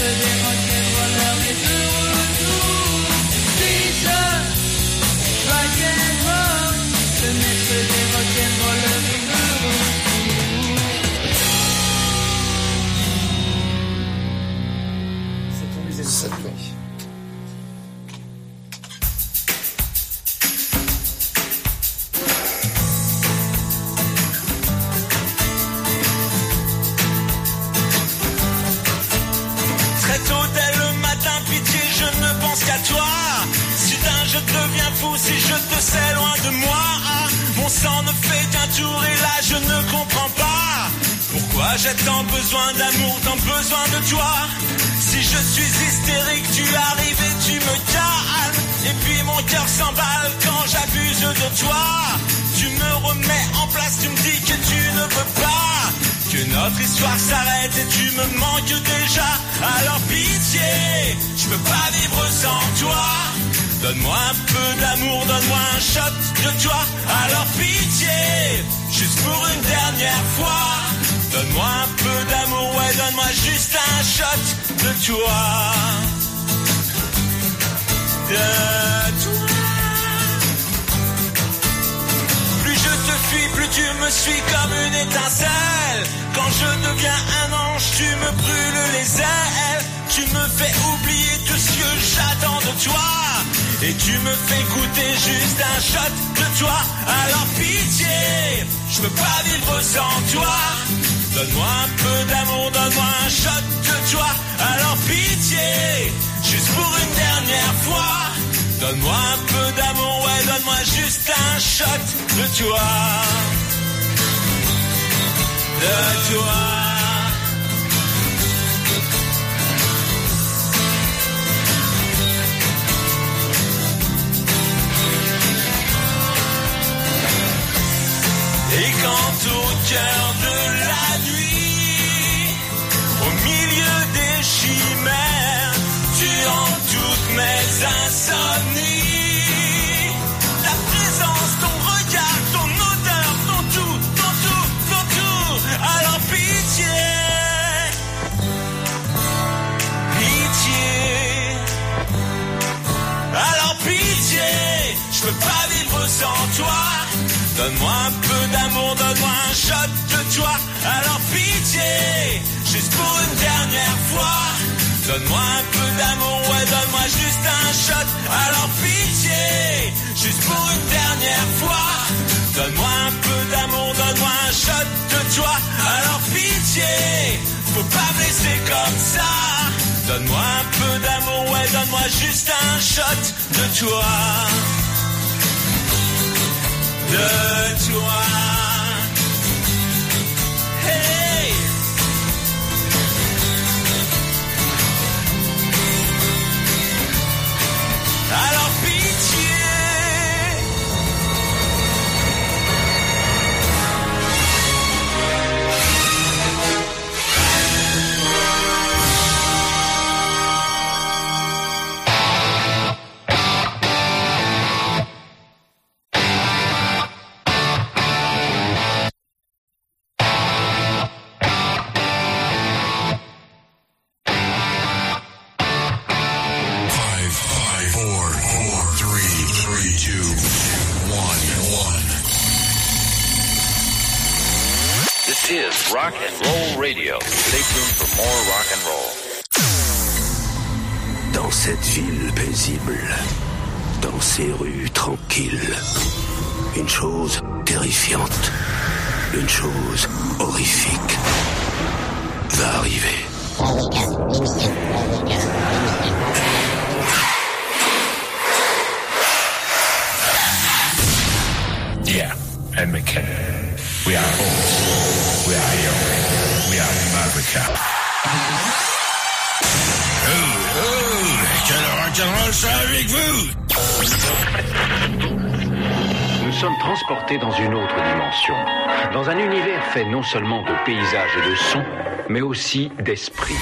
des rock'n'rollers des heureux jours. Peter, rock'n'roll, le maître des rock'n'rollers des heureux jours. Cette nuit. Très tôt dès le matin, pitié, je ne pense qu'à toi. Soudain je deviens fou si je te sais loin de moi. Mon sang ne fait qu'un tour et là je ne comprends pas pourquoi j'ai tant besoin d'amour, tant besoin de toi. Si je suis hystérique, tu arrives et tu me calmes. Et puis mon cœur s'emballe quand j'abuse de toi. Tu me remets en place, tu me dis que tu ne veux pas que notre histoire s'arrête et tu me manques déjà. Alors pitié, je peux pas vivre sans toi. Donne-moi un peu d'amour, donne-moi un shot de toi. Alors pitié, juste pour une dernière fois. Donne-moi un peu d'amour, ouais, donne-moi juste un shot de toi. De toi. Plus je te fuis, plus tu me suis comme une étincelle. Quand je deviens un ange, tu me brûles les ailes. Tu me fais oublier tout ce que j'attends de toi. Et tu me fais goûter juste un shot de toi. Alors pitié, je peux pas vivre sans toi. Donne-moi un peu d'amour, donne-moi un shot de toi. Alors pitié, juste pour une dernière fois. Donne-moi un peu d'amour, ouais, donne-moi juste un shot de toi. De toi. Et quand au cœur de la nuit, au milieu des chimères, tu hantes toutes mes insomnies. Ta présence, ton regard, ton odeur, ton tout, ton tout, ton tout. Alors pitié, pitié. Alors pitié, je peux pas vivre sans toi. Donne-moi un peu d'amour, donne-moi un shot de toi. Alors pitié, juste pour une dernière fois. Donne-moi un peu d'amour, ouais, donne-moi juste un shot. Alors pitié, juste pour une dernière fois. Donne-moi un peu d'amour, donne-moi un shot de toi. Alors pitié, faut pas me laisser comme ça. Donne-moi un peu d'amour, ouais, donne-moi juste un shot de toi. De toi. Hey. Alors pitié. Is Rock and Roll Radio. Stay tuned for more rock and roll. Dans cette ville paisible, dans ces rues tranquilles, une chose terrifiante, une chose horrifique va arriver. Yeah, and McKinnon. We are homes. We are here. We are America. Que le rock'n'roll soit avec vous! Nous sommes transportés dans une autre dimension, dans un univers fait non seulement de paysages et de sons, mais aussi d'esprit.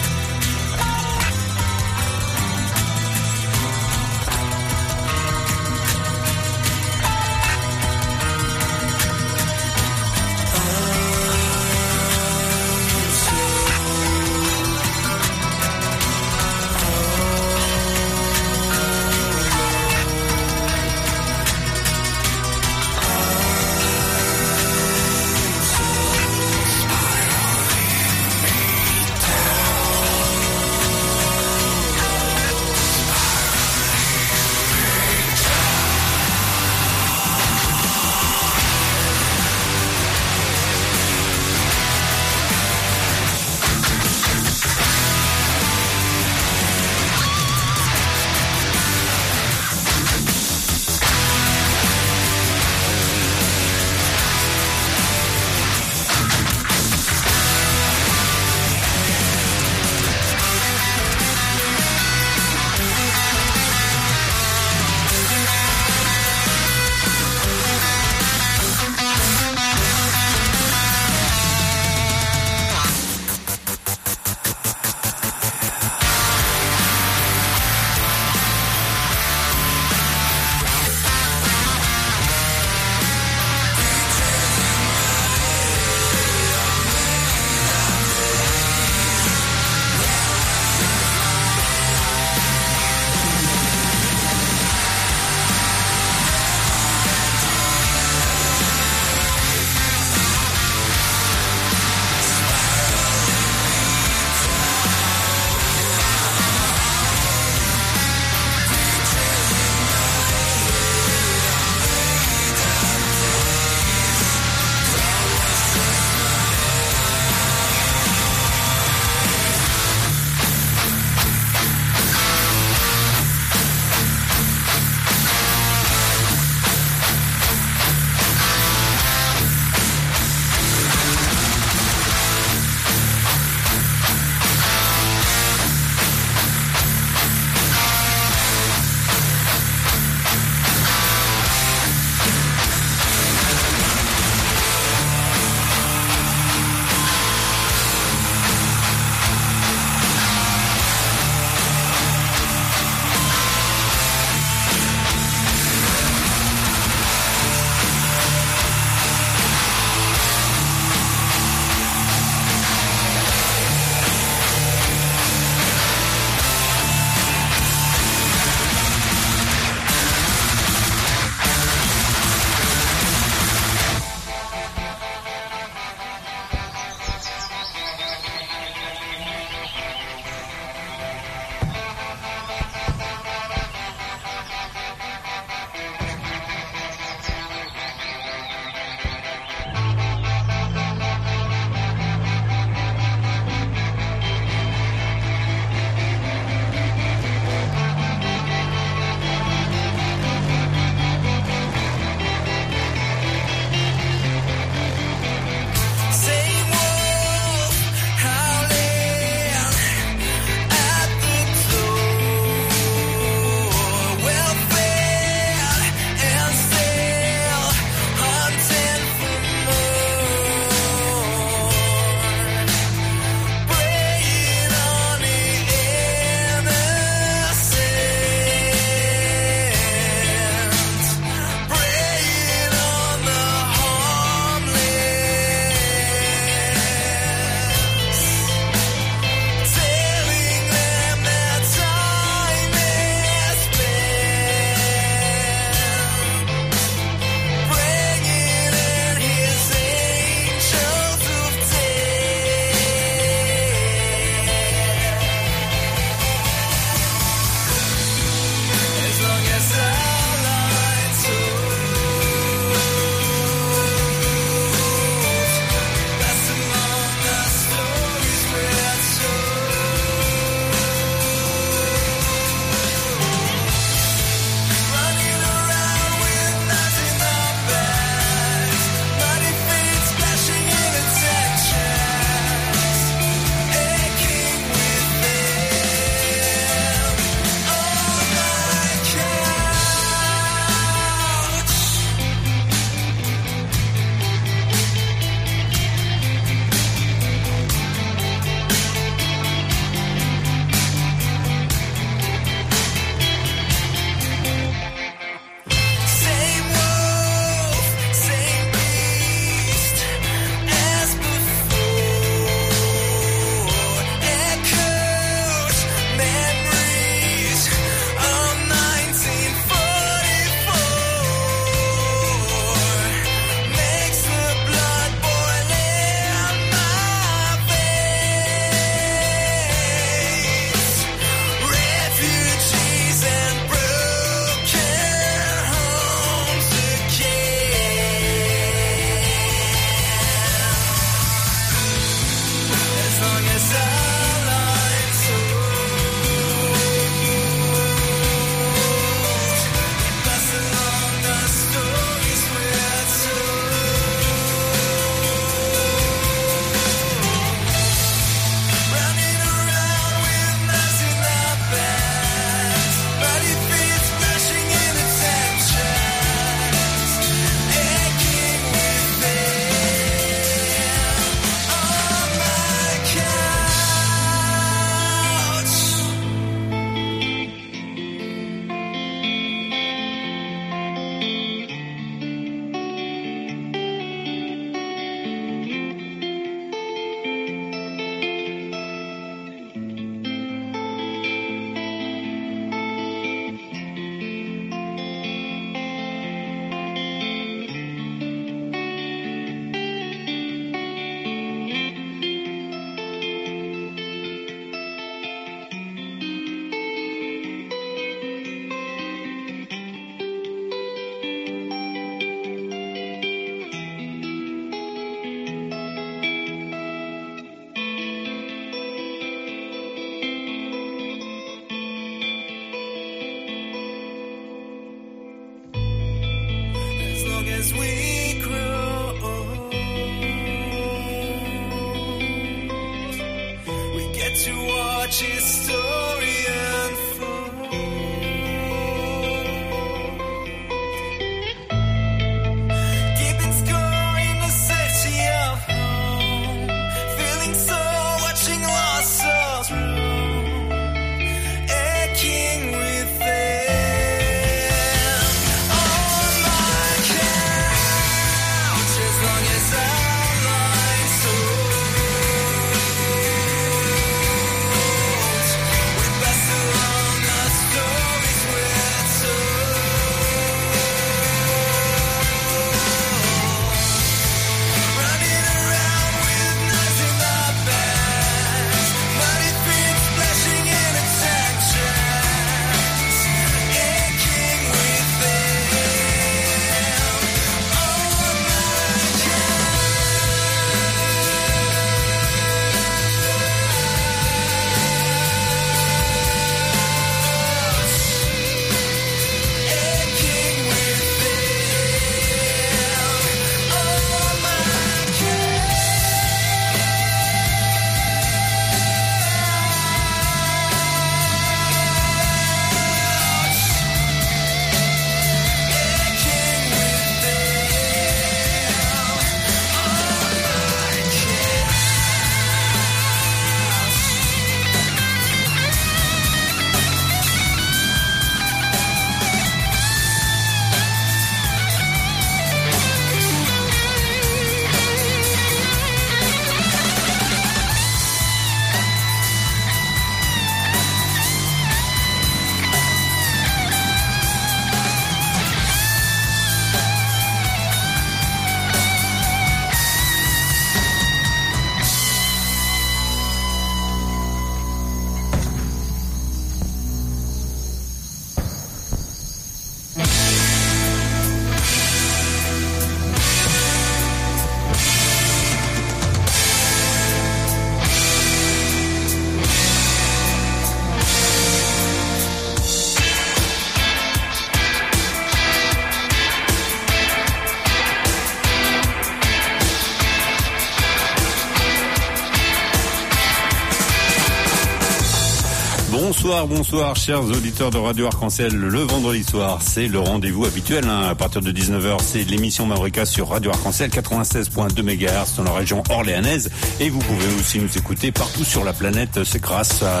Bonsoir, chers auditeurs de Radio Arc-en-Ciel. Le vendredi soir, c'est le rendez-vous habituel. À partir de 19h, c'est l'émission Mavrika sur Radio Arc-en-Ciel, 96.2 MHz dans la région orléanaise. Et vous pouvez aussi nous écouter partout sur la planète. C'est grâce à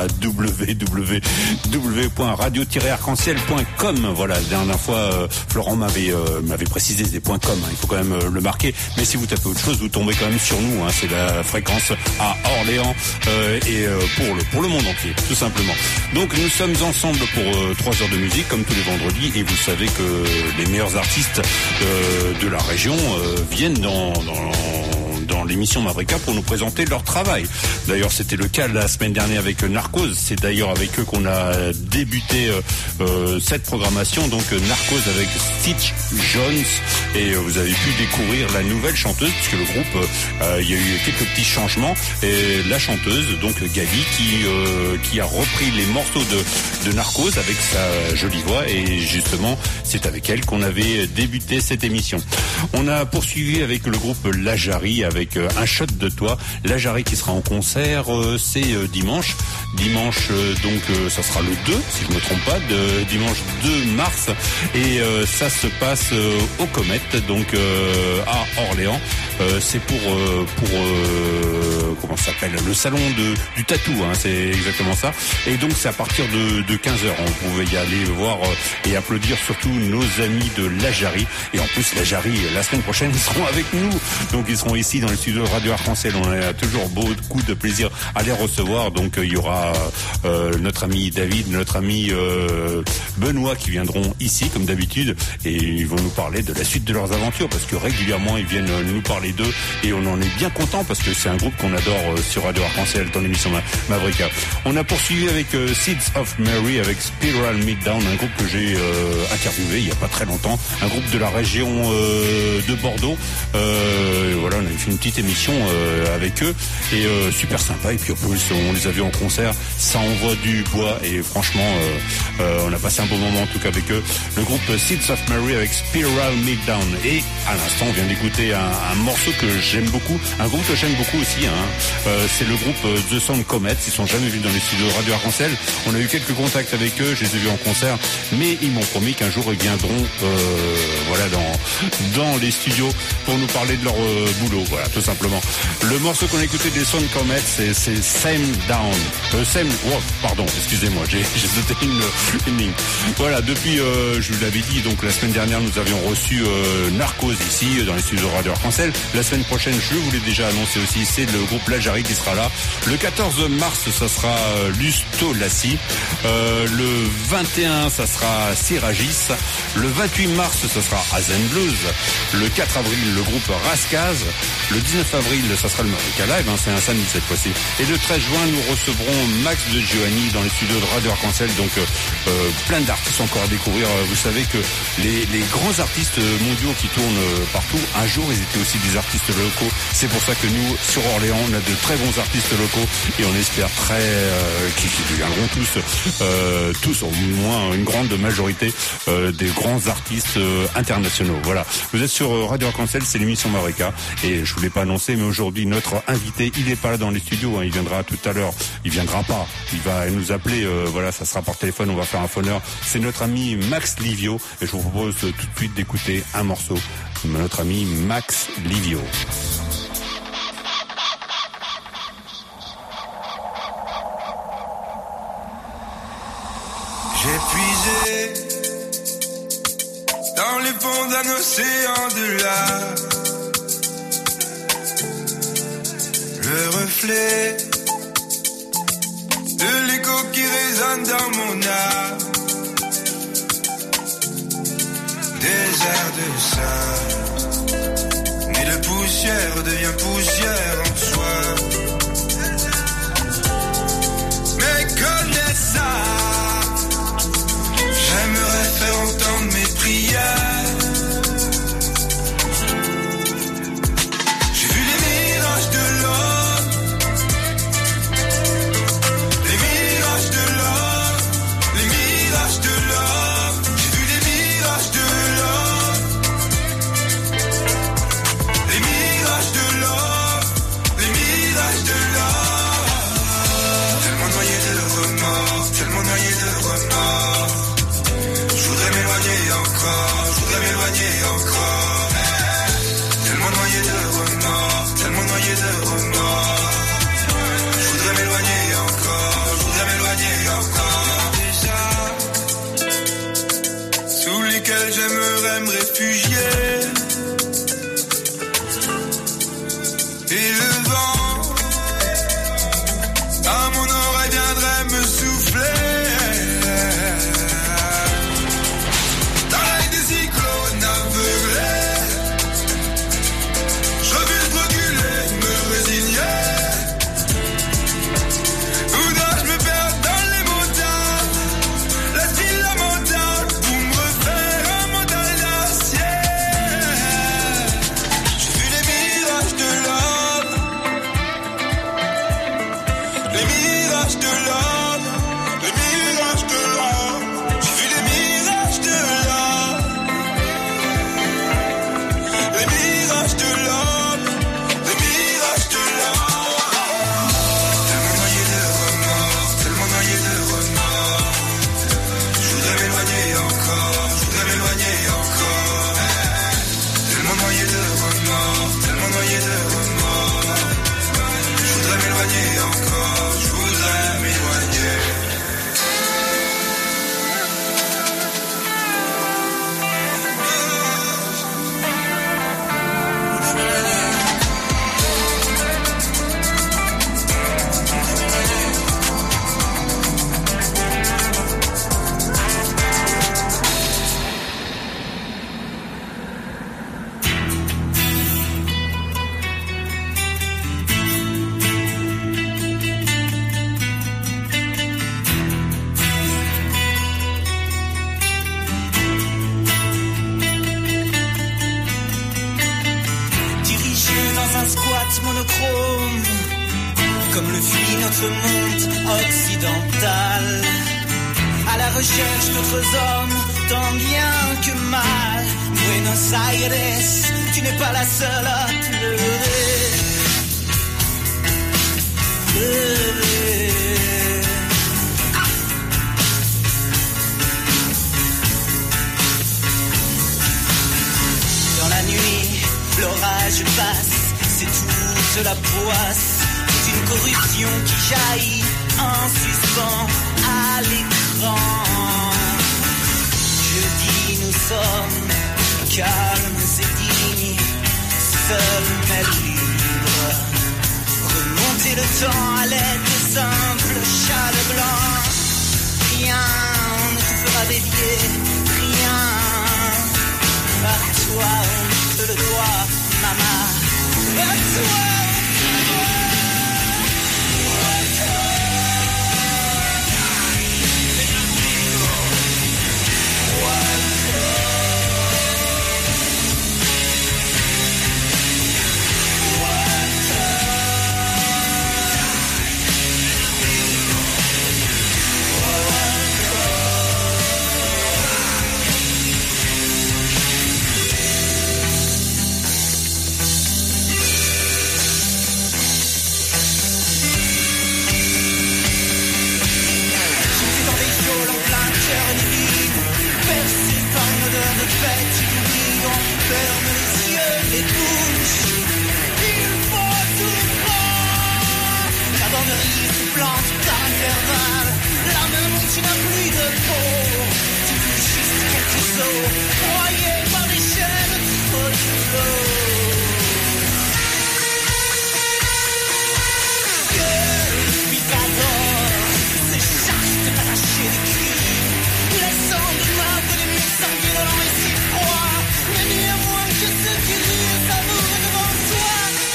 www.radio-arc-en-ciel.com. Voilà, la dernière fois, Florent m'avait précisé des .com. Il faut quand même le marquer. Mais si vous tapez autre chose, vous tombez quand même sur nous. C'est la fréquence à Orléans et pour le monde entier, tout simplement. Donc nous sommes ensemble pour 3 heures de musique comme tous les vendredis et vous savez que les meilleurs artistes de la région viennent dans l'émission Mavrika pour nous présenter leur travail. D'ailleurs, c'était le cas la semaine dernière avec Narcos. C'est d'ailleurs avec eux qu'on a débuté cette programmation. Donc Narcos avec Stitch Jones et vous avez pu découvrir la nouvelle chanteuse puisque le groupe, il y a eu quelques petits changements et la chanteuse, donc Gabi, qui a repris les morceaux de Narcos avec sa jolie voix et justement, c'est avec elle qu'on avait débuté cette émission. On a poursuivi avec le groupe Lajari avec Un shot de toi. Lajari qui sera en concert, c'est dimanche. Dimanche, donc ça sera le 2, si je me trompe pas, dimanche 2 mars. Et ça se passe au Comète, donc à Orléans. C'est pour comment ça s'appelle, le salon du tatou, c'est exactement ça. Et donc c'est à partir de 15h. On pouvait y aller voir et applaudir surtout nos amis de Lajari. Et en plus Lajari, la semaine prochaine, ils seront avec nous. Donc ils seront ici dans les studios de Radio Arc-en-Ciel. On a toujours beaucoup de plaisir à les recevoir. Donc il y aura notre ami David, notre ami Benoît qui viendront ici comme d'habitude. Et ils vont nous parler de la suite de leurs aventures parce que régulièrement ils viennent nous parler d'eux. Et on en est bien content parce que c'est un groupe qu'on adore sur Radio Arc-en-Ciel dans l'émission Mavrika. On a poursuivi avec Seeds of Mary avec Spiral Midtown, un groupe que j'ai interviewé il n'y a pas très longtemps, un groupe de la région de Bordeaux. Voilà, on a fait une petite émission avec eux et super sympa. Et puis en plus, on les a vus en concert, ça envoie du bois et franchement, on a passé un bon moment en tout cas avec eux. Le groupe Seeds of Mary avec Spiral Midtown. Et à l'instant, on vient d'écouter un morceau que j'aime beaucoup, un groupe que j'aime beaucoup aussi. C'est le groupe The Sound Comets. Ils sont jamais venus dans les studios de Radio Arc-en-Ciel. On a eu quelques contacts avec eux, je les ai vus en concert, mais ils m'ont promis qu'un jour ils viendront voilà, dans les studios pour nous parler de leur boulot, voilà, tout simplement. Le morceau qu'on a écouté des Sound Comets, c'est Same Down. Pardon, excusez-moi, j'ai sauté une ligne. Voilà, depuis, je vous l'avais dit, donc la semaine dernière, nous avions reçu Narcos ici, dans les studios de Radio Arc-en-Ciel. La semaine prochaine, je vous l'ai déjà annoncé aussi, c'est le groupe Lajari qui sera là. Le 14 mars, ça sera Lusto Lassi. Le 21, ça sera Siragis. Le 28 mars, ça sera Azen Blues. Le 4 avril, le groupe Rascaz. Le 19 avril, ça sera le Mavrika Live, c'est un samedi cette fois-ci. Et le 13 juin, nous recevrons Max de Giovanni dans les studios de Radio Arc-en-Ciel. Donc, plein d'artistes encore à découvrir. Vous savez que les grands artistes mondiaux qui tournent partout, un jour, ils étaient aussi des artistes locaux. C'est pour ça que nous, sur Orléans, on a de très bons artistes locaux et on espère qui deviendront tous, au moins une grande majorité, des grands artistes internationaux. Voilà. Vous êtes sur Radio Arc-en-Ciel, c'est l'émission Mavrika et je vous l'ai pas annoncé, mais aujourd'hui, notre invité, il n'est pas là dans les studios, il viendra tout à l'heure. Il viendra pas. Il va nous appeler, voilà, ça sera par téléphone, on va faire un phoneur. C'est notre ami Max Livio et je vous propose tout de suite d'écouter un morceau. Notre ami Max Livio. J'ai puisé dans les fonds d'un océan de larmes, le reflet de l'écho qui résonne dans mon âme. Des airs de sable, mais de poussière devient poussière en soi. Méconnaissable, j'aimerais faire entendre mes prières. J'ai vu les mirages de l'homme, les mirages de l'homme, les mirages de l'homme. J'ai vu les mirages de l'homme, les mirages de l'homme. j'aimerais me réfugier. Et le vent à mon oreille viendrait me souffler. Dans l'œil des cyclones aveuglés, je veux me reculer, me résigner. Où dois-je me perdre dans les montagnes, la ville lamentable, pour me refaire un mental d'acier. J'ai vu les mirages de l'homme, les mirages de l'homme, les mirages de l'homme. J'ai vu les mirages de l'homme, les mirages de l'homme, les mirages de l'homme. Tellement noyé de remords, tellement noyé de remords. Je voudrais m'éloigner encore, je voudrais m'éloigner encore. Tellement noyé de remords, tellement noyé de remords. Je voudrais m'éloigner encore, je voudrais m'éloigner. Dirigé dans un squat monochrome, comme le fuit notre monde occidental, à la recherche d'autres hommes, tant bien que mal. Buenos Aires, tu n'es pas la seule à pleurer. Pleurer. Dans la nuit, l'orage passe, c'est toute la poisse, c'est une corruption qui jaillit en suspens à l'écran. Je dis nous sommes calmes et dignes, seuls mais libres. Remonter le temps à l'aide de simples châles blancs. Rien ne te fera dévier, rien. À toi on te le doit, maman. À toi on te le doit. Ferme les yeux, les bouches, il faut tout prendre. La banderie se plante dans l'intervalle, la main où tu n'as plus de peau. Tu veux juste quelques os, broyés par les chaînes trop de flot. Que le picador s'échappe de t'arracher les culs, laissant du marbre les murs sanguinolents et si froids. Mais mieux moins que ceux qui rient savourent devant toi.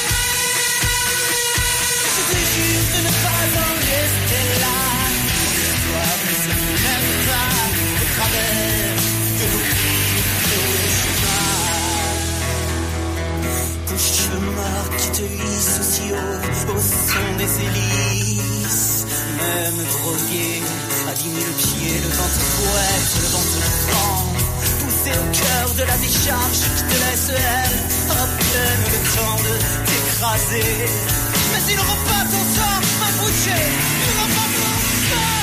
Je te jure de ne pas en rester là. L'histoire ne se même pas au travers de nos chemins. Cauchemar qui te hisse aussi haut au son des hélices. Même drogué à 10 000 pieds, le vent te fouette, le vent te prend. C'est au cœur de la décharge qui te laisse elle, à peine le temps de t'écraser. Mais il n'aura pas ton sang à bouger, il n'aura pas ton sang.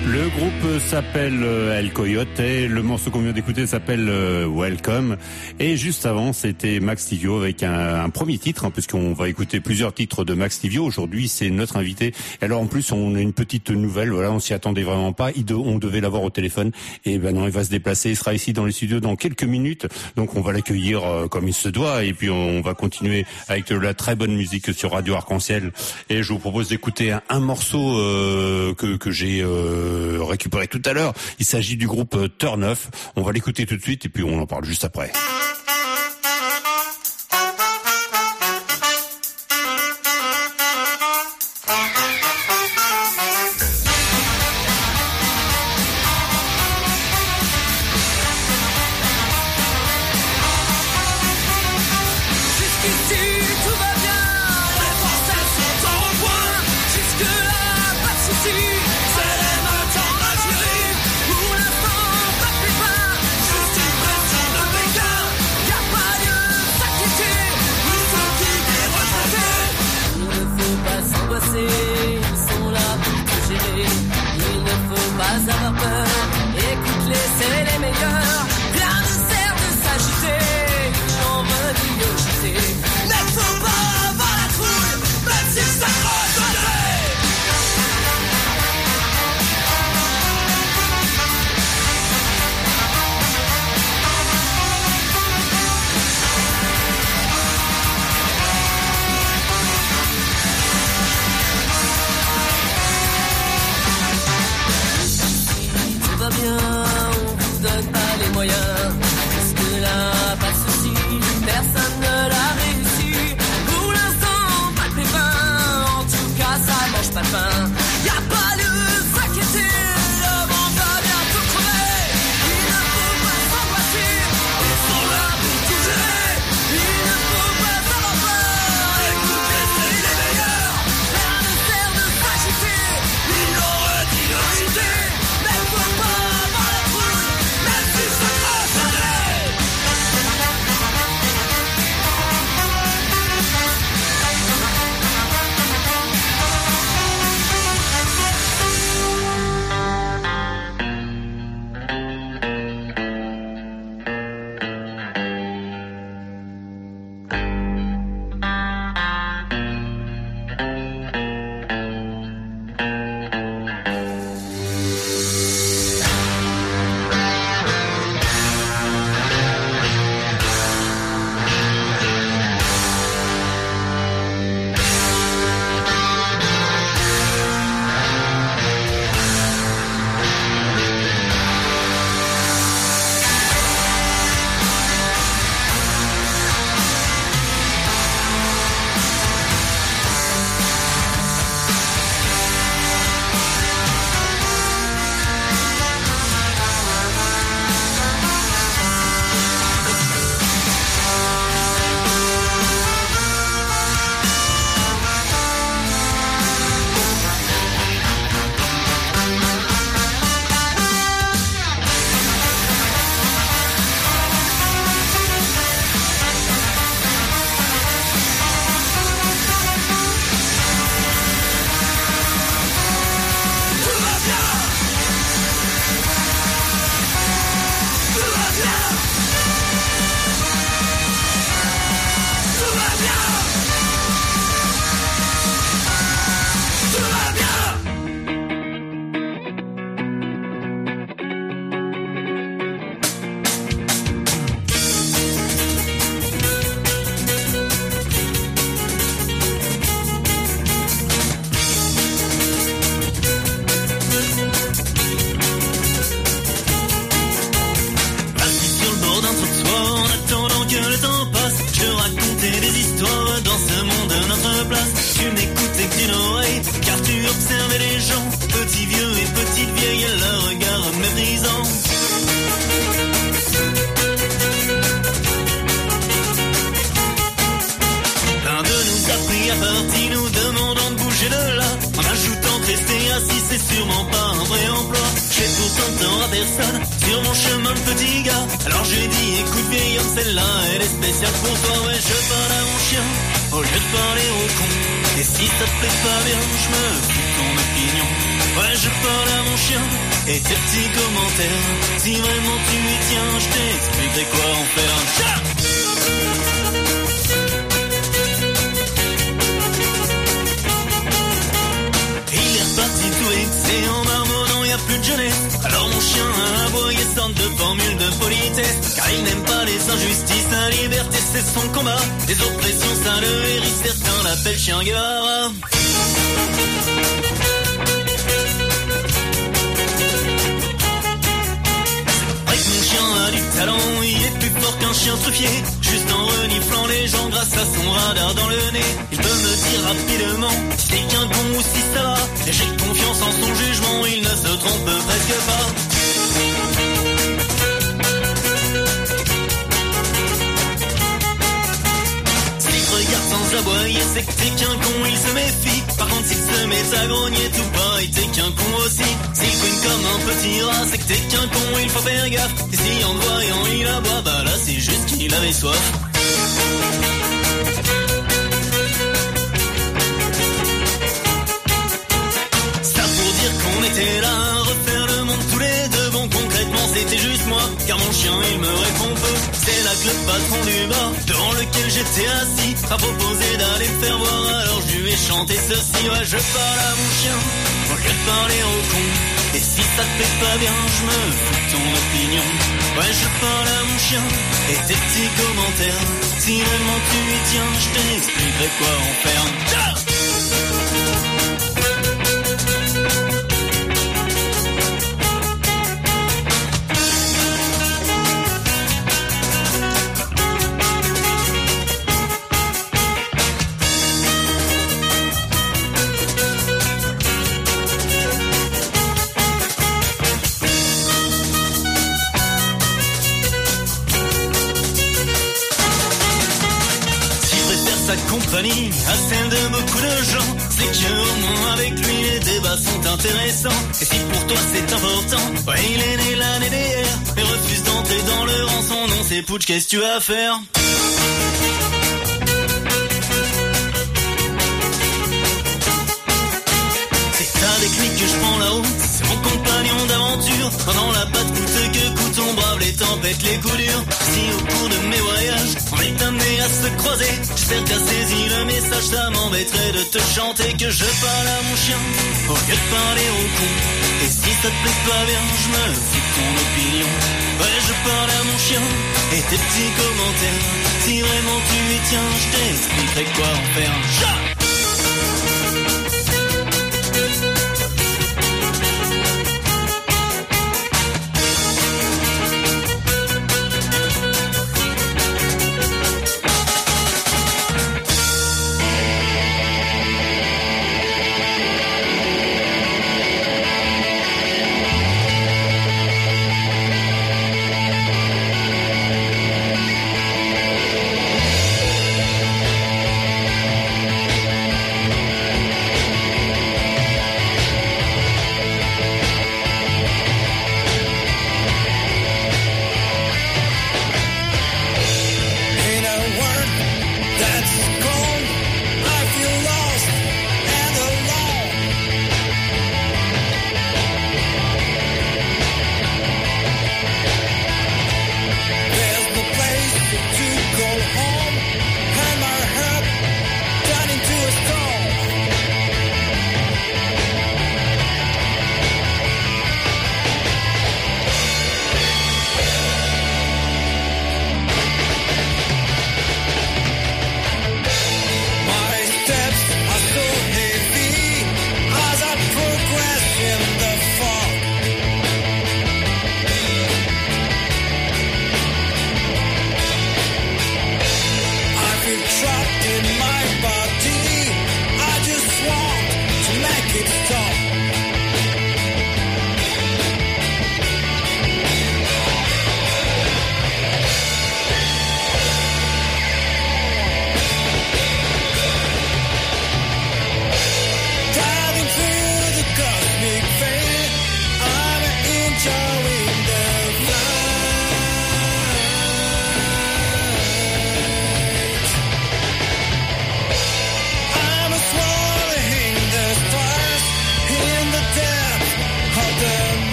Le groupe s'appelle El Coyote et le morceau qu'on vient d'écouter s'appelle Welcome. Et juste avant, c'était Max Thivio avec un premier titre, hein, puisqu'on va écouter plusieurs titres de Max Thivio. Aujourd'hui, c'est notre invité. Alors en plus, on a une petite nouvelle. Voilà, on s'y attendait vraiment pas. On devait l'avoir au téléphone. Et ben non, il va se déplacer. Il sera ici dans les studios dans quelques minutes. Donc on va l'accueillir comme il se doit. Et puis on va continuer avec de la très bonne musique sur Radio Arc-en-Ciel. Et je vous propose d'écouter un morceau que j'ai récupéré tout à l'heure. Il s'agit du groupe Turn Off. On va l'écouter tout de suite et puis on en parle juste après. Au lieu de parler au con, et si ça te plaît pas bien, je me fous ton opinion. Ouais, je parle à mon chien et tes petits commentaires. Si vraiment tu y tiens, je t'expliquerai quoi en faire. Il est reparti tout vexé en marmonnant, y a plus de jeunesse. Alors mon chien a aboyé sorte de formule de politesse. Car il n'aime pas les injustices, la liberté c'est son combat. Les oppressions ça le hérisse, certains l'appellent chien Guevara. Mon chien a du talent, il est plus fort qu'un chien truffier. Juste en reniflant les gens grâce à son radar dans le nez. Il peut me dire rapidement si c'est qu'un con ou si ça va. Et j'ai confiance en son jugement, il ne se trompe presque pas. S'il regarde sans aboyer, c'est que t'es qu'un con, il se méfie. Par contre s'il se met à grogner tout pareil, t'es qu'un con aussi. S'il couine comme un petit rat, c'est que t'es qu'un con, il faut faire gaffe. Et si en te voyant il aboie, bah là c'est juste qu'il avait soif. Ça pour dire qu'on était là à refaire le monde tous les deux. Bon concrètement c'était juste moi, car mon chien il me répond peu. C'est là que le patron du bar, devant lequel j'étais assis, a proposé d'aller me faire voir. Alors je lui ai chanté ceci, ouais je parle à mon chien au lieu de parler au con. Et si ça te plaît pas bien, je me fous de ton opinion. Ouais je parle à mon chien et tes petits commentaires. Si vraiment tu y tiens, je t'expliquerai quoi en faire. Compagnie à celle de beaucoup de gens, c'est que au moins avec lui les débats sont intéressants. Et si pour toi c'est important, ouais il est né l'année dernière et refuse d'entrer dans le rang. Son nom c'est Pooch, qu'est-ce que tu vas faire? C'est avec lui que je prends la route, c'est mon compagnon d'aventure. Pendant la patte coûte que coûte, on brave les tempêtes, les coups durs. Si au cours de mes voyages, on est amené à se croiser, j'espère que t'as saisi le message, ça m'embêterait de te chanter que je parle à mon chien au lieu de parler au con. Et si ça te plaît pas bien, je me fous de ton opinion. Ouais, je parle à mon chien et tes petits commentaires. Si vraiment tu y tiens, je t'expliquerai quoi en faire.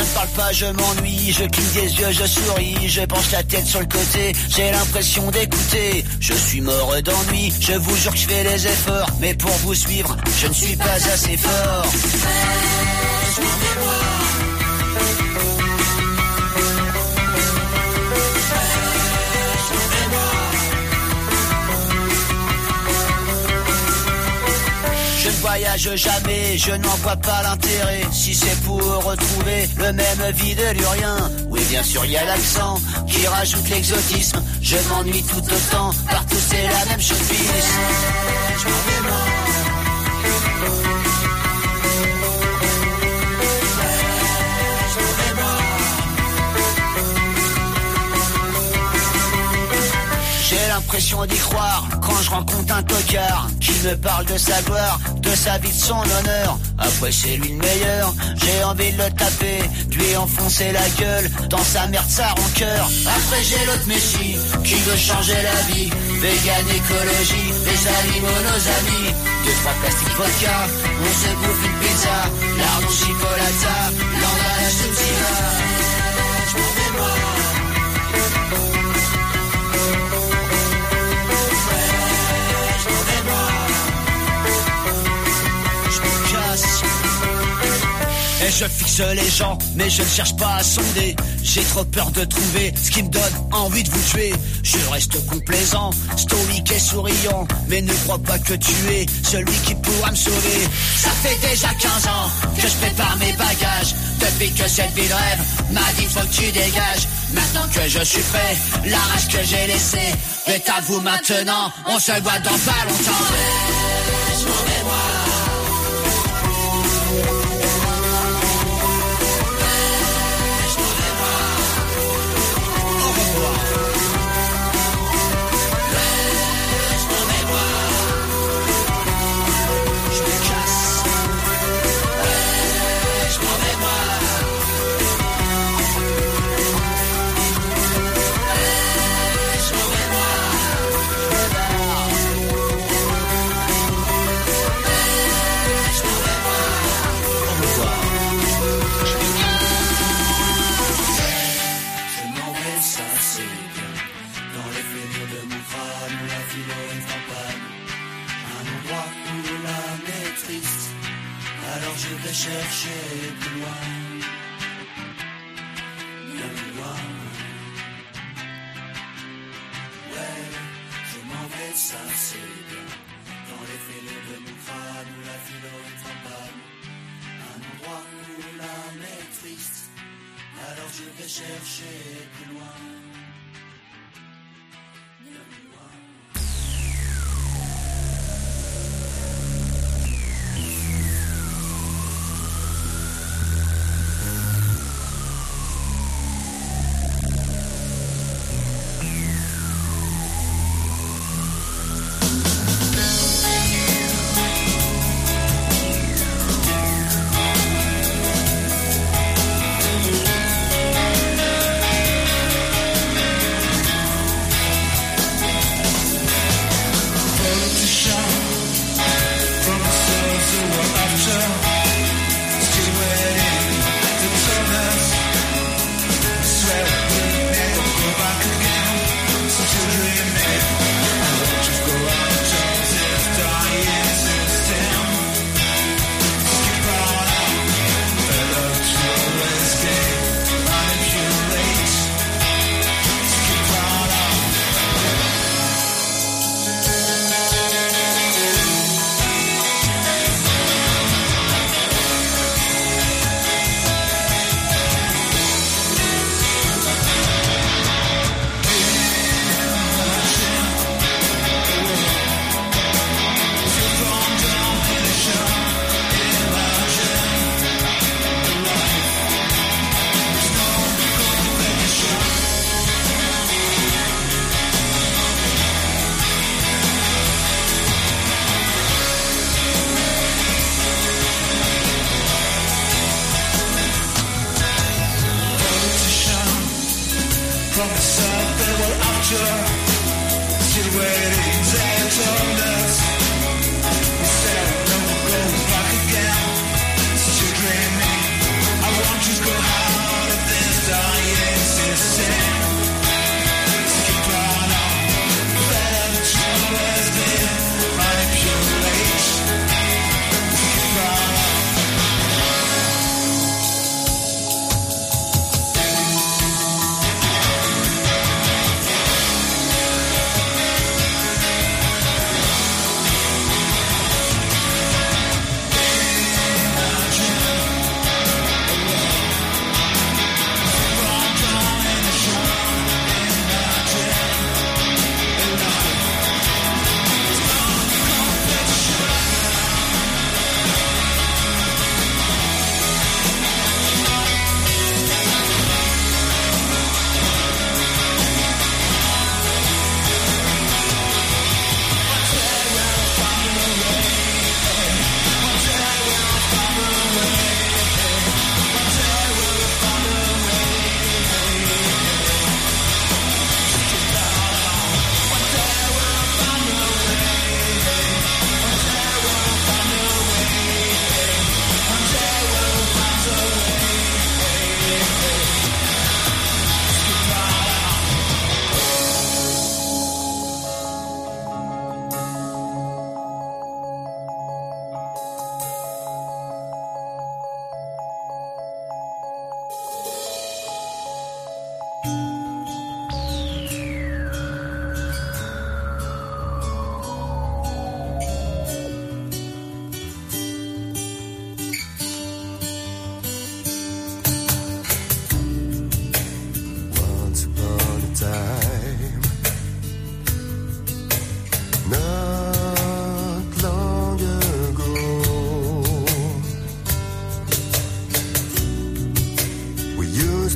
ne parle pas, je m'ennuie, je cligne des yeux, je souris, je penche la tête sur le côté, j'ai l'impression d'écouter. Je suis mort d'ennui, je vous jure que je fais les efforts, mais pour vous suivre, je ne suis pas assez fort. Je ne voyage jamais, je n'en vois pas l'intérêt. Si c'est pour retrouver le même vide lurien. Oui, bien sûr, il y a l'accent qui rajoute l'exotisme. Je m'ennuie tout autant, partout c'est la même chose. Je m'en vais moi. J'ai l'impression d'y croire quand je rencontre un tocard qui me parle de sa gloire, de sa vie, de son honneur. Après c'est lui le meilleur, j'ai envie de le taper, de lui enfoncer la gueule dans sa merde, sa rancœur. Après j'ai l'autre messie qui veut changer la vie, vegan, écologie, les animaux, nos amis. 2-3 plastiques vodka, on se bouffe une pizza, lardon chipolata, l'emballage de petit vin. Je m'en vais moi. Et je fixe les gens, mais je ne cherche pas à sonder. J'ai trop peur de trouver ce qui me donne envie de vous tuer. Je reste complaisant, stoïque et souriant, mais ne crois pas que tu es celui qui pourra me sauver. Ça fait déjà 15 ans que je prépare mes bagages, depuis que cette vie de rêve m'a dit faut que tu dégages. Maintenant que je suis prêt, la rage que j'ai laissée est à vous maintenant. On se voit dans pas longtemps. Je m'en vais moi. Chercher plus loin, bien plus loin. Ouais, je m'en vais, ça c'est bien. Dans les fêlures de mon crâne où la philo est en panne. Un endroit où l'âme est triste. Alors je vais chercher plus loin. Bien plus loin. Still dreaming, I want you to go high.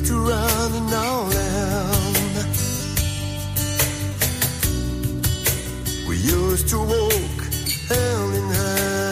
to run in our land. We used to walk hand in hand.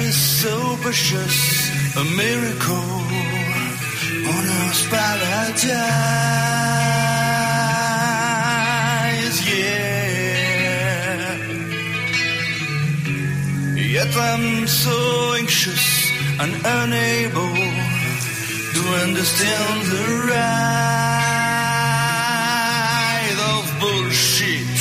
is so precious, a miracle on earth's paradise, yeah. Yet I'm so anxious and unable to understand the ride of bullshit.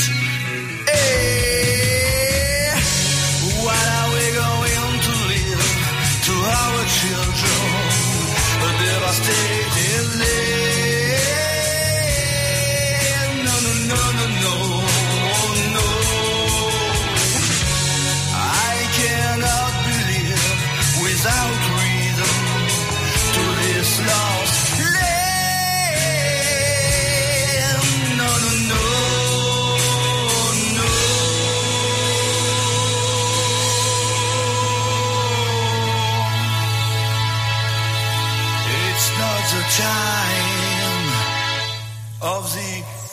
Hey, what are we going to leave to our children? A devastated land. No, no, no, no, no, no. I cannot believe without reason to this lost land. No, no, no, no. It's not the time of the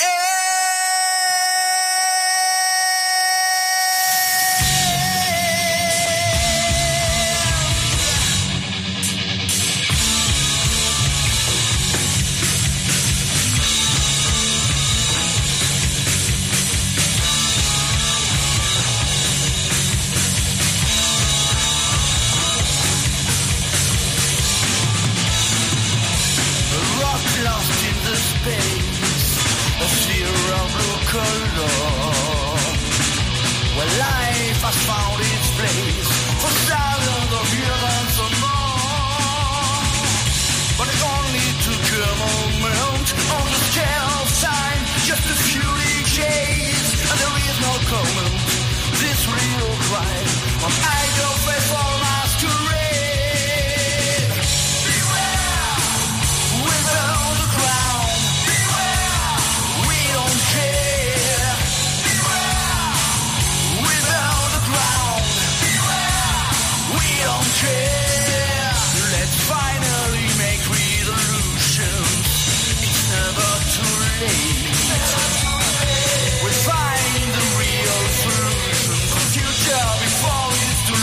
rock lost in the space, a sphere of blue color, where life has found its place for thousands of years or more. But it only took a moment on the scale of time, just a few decades, and there is no comment. This real crime on idol faithful masquerade. Beware! Without the ground, beware! We don't care. Beware! Without the ground, beware! We don't care. Let's finally make resolutions. It's never too late. We'll find the real solution. The future before it's too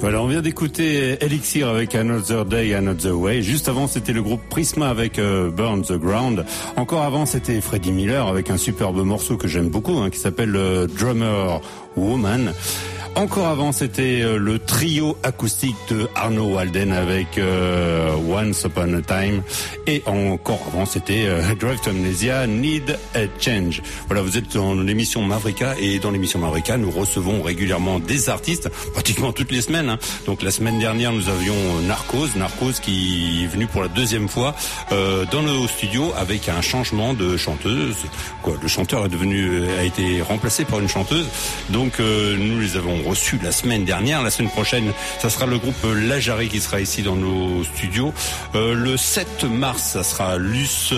Voilà, on vient d'écouter Elixir avec Another Day, Another Way. Juste avant, c'était le groupe Prisma avec Burn the Ground. Encore avant, c'était Freddie Miller avec un superbe morceau que j'aime beaucoup, qui s'appelle Drummer Woman. Encore avant, c'était le trio acoustique de Arno Walden avec Once Upon a Time. Et encore avant, c'était Drive to Amnesia, Need a Change. Voilà, vous êtes dans l'émission Mavrika, et dans l'émission Mavrika, nous recevons régulièrement des artistes, pratiquement toutes les semaines. Donc la semaine dernière, nous avions Narcos qui est venu pour la deuxième fois dans nos studios avec un changement de chanteuse. Le chanteur a été remplacé par une chanteuse. Donc nous les avons reçus la semaine dernière. La semaine prochaine, ça sera le groupe Lajari qui sera ici dans nos studios. Le 7 mars, ça sera Luce.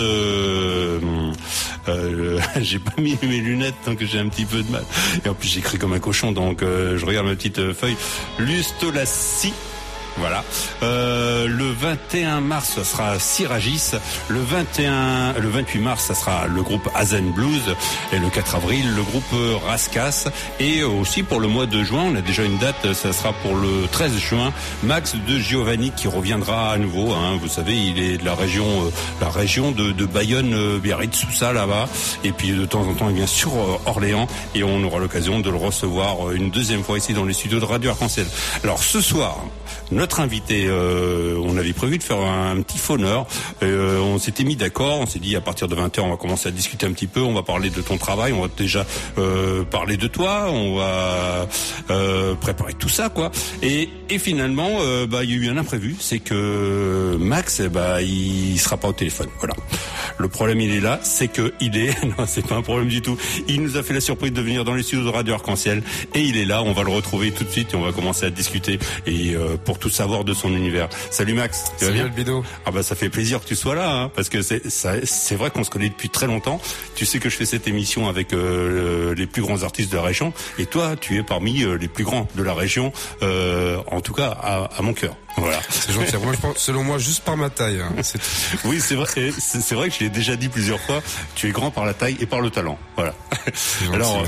J'ai pas mis mes lunettes, donc j'ai un petit peu de mal. Et en plus, j'écris comme un cochon, donc je regarde ma petite feuille. Luce Tolassi. Voilà. Le 21 mars, ça sera Siragis. Le 28 mars, ça sera le groupe Azen Blues. Et le 4 avril, le groupe Raskas. Et aussi pour le mois de juin, on a déjà une date, ça sera pour le 13 juin, Max de Giovanni qui reviendra à nouveau. Vous savez, il est de la région de Bayonne, Biarritz, tout ça là-bas. Et puis de temps en temps, il vient sur Orléans. Et on aura l'occasion de le recevoir une deuxième fois ici dans les studios de Radio Arc-en-Ciel. Alors ce soir, notre invité, on avait prévu de faire un petit phoneur. On s'était mis d'accord, on s'est dit à partir de 20h, on va commencer à discuter un petit peu, on va parler de ton travail, on va déjà parler de toi, on va préparer tout ça, quoi. Et finalement, il y a eu un imprévu, c'est que Max, il sera pas au téléphone. Voilà. Le problème, il est là, c'est que non, c'est pas un problème du tout. Il nous a fait la surprise de venir dans les studios de Radio Arc-en-Ciel et il est là. On va le retrouver tout de suite et on va commencer à discuter et pour tout savoir de son univers. Salut Max, tu vas bien? Salut Albedo. Ça fait plaisir que tu sois là, parce que c'est vrai qu'on se connaît depuis très longtemps. Tu sais que je fais cette émission avec les plus grands artistes de la région et toi, tu es parmi les plus grands de la région, en tout cas à mon cœur. Voilà. C'est gentil. Moi, je pense, selon moi, juste par ma taille. Oui, c'est vrai que je l'ai déjà dit plusieurs fois. Tu es grand par la taille et par le talent. Voilà. Gentil, alors,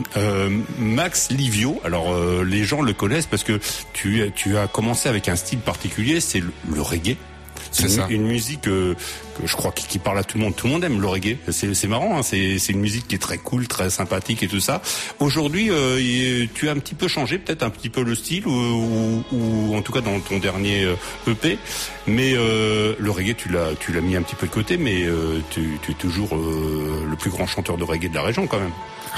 Max Livio. Alors, les gens le connaissent parce que tu as commencé avec un style particulier, c'est le reggae. C'est une musique que je crois qui parle à tout le monde. Tout le monde aime le reggae. C'est marrant, c'est une musique qui est très cool, très sympathique et tout ça. Aujourd'hui, tu as un petit peu changé, peut-être un petit peu le style, ou en tout cas dans ton dernier EP. Mais le reggae, tu l'as mis un petit peu de côté, mais tu es toujours le plus grand chanteur de reggae de la région quand même.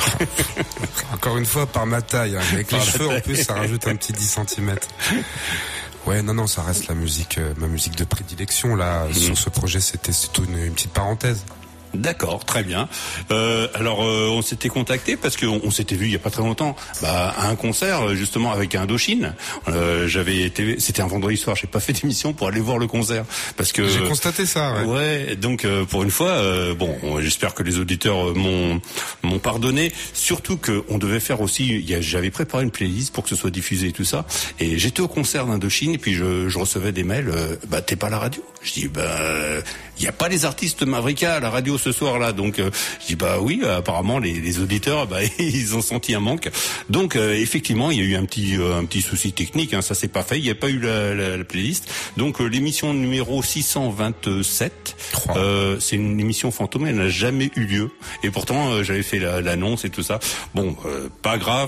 Encore une fois, par ma taille. Avec les cheveux, en plus, ça rajoute un petit 10 cm. Ouais, non, ça reste ma musique de prédilection, là. Sur ce projet, c'était une petite parenthèse. D'accord, très bien. Alors, on s'était contacté parce qu'on s'était vu il y a pas très longtemps, à un concert justement avec Indochine. C'était un vendredi soir. J'ai pas fait d'émission pour aller voir le concert parce que j'ai constaté ça. Ouais. Ouais. Donc pour une fois, j'espère que les auditeurs m'ont pardonné. Surtout que on devait faire aussi. J'avais préparé une playlist pour que ce soit diffusé et tout ça. Et j'étais au concert d'Indochine et puis je recevais des mails. T'es pas à la radio? Je dis il y a pas les artistes Mavrika à la radio ce soir-là, donc je dis oui, apparemment les auditeurs, ils ont senti un manque. Donc effectivement, il y a eu un petit souci technique, ça s'est pas fait, il n'y a pas eu la playlist. Donc l'émission numéro 627, c'est une émission fantôme, elle n'a jamais eu lieu. Et pourtant j'avais fait l'annonce et tout ça. Bon, pas grave.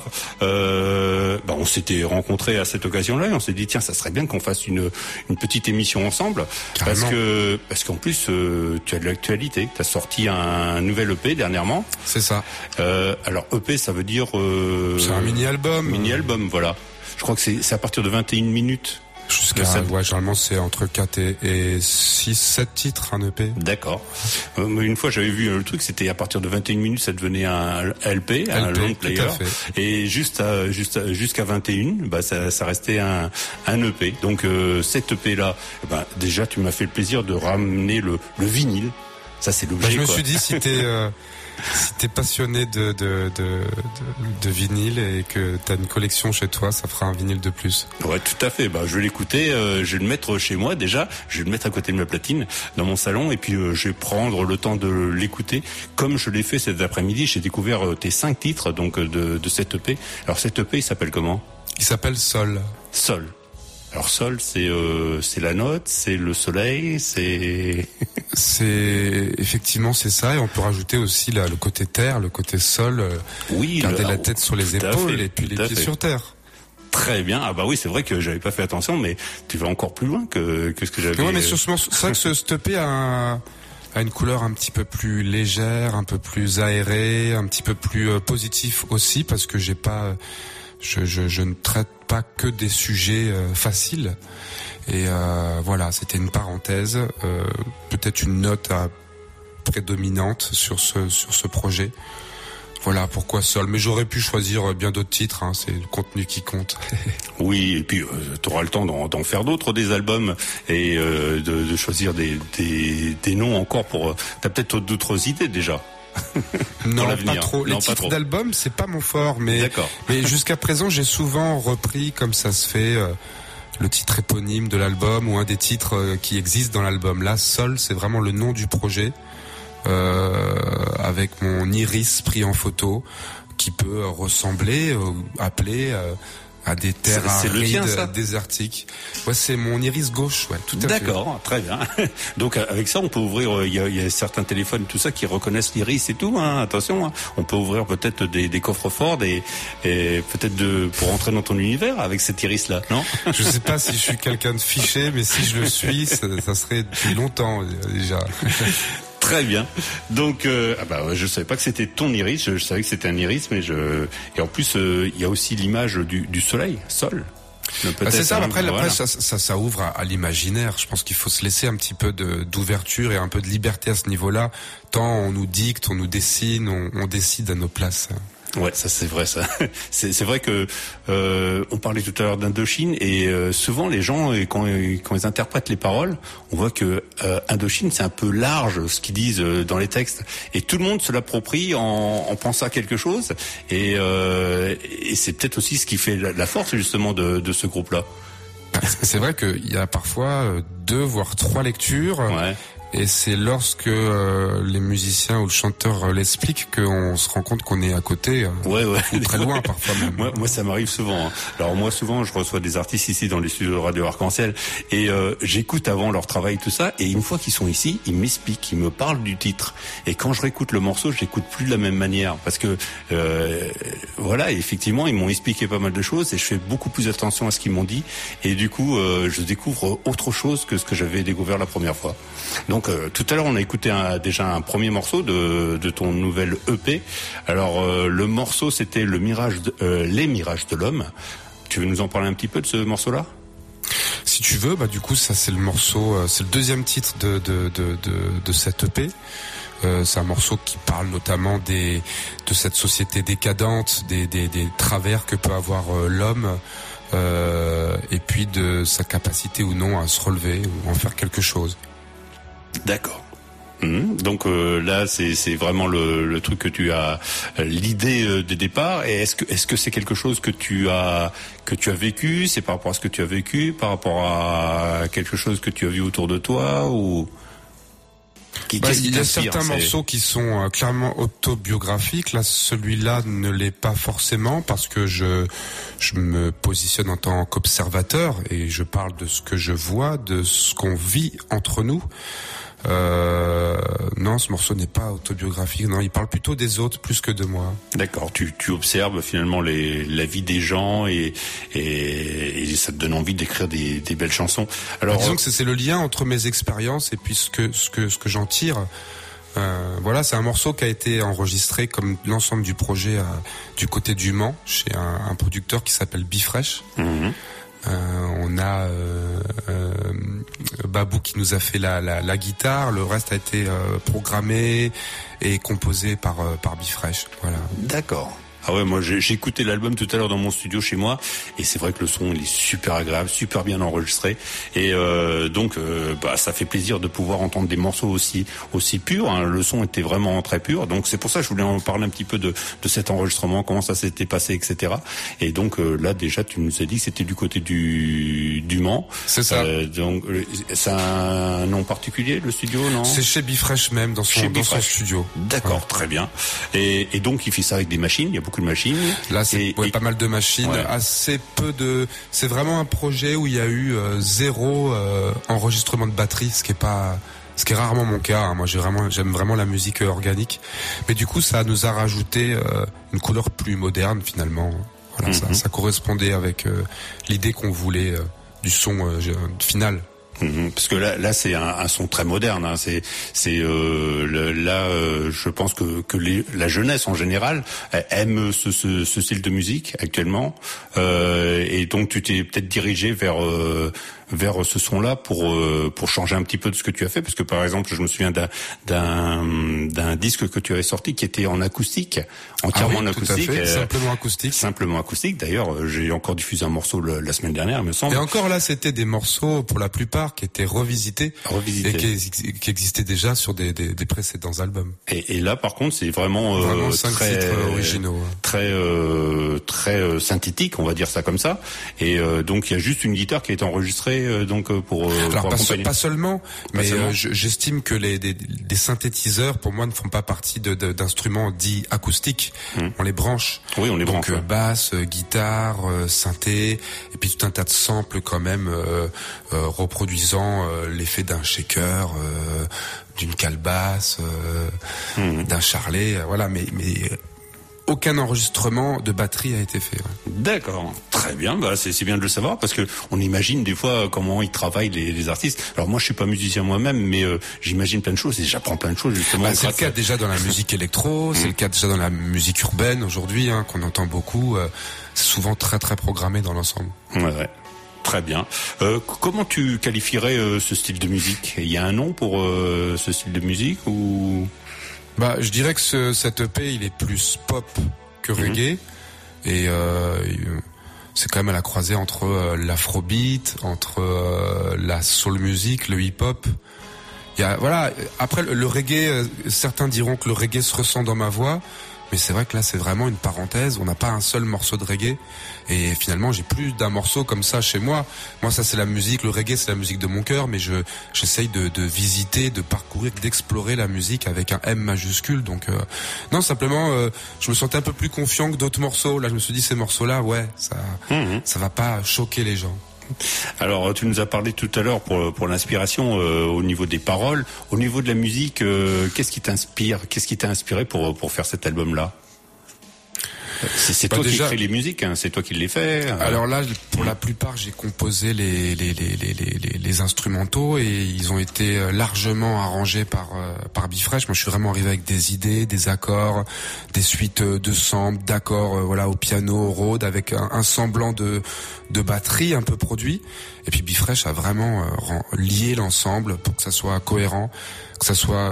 On s'était rencontrés à cette occasion-là et on s'est dit tiens, ça serait bien qu'on fasse une petite émission ensemble. Carrément. Parce qu'en plus tu as de l'actualité. Tu as sorti un nouvel EP dernièrement. C'est ça. Alors EP, ça veut dire c'est un mini-album. Mini-album, voilà. Je crois que c'est à partir de 21 minutes. Généralement c'est entre 4 et 6, 7 titres un EP. D'accord. Une fois j'avais vu le truc, c'était à partir de 21 minutes ça devenait un LP, un long player. Et jusqu'à 21, ça restait un EP. Donc cet EP là, déjà tu m'as fait le plaisir de ramener le vinyle. Ça c'est l'objet. Je me suis dit si t'es passionné de vinyle et que t'as une collection chez toi, ça fera un vinyle de plus. Ouais, tout à fait. Je vais l'écouter, je vais le mettre chez moi déjà, je vais le mettre à côté de ma platine dans mon salon et puis je vais prendre le temps de l'écouter comme je l'ai fait cet après-midi. J'ai découvert tes 5 titres donc de cet EP. Alors cet EP, il s'appelle comment? Il s'appelle Sol. Sol. Alors sol, c'est la note, c'est le soleil, c'est effectivement c'est ça, et on peut rajouter aussi là le côté terre, le côté sol. Oui, garder la tête sur les épaules et puis les pieds sur terre. Très bien. Ah bah oui, c'est vrai que j'avais pas fait attention, mais tu vas encore plus loin que ce que j'avais. Ouais, mais sur ce morceau, c'est vrai que ce EP a une couleur un petit peu plus légère, un peu plus aérée, un petit peu plus positif aussi, parce que je ne traite pas que des sujets faciles. Et voilà, c'était une parenthèse, peut-être une note prédominante sur ce projet. Voilà pourquoi Sol. Mais j'aurais pu choisir bien d'autres titres, hein, c'est le contenu qui compte. Oui, et puis tu auras le temps d'en faire d'autres, des albums, et de choisir des noms encore pour... T'as peut-être d'autres idées déjà. Non, pas trop. Les titres d'albums, c'est pas mon fort, mais jusqu'à présent, j'ai souvent repris, comme ça se fait, le titre éponyme de l'album ou un des titres qui existent dans l'album. Là, Sol, c'est vraiment le nom du projet, avec mon iris pris en photo, qui peut ressembler, appeler à des terres arides, désertiques. Ouais, c'est mon iris gauche, ouais, tout à fait. D'accord, très bien. Donc avec ça, on peut ouvrir. Il y a certains téléphones, tout ça, qui reconnaissent l'iris et tout. Hein, attention, hein. On peut ouvrir peut-être des coffres-forts, et peut-être pour entrer dans ton univers avec cet iris-là, non? Je sais pas si je suis quelqu'un de fiché, mais si je le suis, ça serait depuis longtemps déjà. Très bien. Donc, je savais pas que c'était ton iris. Je savais que c'était un iris, mais et en plus, il y a aussi l'image du soleil, sol. C'est ça. Après, ça ouvre à l'imaginaire. Je pense qu'il faut se laisser un petit peu d'ouverture et un peu de liberté à ce niveau-là. Tant on nous dicte, on nous dessine, on décide à nos places. Ouais, ça c'est vrai, ça. C'est vrai que on parlait tout à l'heure d'Indochine, et souvent les gens, quand ils interprètent les paroles, on voit que Indochine, c'est un peu large ce qu'ils disent dans les textes, et tout le monde se l'approprie en pensant à quelque chose, et c'est peut-être aussi ce qui fait la force justement de ce groupe-là. C'est vrai qu'il y a parfois 2 voire 3 lectures. Ouais. Et c'est lorsque les musiciens ou le chanteur l'expliquent qu'on se rend compte qu'on est à côté, très loin parfois même. Moi, ça m'arrive souvent. Hein. Alors moi, souvent, je reçois des artistes ici dans les studios de Radio Arc-en-Ciel, et j'écoute avant leur travail, tout ça, et une fois qu'ils sont ici, ils m'expliquent, ils me parlent du titre. Et quand je réécoute le morceau, je l'écoute plus de la même manière, parce que effectivement, ils m'ont expliqué pas mal de choses, et je fais beaucoup plus attention à ce qu'ils m'ont dit, et du coup, je découvre autre chose que ce que j'avais découvert la première fois. Donc tout à l'heure, on a écouté déjà un premier morceau de ton nouvel EP. Alors le morceau, c'était Les Mirages de l'Homme. Tu veux nous en parler un petit peu de ce morceau-là ? Si tu veux, du coup, ça c'est le morceau, c'est le deuxième titre de cet EP. C'est un morceau qui parle notamment de cette société décadente, des travers que peut avoir l'homme. Et puis de sa capacité ou non à se relever ou en faire quelque chose. D'accord. Donc là, c'est vraiment le truc que tu as, l'idée de départ. Et est-ce que c'est quelque chose que tu as vécu? C'est par rapport à ce que tu as vécu, par rapport à quelque chose que tu as vu autour de toi, ou il y a certains morceaux qui sont clairement autobiographiques. Là, celui-là ne l'est pas forcément, parce que je me positionne en tant qu'observateur et je parle de ce que je vois, de ce qu'on vit entre nous. Non, ce morceau n'est pas autobiographique. Non, il parle plutôt des autres plus que de moi. D'accord. Tu observes finalement la vie des gens, et ça te donne envie d'écrire des belles chansons. Alors, disons que c'est le lien entre mes expériences et puis ce que j'en tire. C'est un morceau qui a été enregistré comme l'ensemble du projet du côté du Mans, chez un producteur qui s'appelle Bifresh. Mmh. On a Babou qui nous a fait la guitare. Le reste a été programmé et composé par Bifresh. Voilà. D'accord. Ah ouais, moi j'ai écouté l'album tout à l'heure dans mon studio chez moi, et c'est vrai que le son il est super agréable, super bien enregistré, et donc ça fait plaisir de pouvoir entendre des morceaux aussi purs. Hein. Le son était vraiment très pur, donc c'est pour ça que je voulais en parler un petit peu de cet enregistrement, comment ça s'était passé, etc. Et donc là déjà tu nous as dit que c'était du côté du Mans. C'est ça. Donc c'est un nom particulier, le studio, non? C'est chez Bifresh même, dans son studio. D'accord, très bien. Et donc il fait ça avec des machines. Il y a beaucoup beaucoup de machines. Là, c'est pas mal de machines, assez peu de. C'est vraiment un projet où il y a eu zéro enregistrement de batterie, ce qui est rarement mon cas. Hein. Moi, j'aime vraiment la musique organique. Mais du coup, ça nous a rajouté une couleur plus moderne finalement. Voilà, ça correspondait avec l'idée qu'on voulait du son final. Parce que là c'est un son très moderne. Hein. Je pense que la jeunesse en général aime ce style de musique actuellement, et donc tu t'es peut-être dirigé vers ce son-là pour changer un petit peu de ce que tu as fait, parce que par exemple je me souviens d'un disque que tu avais sorti qui était en acoustique, entièrement en acoustique, simplement acoustique. D'ailleurs, j'ai encore diffusé un morceau la semaine dernière, il me semble. Et encore là, c'était des morceaux pour la plupart qui étaient revisités. Et qui existaient déjà sur des précédents albums. Et là, par contre, c'est vraiment 5 titres originaux, très synthétique, on va dire ça comme ça. Et donc il y a juste une guitare qui a été enregistrée pour accompagner. Pas seulement, mais j'estime que des synthétiseurs pour moi ne font pas partie d'instruments dits acoustiques. On les branche. Oui, on les branche. Donc basse, guitare, synthé, et puis tout un tas de samples quand même reproduisant l'effet d'un shaker, d'une calebasse, d'un charlet, voilà, mais aucun enregistrement de batterie a été fait. Ouais. D'accord, très bien. Bah c'est bien de le savoir, parce que on imagine des fois comment ils travaillent les artistes. Alors moi je suis pas musicien moi-même, mais j'imagine plein de choses et j'apprends plein de choses justement. C'est le cas déjà dans la musique électro, c'est le cas déjà dans la musique urbaine aujourd'hui, qu'on entend beaucoup. C'est souvent très très programmé dans l'ensemble. Ouais. Très bien. Comment tu qualifierais ce style de musique ? Il y a un nom pour ce style de musique ou ? Je dirais que cet EP il est plus pop que reggae, et c'est quand même à la croisée entre l'afrobeat, entre la soul music, le hip-hop. Après le reggae, certains diront que le reggae se ressent dans ma voix. Mais c'est vrai que là, c'est vraiment une parenthèse. On n'a pas un seul morceau de reggae. Et finalement, j'ai plus d'un morceau comme ça chez moi. Moi, ça, c'est la musique. Le reggae, c'est la musique de mon cœur. Mais j'essaye de visiter, de parcourir, d'explorer la musique avec un M majuscule. Donc, non, simplement, je me sentais un peu plus confiant que d'autres morceaux. Là, je me suis dit, ces morceaux-là, ça va pas choquer les gens. Alors, tu nous as parlé tout à l'heure pour l'inspiration au niveau des paroles, au niveau de la musique. Qu'est-ce qui t'inspire ? Qu'est-ce qui t'a inspiré pour faire cet album-là ? C'est toi qui crée les musiques, c'est toi qui les fais. Alors là, pour la plupart, j'ai composé les instrumentaux et ils ont été largement arrangés par Bifresh. Moi, je suis vraiment arrivé avec des idées, des accords, des suites de samples, d'accords, au piano, au Rhodes, avec un semblant de batterie un peu produit. Et puis Bifresh a vraiment lié l'ensemble pour que ça soit cohérent, que ça soit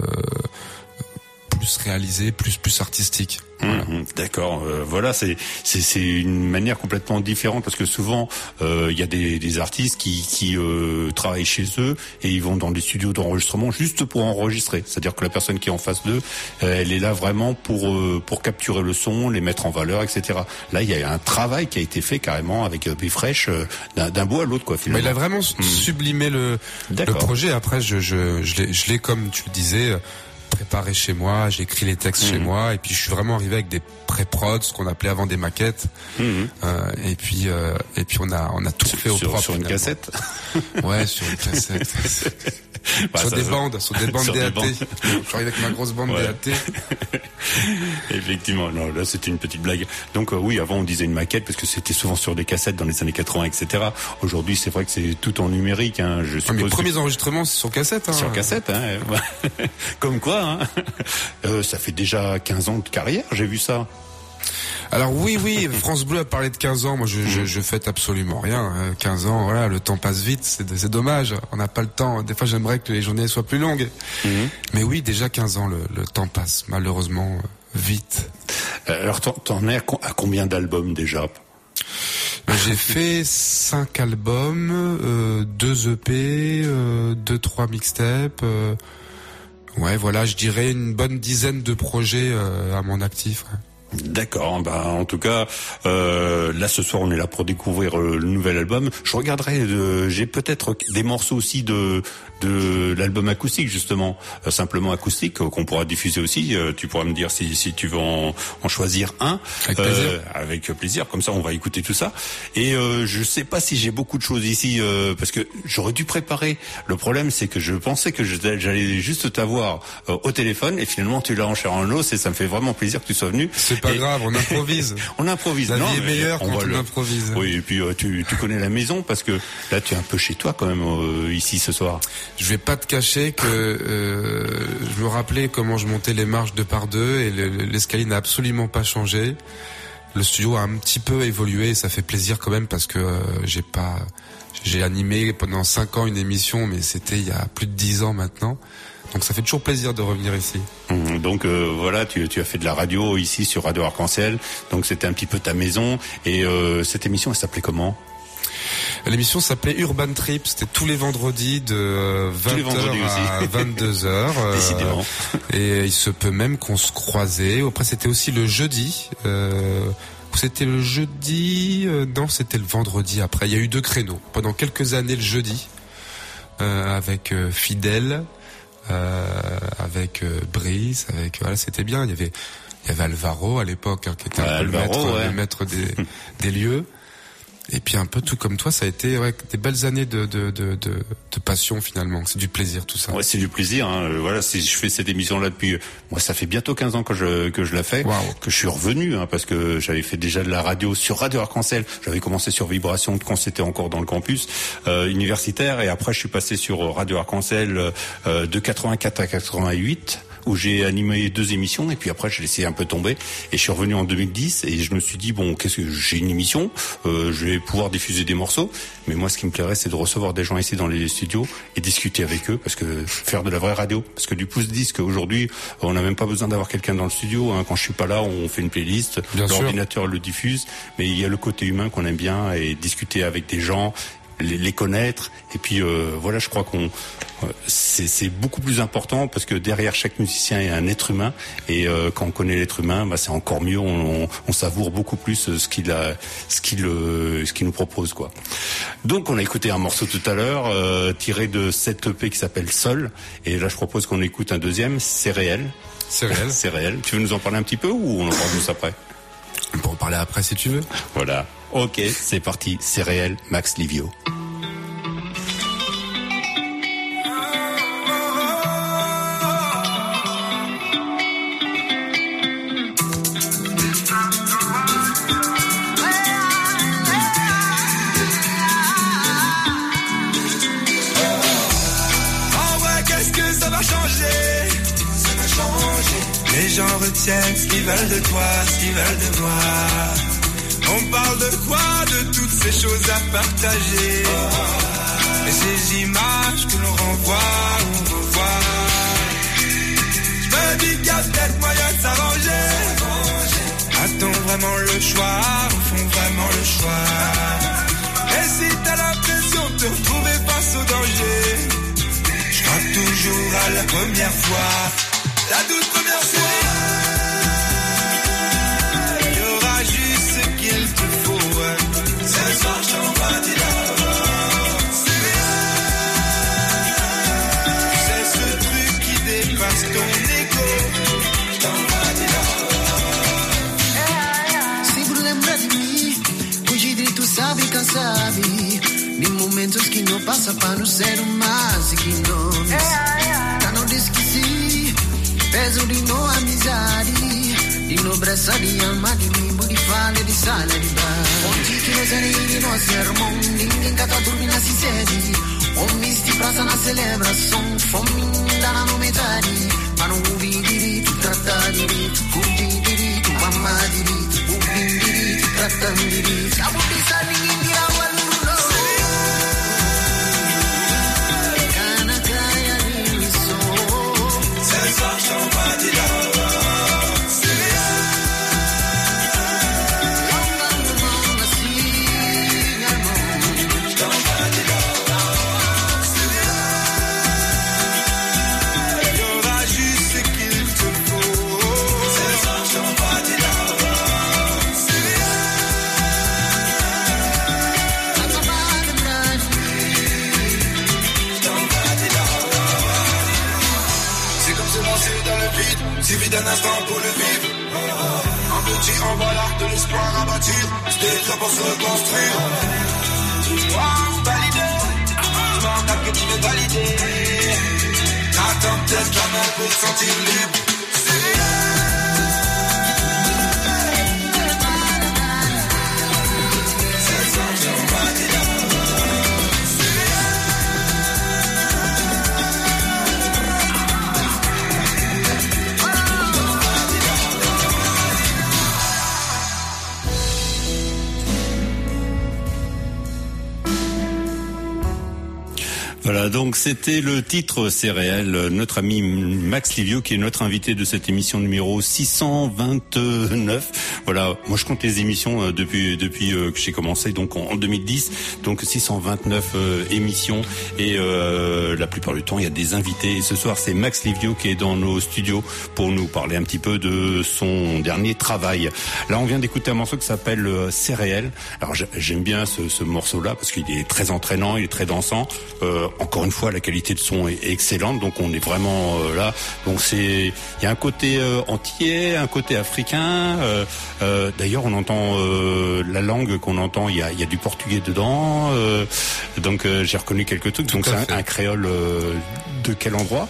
plus réalisé, plus artistique. Voilà. D'accord. Voilà, c'est une manière complètement différente, parce que souvent il y a des artistes qui travaillent chez eux et ils vont dans des studios d'enregistrement juste pour enregistrer. C'est-à-dire que la personne qui est en face d'eux, elle est là vraiment pour capturer le son, les mettre en valeur, etc. Là, il y a un travail qui a été fait carrément avec Bifresh d'un bout à l'autre, quoi. Finalement. Mais il a vraiment sublimé le projet. Après, je l'ai comme tu le disais, préparé chez moi, j'ai écrit les textes chez moi, et puis je suis vraiment arrivé avec des pré-prods, ce qu'on appelait avant des maquettes, et puis on a tout fait au propre. Sur une cassette. Ouais, sur une cassette. Sur des bandes DAT. Je arrive avec ma grosse bande DAT. Effectivement, non, là c'était une petite blague. Donc oui, avant on disait une maquette parce que c'était souvent sur des cassettes dans les années 80, etc. Aujourd'hui, c'est vrai que c'est tout en numérique. Je suppose. Mes premiers enregistrements, c'est sur cassette. Sur cassette, comme quoi. Ça fait déjà 15 ans de carrière, j'ai vu ça. Alors oui, France Bleu a parlé de 15 ans. Moi, je fête absolument rien. 15 ans, voilà, le temps passe vite. C'est dommage. On n'a pas le temps. Des fois, j'aimerais que les journées soient plus longues. Mais oui, déjà 15 ans, le temps passe malheureusement vite. Alors, t'en es à combien d'albums déjà ? J'ai fait 5 albums, 2 EP, 2-3 mixtapes. Ouais, voilà, je dirais une bonne dizaine de projets à mon actif. D'accord, bah en tout cas là ce soir on est là pour découvrir le nouvel album. Je regarderai, j'ai peut-être des morceaux aussi de l'album acoustique justement, simplement acoustique qu'on pourra diffuser aussi. Tu pourras me dire si tu veux en choisir un. Avec plaisir. Avec plaisir. Comme ça on va écouter tout ça. Et je sais pas si j'ai beaucoup de choses ici parce que j'aurais dû préparer. Le problème c'est que je pensais que j'allais juste t'avoir au téléphone et finalement tu l'as en chair en os et ça me fait vraiment plaisir que tu sois venu. C'est pas grave, on improvise. On improvise. La vie est meilleure quand on improvise. Oui, et puis tu connais la maison parce que là tu es un peu chez toi quand même ici ce soir. Je vais pas te cacher que je me rappelais comment je montais les marches 2 par 2 et l'escalier n'a absolument pas changé. Le studio a un petit peu évolué et ça fait plaisir quand même parce que j'ai animé pendant 5 ans une émission, mais c'était il y a plus de 10 ans maintenant. Donc ça fait toujours plaisir de revenir ici. Donc voilà, tu as fait de la radio ici sur Radio Arc-en-Ciel. Donc c'était un petit peu ta maison. Et cette émission, elle s'appelait comment ? L'émission s'appelait Urban Trip. C'était tous les vendredis de 20h à 22h. Décidément. Et il se peut même qu'on se croisait. Après c'était aussi le jeudi. C'était le jeudi. Non, c'était le vendredi après. Il y a eu 2 créneaux. Pendant quelques années le jeudi. Avec Fidèle. Avec Brice, voilà, c'était bien. Il y avait Alvaro à l'époque, qui était un peu le maître des lieux. Et puis un peu tout comme toi, ça a été des belles années de passion finalement. C'est du plaisir tout ça. Ouais, c'est du plaisir. Voilà, si je fais cette émission-là depuis, moi ça fait bientôt 15 ans que je la fais, que je suis revenu, parce que j'avais fait déjà de la radio sur Radio Arc-en-Ciel. J'avais commencé sur Vibration quand c'était encore dans le campus universitaire, et après je suis passé sur Radio Arc-en-Ciel de 84 à 88. Où j'ai animé 2 émissions et puis après j'ai laissé un peu tomber et je suis revenu en 2010 et je me suis dit bon, qu'est-ce que j'ai une émission, je vais pouvoir diffuser des morceaux, mais moi ce qui me plairait c'est de recevoir des gens ici dans les studios et discuter avec eux, parce que faire de la vraie radio, parce que du pouce disque aujourd'hui on n'a même pas besoin d'avoir quelqu'un dans le studio, quand je suis pas là on fait une playlist, l'ordinateur le diffuse, mais il y a le côté humain qu'on aime bien et discuter avec des gens, les connaître, et puis voilà, je crois qu'on c'est beaucoup plus important parce que derrière chaque musicien il y a un être humain, et quand on connaît l'être humain, c'est encore mieux, on savoure beaucoup plus ce qu'il nous propose, quoi. Donc on a écouté un morceau tout à l'heure tiré de cette EP qui s'appelle Sol, et là je propose qu'on écoute un deuxième, C'est réel. C'est réel. C'est réel. Tu veux nous en parler un petit peu ou on en parle juste après? On peut en parler après si tu veux. Voilà. Ok, c'est parti. C'est réel, Max Livio. Les gens retiennent ce qu'ils veulent de toi, ce qu'ils veulent de moi. On parle de quoi? De toutes ces choses à partager. Et ces images que l'on renvoie, on revoit. Je me dis qu'il y a peut-être moyen de s'arranger. A-t-on vraiment le choix? Au fond, vraiment le choix. Et si t'as l'impression de te retrouver face au danger, je crois toujours à la première fois. La toute première fois, il y aura juste ce qu'il te faut. Ce soir, je t'envoie du love. C'est ce truc qui dépasse ton ego. Je t'envoie du love. Sempre lembra de mim, hoje de tu sabe que sabe. De momentos que não passa para não ser mais que nomes. Já não esqueci. Peso di no amizade, di no brezza di alma, di mimbo, di fale, di sale, di bar. Onde que nos anelli di nosso irmão, ninguém cata dormir na sede. Homens de praça na celebração, fominda na metade. Para não ouvir direito, tratar direito, curtir direito, amar direito, ouvir direito, tratar direito. Já vou pensar, ninguém dirá o aluno. Il y aura juste ce qu'il te faut. Ce soir, je t'envoie du love. suffit d'un instant pour le vivre. Un petit envoi l'arc de l'espoir à bâtir. C'était très pour se reconstruire. Validé, je m'en tape que tu veux valider. Attends peut-être jamais pour te sentir libre. Voilà, donc c'était le titre C'est réel, notre ami Max Livio qui est notre invité de cette émission numéro 629. Voilà, moi je compte les émissions depuis que j'ai commencé donc en 2010, donc 629 émissions et la plupart du temps il y a des invités et ce soir c'est Max Livio qui est dans nos studios pour nous parler un petit peu de son dernier travail. Là on vient d'écouter un morceau qui s'appelle C'est réel. Alors j'aime bien ce morceau-là parce qu'il est très entraînant, il est très dansant. Encore une fois, la qualité de son est excellente, donc on est vraiment là. Donc il y a un côté antillais, un côté africain. D'ailleurs, on entend la langue qu'on entend. Il y a du portugais dedans. Donc j'ai reconnu quelques trucs. Donc c'est un créole de quel endroit?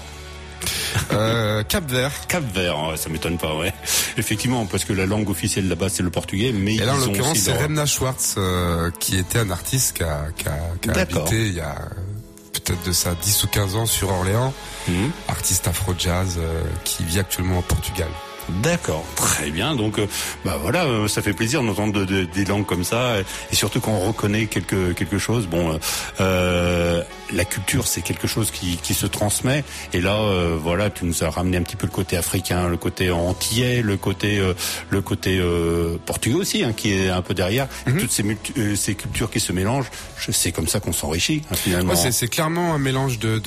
Cap-Vert. Cap-Vert, ça m'étonne pas, ouais. Effectivement, parce que la langue officielle là-bas c'est le portugais, mais et là en l'occurrence c'est Remna Schwartz qui était un artiste qui a habité il y a peut-être de ça 10 ou 15 ans sur Orléans, artiste afro-jazz qui vit actuellement au Portugal. D'accord, très bien. Donc, voilà, ça fait plaisir d'entendre des langues comme ça, et surtout quand on reconnaît quelque chose. Bon, la culture, c'est quelque chose qui se transmet. Et là, voilà, tu nous as ramené un petit peu le côté africain, le côté antillais, le côté portugais aussi, hein, qui est un peu derrière. Toutes ces cultures qui se mélangent, c'est comme ça qu'on s'enrichit, hein, finalement. Ouais, c'est clairement un mélange de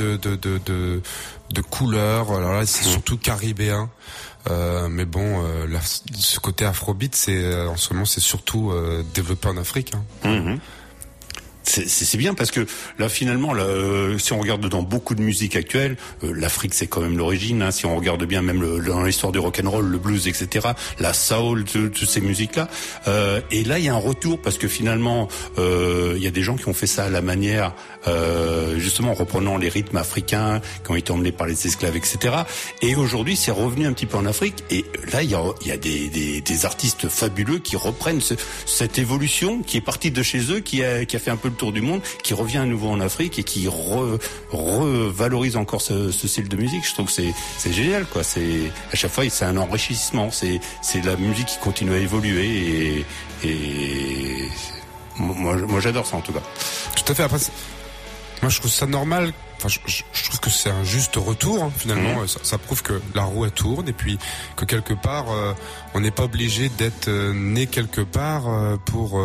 couleurs. Alors là, c'est surtout caribéen. Mais bon, ce côté afrobeat, en ce moment, c'est surtout développé en Afrique. Hein. C'est bien parce que là finalement si on regarde dans beaucoup de musique actuelle, l'Afrique c'est quand même l'origine, hein, si on regarde bien même dans l'histoire du rock'n'roll, le blues, etc., la soul, toutes ces musiques là, et là il y a un retour parce que finalement il y a des gens qui ont fait ça à la manière justement en reprenant les rythmes africains qui ont été emmenés par les esclaves, etc., et aujourd'hui c'est revenu un petit peu en Afrique, et là il y a des artistes fabuleux qui reprennent cette évolution qui est partie de chez eux, qui a fait un peu le tour du monde, qui revient à nouveau en Afrique et qui revalorise encore ce style de musique. Je trouve que c'est génial, quoi. À chaque fois c'est un enrichissement, c'est la musique qui continue à évoluer et moi j'adore ça en tout cas. Tout à fait. Après, moi je trouve ça normal. Enfin, je trouve que c'est un juste retour, hein, finalement. Ça prouve que la roue elle tourne et puis que quelque part on n'est pas obligé d'être né quelque part pour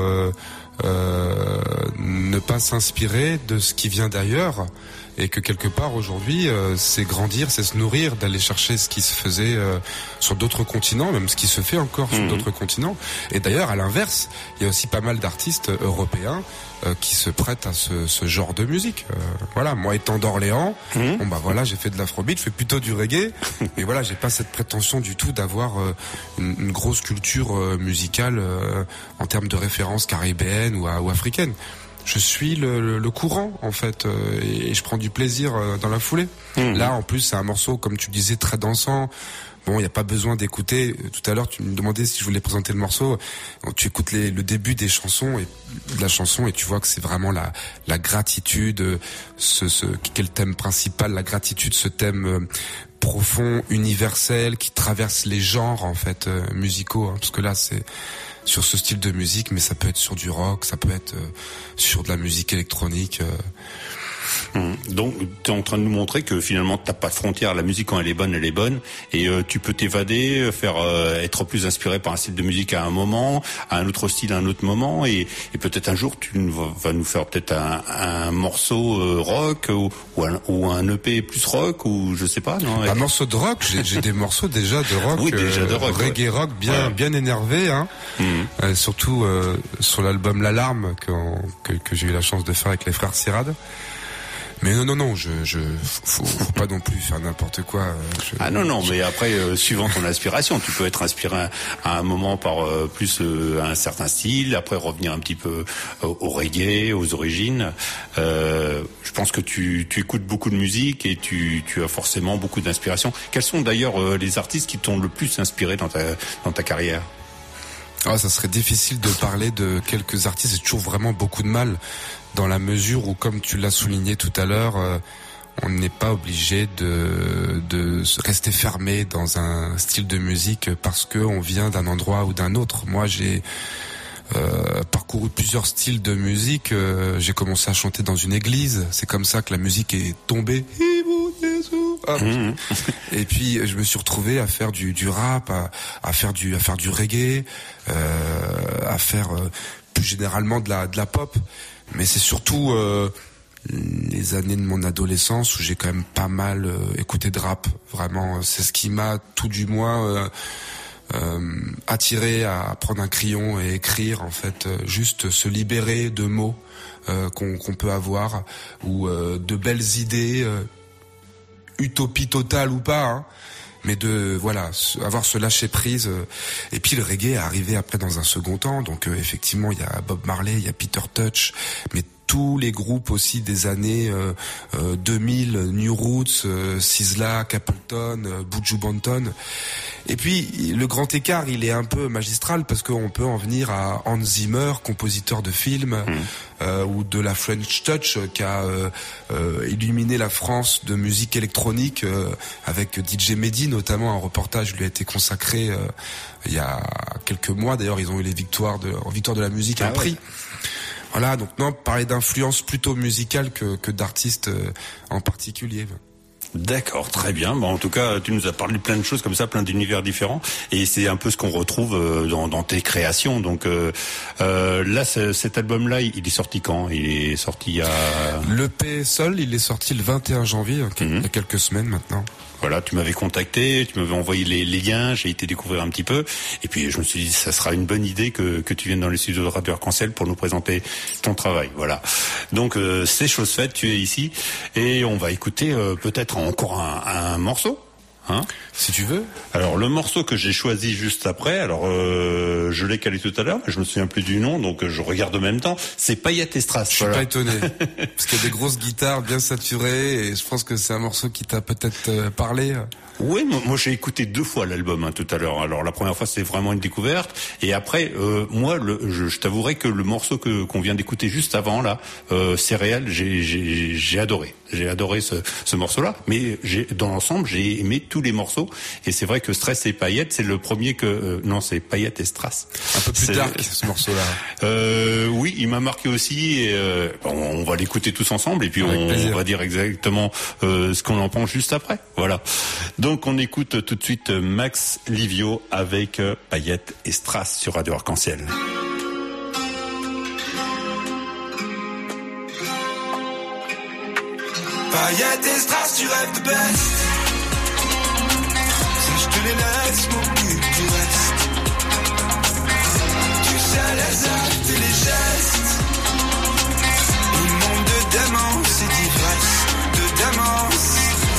ne pas s'inspirer de ce qui vient d'ailleurs, et que quelque part aujourd'hui c'est grandir, c'est se nourrir, d'aller chercher ce qui se faisait sur d'autres continents, même ce qui se fait encore sur d'autres continents. Et d'ailleurs à l'inverse, il y a aussi pas mal d'artistes européens qui se prêtent à ce genre de musique. Voilà, moi étant d'Orléans, bon bah voilà, j'ai fait de l'afrobeat, je fais plutôt du reggae, mais voilà, j'ai pas cette prétention du tout d'avoir une grosse culture musicale en termes de références caribéennes ou africaines. Je suis le courant en fait, et je prends du plaisir dans la foulée. Là en plus c'est un morceau, comme tu disais, très dansant. Bon, il n'y a pas besoin d'écouter. Tout à l'heure, tu me demandais si je voulais présenter le morceau. Tu écoutes le début des chansons et de la chanson et tu vois que c'est vraiment la gratitude, quel thème principal, la gratitude, ce thème profond, universel, qui traverse les genres en fait musicaux. Hein, parce que là, c'est sur ce style de musique, mais ça peut être sur du rock, ça peut être sur de la musique électronique. Donc tu es en train de nous montrer que finalement t'as pas de frontières, la musique quand elle est bonne, et tu peux t'évader, être plus inspiré par un style de musique à un moment, à un autre style à un autre moment, et peut-être un jour tu vas nous faire peut-être un morceau rock ou un EP plus rock, ou je sais pas. Non, un morceau de rock, j'ai des morceaux déjà de rock, oui, déjà de rock, reggae rock bien énervé, hein. Surtout sur l'album L'Alarme que j'ai eu la chance de faire avec les frères Sirad. Mais non, faut pas non plus faire n'importe quoi. Ah non, mais après, suivant ton inspiration, tu peux être inspiré à un moment par plus un certain style, après revenir un petit peu au reggae, aux origines. Je pense que tu écoutes beaucoup de musique et tu as forcément beaucoup d'inspiration. Quels sont d'ailleurs les artistes qui t'ont le plus inspiré dans ta carrière? Ça serait difficile de parler de quelques artistes, j'ai toujours vraiment beaucoup de mal, dans la mesure où, comme tu l'as souligné tout à l'heure, on n'est pas obligé de rester fermé dans un style de musique parce que on vient d'un endroit ou d'un autre. Moi, j'ai parcouru plusieurs styles de musique. J'ai commencé à chanter dans une église. C'est comme ça que la musique est tombée. Et puis je me suis retrouvé à faire du rap, à faire du reggae, à faire plus généralement de la pop. Mais c'est surtout les années de mon adolescence où j'ai quand même pas mal écouté de rap. Vraiment, c'est ce qui m'a tout du moins attiré à prendre un crayon et écrire, en fait, juste se libérer de mots qu'on peut avoir, ou de belles idées, utopie totale ou pas, hein, mais avoir ce lâcher prise. Et puis le reggae est arrivé après dans un second temps, donc effectivement il y a Bob Marley, il y a Peter Tosh, mais tous les groupes aussi des années 2000, New Roots, Sizzla, Capleton, Buju Banton. Et puis le grand écart, il est un peu magistral parce qu'on peut en venir à Hans Zimmer, compositeur de films, ou de la French Touch, qui a illuminé la France de musique électronique avec DJ Mehdi, notamment. Un reportage lui a été consacré il y a quelques mois. D'ailleurs, ils ont eu les victoires de la musique, un prix. Voilà, donc non, parler d'influence plutôt musicale que d'artistes en particulier. D'accord, très bien. Bon, en tout cas, tu nous as parlé de plein de choses comme ça, plein d'univers différents, et c'est un peu ce qu'on retrouve dans tes créations. Donc là, cet album-là, il est sorti quand? Il est sorti l'EP Sol, il est sorti le 21 janvier, il y a quelques semaines maintenant. Voilà, tu m'avais contacté, tu m'avais envoyé les liens, j'ai été découvrir un petit peu, et puis je me suis dit, ça sera une bonne idée que tu viennes dans les studios de Radio Arc-en-Ciel pour nous présenter ton travail. Voilà. Donc c'est chose faite, tu es ici, et on va écouter peut-être encore un morceau. Hein, si tu veux. Alors le morceau que j'ai choisi juste après, alors je l'ai calé tout à l'heure, mais je me souviens plus du nom, donc je regarde en même temps. C'est Paillettes et Strass. Je suis pas étonné, parce qu'il y a des grosses guitares bien saturées, et je pense que c'est un morceau qui t'a peut-être parlé. Oui, moi j'ai écouté 2 fois l'album tout à l'heure. Alors la première fois c'était vraiment une découverte, et après moi je t'avouerai que le morceau qu'on vient d'écouter juste avant là, Céréales, j'ai adoré. J'ai adoré ce morceau-là, mais dans l'ensemble j'ai aimé tous les morceaux, et c'est vrai que Stress et Paillettes, c'est le premier non, c'est Paillettes et Strass. Un peu plus dark ce morceau-là. Oui, il m'a marqué aussi, et on va l'écouter tous ensemble, et puis on va dire exactement ce qu'on en pense juste après. Voilà. Donc on écoute tout de suite Max Livio avec Paillettes et Strass sur Radio Arc-en-Ciel. Paillettes et Strass, tu rêves de best. Si je te les laisse, m'occupe du reste. Tu sais les actes et les gestes. Une monde de démence et d'ivresse, de démence.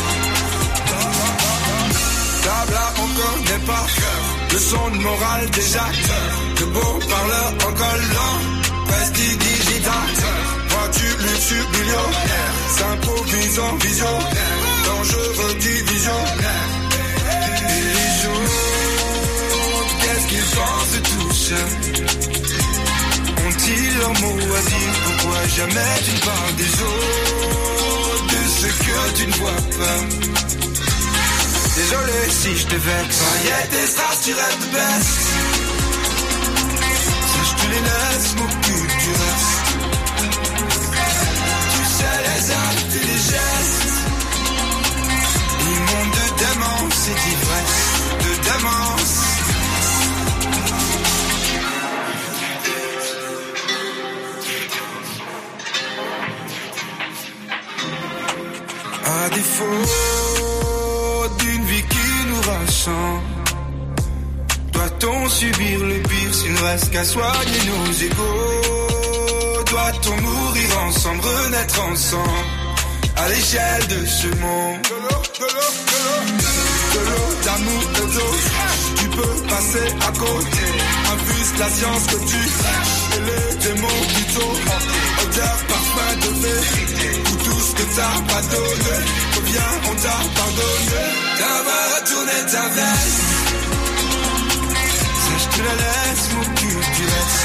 Blabla, on connaît par cœur. Leçon de morale déjà. De beaux parleurs en collant. Prestidigitateur. Voiture, luxe, millionnaire. S'improvisant, visionnaire. Dangereux, divisionnaire. Et les autres, qu'est-ce qu'ils pensent de tout ça? Ont-ils leur mot à dire? Pourquoi jamais tu ne parles des autres? De ce que tu ne vois pas? Désolé si je te vexe. Paillettes et Strass, tu rêves de best. Si je te les laisse, m'occupe du reste. Tu sais les actes et les gestes. Une monde de démence et d'ivresse, de démence. À défaut d'une vie qui nous rassemble, doit-on subir le pire s'il ne reste qu'à soigner nos égaux? Doit-on mourir ensemble, renaître ensemble, à l'échelle de ce monde. De l'eau, d'amour, de d'eau. Tu peux passer à côté. Infuse la science que tu et les démons plutôt. Odeur, parfum de fée. Pour tout ce que t'as pas donné. Reviens, on t'a pardonné. D'avoir retourné ta veste. Sache que la laisse m'occupe du reste.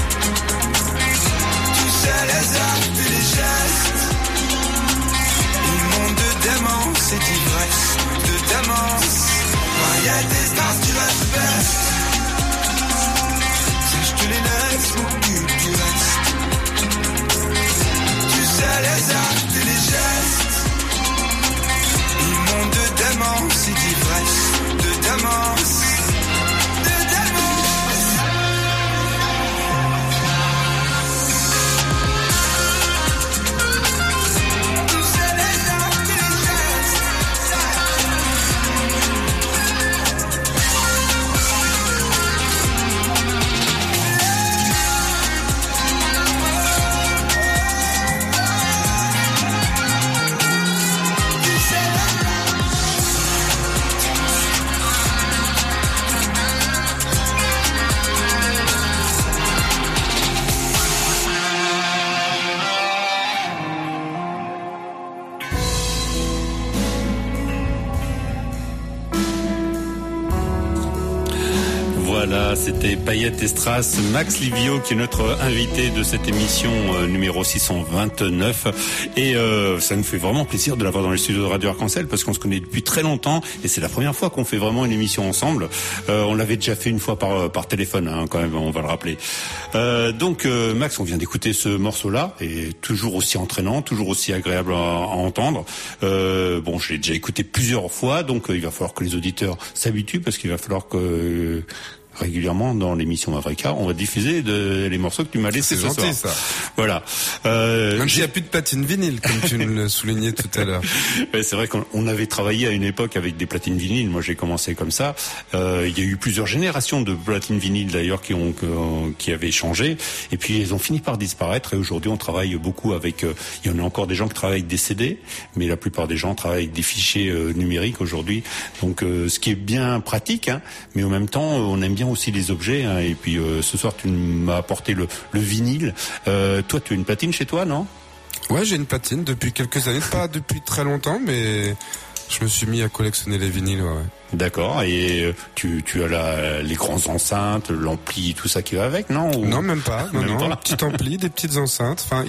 Tu sais les actes et les gestes. Une monde de démence et d'ivresse. De démence. Y'a des stars du respect. Sache que les laisse m'occupent du reste. Tu sais les actes et les gestes. Une monde de démence et d'ivresse. De démence. Voilà, c'était Paillettes et Strass, Max Livio qui est notre invité de cette émission numéro 629 et ça nous fait vraiment plaisir de l'avoir dans les studios de Radio Arc-en-Ciel parce qu'on se connaît depuis très longtemps et c'est la première fois qu'on fait vraiment une émission ensemble. On l'avait déjà fait une fois par téléphone hein, quand même, on va le rappeler. Donc Max, on vient d'écouter ce morceau-là et toujours aussi entraînant, toujours aussi agréable à entendre. Bon, je l'ai déjà écouté plusieurs fois, donc il va falloir que les auditeurs s'habituent parce qu'il va falloir que régulièrement dans l'émission Avrika, on va diffuser les morceaux que tu m'as laissés ce soir. C'est gentil ça. Voilà. Même s'il n'y a plus de platine vinyle, comme tu le soulignais tout à l'heure. Ouais, c'est vrai qu'on avait travaillé à une époque avec des platines vinyles. Moi, j'ai commencé comme ça. Il y a eu plusieurs générations de platines vinyles d'ailleurs qui avaient changé. Et puis, ils ont fini par disparaître. Et aujourd'hui, on travaille beaucoup avec. Il y en a encore des gens qui travaillent avec des CD, mais la plupart des gens travaillent avec des fichiers numériques aujourd'hui. Donc, ce qui est bien pratique, hein, mais en même temps, on aime bien aussi les objets hein, et puis ce soir tu m'as apporté le vinyle. Toi tu as une platine chez toi, non? Ouais, j'ai une platine depuis quelques années, pas depuis très longtemps, mais je me suis mis à collectionner les vinyles. Ouais. D'accord, et tu as les grandes enceintes, l'ampli, tout ça qui va avec, non? Ou... Non, même pas. Non, un petit ampli, des petites enceintes. Enfin,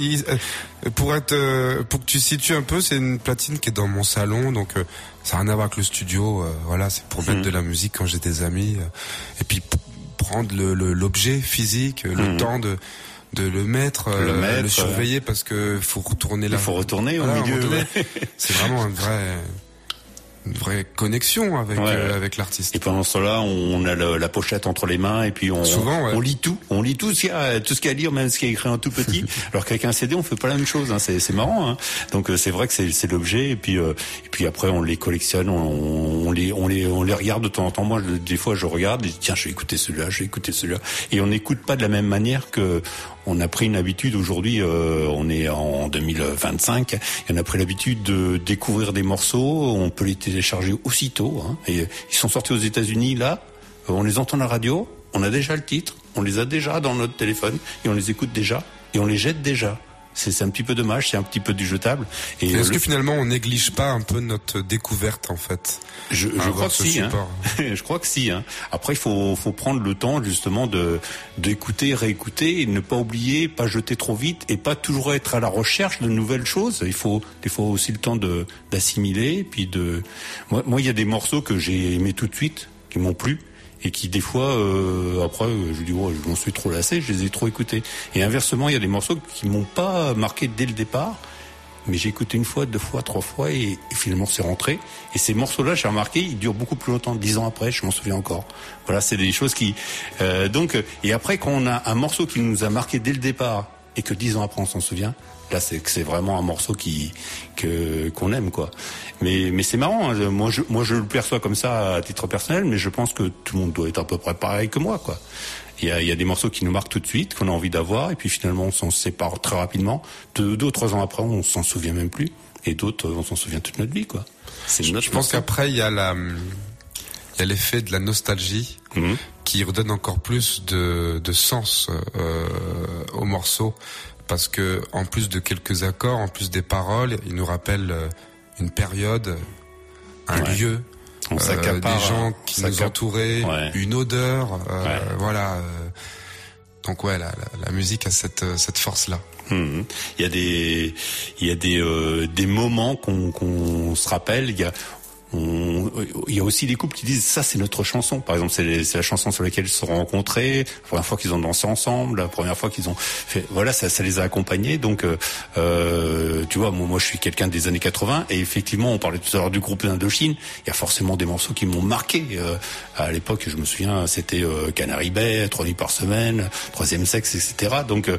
pour que tu situes un peu, c'est une platine qui est dans mon salon, donc ça n'a rien à voir avec le studio. Voilà, c'est pour mettre de la musique quand j'ai des amis, et puis prendre l'objet physique, le temps de le mettre, le surveiller parce que faut retourner là. Il faut retourner au milieu. C'est vraiment une vraie connexion avec l'artiste. Et pendant ce temps-là, on a la pochette entre les mains et puis on lit tout. On lit tout ce qu'il y a à lire, même ce qui est écrit en tout petit. Alors qu'avec un CD, on fait pas la même chose. Hein. C'est marrant. Hein. Donc c'est vrai que c'est l'objet et puis après on les collectionne, on les regarde de temps en temps. Moi, des fois, je regarde et je dis, tiens, je vais écouter celui-là, et on n'écoute pas de la même manière que. On a pris une habitude aujourd'hui, on est en 2025, et on a pris l'habitude de découvrir des morceaux, on peut les télécharger aussitôt, hein, et ils sont sortis aux États-Unis là, on les entend à la radio, on a déjà le titre, on les a déjà dans notre téléphone, et on les écoute déjà, et on les jette déjà. C'est un petit peu dommage, c'est un petit peu du jetable. Et est-ce que finalement on néglige pas un peu notre découverte en fait? Je crois que si. Hein. Je crois que si. Hein. Après, il faut prendre le temps justement d'écouter, réécouter, et ne pas oublier, pas jeter trop vite, et pas toujours être à la recherche de nouvelles choses. Il faut des fois aussi le temps d'assimiler, puis Moi, il y a des morceaux que j'ai aimés tout de suite, qui m'ont plu. Et qui des fois après je dis je m'en suis trop lassé, je les ai trop écoutés. Et inversement, il y a des morceaux qui m'ont pas marqué dès le départ, mais j'ai écouté une fois, deux fois, trois fois et finalement c'est rentré. Et ces morceaux-là, j'ai remarqué, ils durent beaucoup plus longtemps. 10 ans après, je m'en souviens encore. Voilà, c'est des choses qui donc et après quand on a un morceau qui nous a marqué dès le départ et que 10 ans après on s'en souvient, là c'est vraiment un morceau qu'on aime, quoi. Mais c'est marrant, hein. Moi je le perçois comme ça à titre personnel, mais je pense que tout le monde doit être à peu près pareil que moi, quoi. Il y a des morceaux qui nous marquent tout de suite, qu'on a envie d'avoir, et puis finalement on s'en sépare très rapidement. 2 ou 3 ans après, on s'en souvient même plus, et d'autres, on s'en souvient toute notre vie, quoi. Je pense qu'après il y a l'effet de la nostalgie qui redonne encore plus de sens au morceau, parce que en plus de quelques accords, en plus des paroles, il nous rappelle une période, un lieu, des gens qui nous entouraient, une odeur, voilà. Donc la musique a cette force-là. Il y a des moments qu'on se rappelle. Il y a aussi des couples qui disent ça c'est notre chanson. Par exemple, c'est la chanson sur laquelle ils se sont rencontrés, la première fois qu'ils ont dansé ensemble, la première fois qu'ils ont fait, voilà, ça les a accompagnés. Donc tu vois, moi je suis quelqu'un des années 80 et effectivement on parlait tout à l'heure du groupe d'Indochine, il y a forcément des morceaux qui m'ont marqué. À l'époque, je me souviens, c'était Canary Bay, 3 nuits par semaine, Troisième Sexe, etc. Donc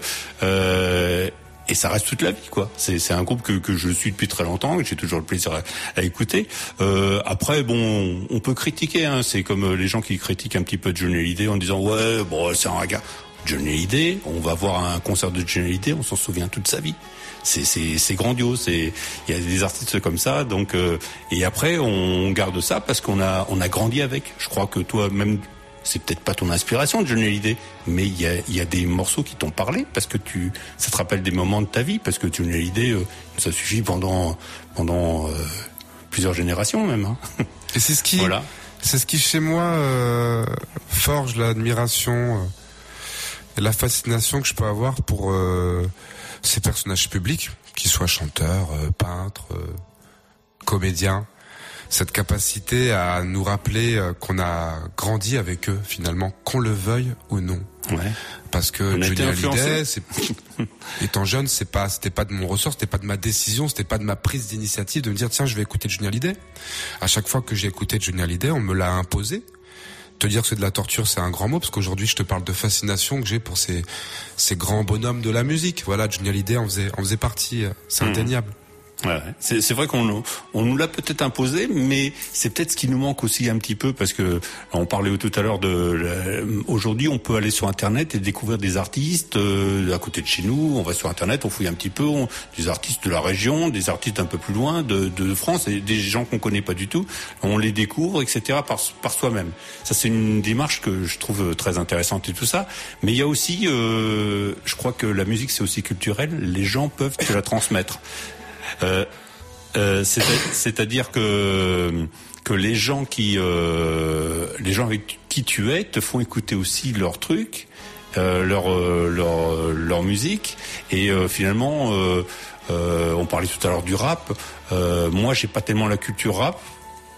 et ça reste toute la vie, quoi. C'est un groupe que je suis depuis très longtemps, que j'ai toujours le plaisir à écouter. Après, bon, on peut critiquer, hein. C'est comme les gens qui critiquent un petit peu Johnny Hallyday en disant ouais, bon, c'est un gars. Johnny Hallyday, on va voir un concert de Johnny Hallyday, on s'en souvient toute sa vie. C'est grandiose. Il y a des artistes comme ça, donc et après on garde ça parce qu'on a grandi avec. Je crois que toi même. C'est peut-être pas ton inspiration de Johnny Hallyday, mais il y a des morceaux qui t'ont parlé parce que ça te rappelle des moments de ta vie, parce que Johnny Hallyday, ça suffit pendant plusieurs générations même. Hein. Et c'est ce qui chez moi forge l'admiration et la fascination que je peux avoir pour ces personnages publics, qu'ils soient chanteurs, peintres, comédiens. Cette capacité à nous rappeler qu'on a grandi avec eux, finalement, qu'on le veuille ou non. Ouais. Parce que Johnny Hallyday, étant jeune, c'était pas de mon ressort, c'était pas de ma décision, c'était pas de ma prise d'initiative de me dire tiens, je vais écouter Johnny Hallyday. À chaque fois que j'ai écouté Johnny Hallyday, on me l'a imposé. Te dire que c'est de la torture, c'est un grand mot, parce qu'aujourd'hui, je te parle de fascination que j'ai pour ces grands bonhommes de la musique. Voilà, Johnny Hallyday en faisait partie, c'est indéniable. Ouais, c'est vrai qu'on nous l'a peut-être imposé, mais c'est peut-être ce qui nous manque aussi un petit peu, parce que on parlait tout à l'heure aujourd'hui on peut aller sur internet et découvrir des artistes à côté de chez nous. On va sur internet, on fouille un petit peu, des artistes de la région, des artistes un peu plus loin de France, et des gens qu'on connaît pas du tout, on les découvre, etc. par soi-même. Ça c'est une démarche que je trouve très intéressante et tout ça. Mais il y a aussi, je crois que la musique c'est aussi culturel. Les gens peuvent te la transmettre. C'est-à-dire que les gens avec qui tu es te font écouter aussi leurs trucs, leur musique, et finalement on parlait tout à l'heure du rap. Moi j'ai pas tellement la culture rap. Pourquoi ?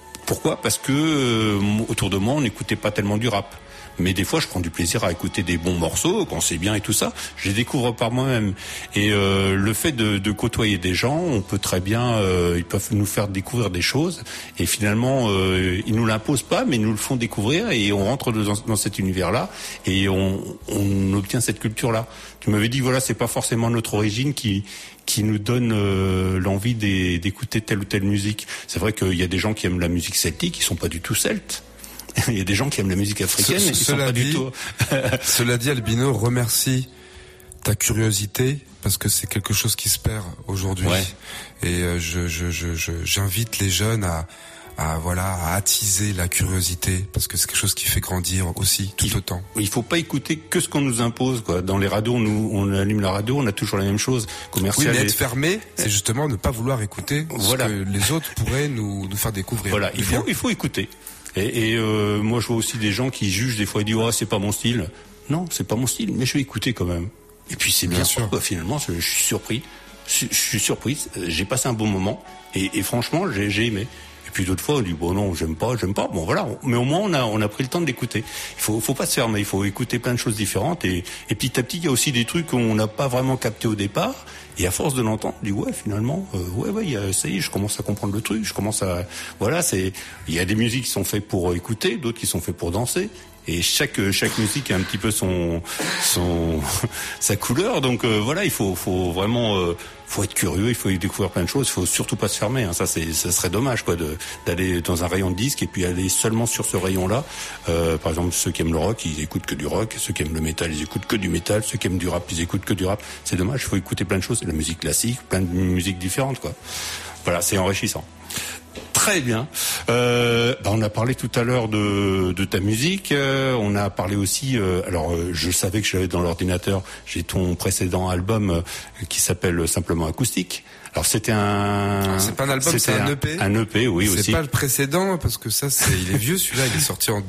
Parce que autour de moi on n'écoutait pas tellement du rap. Mais des fois, je prends du plaisir à écouter des bons morceaux, quand c'est bien et tout ça. Je les découvre par moi-même. Et le fait de côtoyer des gens, on peut très bien, ils peuvent nous faire découvrir des choses. Et finalement, ils nous l'imposent pas, mais ils nous le font découvrir. Et on rentre dans cet univers-là, et on obtient cette culture-là. Tu m'avais dit, voilà, c'est pas forcément notre origine qui nous donne l'envie d'écouter telle ou telle musique. C'est vrai qu'il y a des gens qui aiment la musique celtique, qui sont pas du tout celtes. Il y a des gens qui aiment la musique africaine, mais qui sont pas du tout. Cela dit, Albino, remercie ta curiosité, parce que c'est quelque chose qui se perd aujourd'hui. Ouais. Et j'invite les jeunes à attiser la curiosité, parce que c'est quelque chose qui fait grandir aussi tout autant. Il faut pas écouter que ce qu'on nous impose, quoi. Dans les radios, on allume la radio, on a toujours la même chose. Commercial. Oui, mais être fermé, c'est justement ne pas vouloir écouter ce que les autres pourraient nous faire découvrir. Voilà, il faut écouter. Et moi je vois aussi des gens qui jugent des fois, ils disent c'est pas mon style. Non, c'est pas mon style, mais je vais écouter quand même. Et puis c'est bien sûr. Finalement, je suis surpris. Je suis surprise. J'ai passé un bon moment et franchement j'ai aimé. Et puis d'autres fois on dit bon non, j'aime pas. Bon voilà, mais au moins on a pris le temps d'écouter. Il faut pas se fermer, il faut écouter plein de choses différentes, et petit à petit il y a aussi des trucs qu'on n'a pas vraiment capté au départ. Et à force de l'entendre, on dit finalement, ça y est, je commence à comprendre le truc, il y a des musiques qui sont faites pour écouter, d'autres qui sont faites pour danser. Et chaque musique a un petit peu sa couleur. Donc voilà, il faut vraiment faut être curieux, il faut y découvrir plein de choses, il faut surtout pas se fermer, hein. Ça serait dommage quoi d'aller dans un rayon de disques et puis aller seulement sur ce rayon-là. Par exemple, ceux qui aiment le rock, ils écoutent que du rock, ceux qui aiment le métal, ils écoutent que du métal, ceux qui aiment du rap, ils écoutent que du rap. C'est dommage, il faut écouter plein de choses, la musique classique, plein de musiques différentes quoi. Voilà, c'est enrichissant. Très bien. On a parlé tout à l'heure de ta musique. On a parlé aussi. Je savais que j'avais dans l'ordinateur. J'ai ton précédent album qui s'appelle simplement Acoustique. Alors c'était c'est pas un album, c'est un EP. Un EP, oui aussi. C'est pas le précédent parce que ça, il est vieux celui-là. Il est sorti en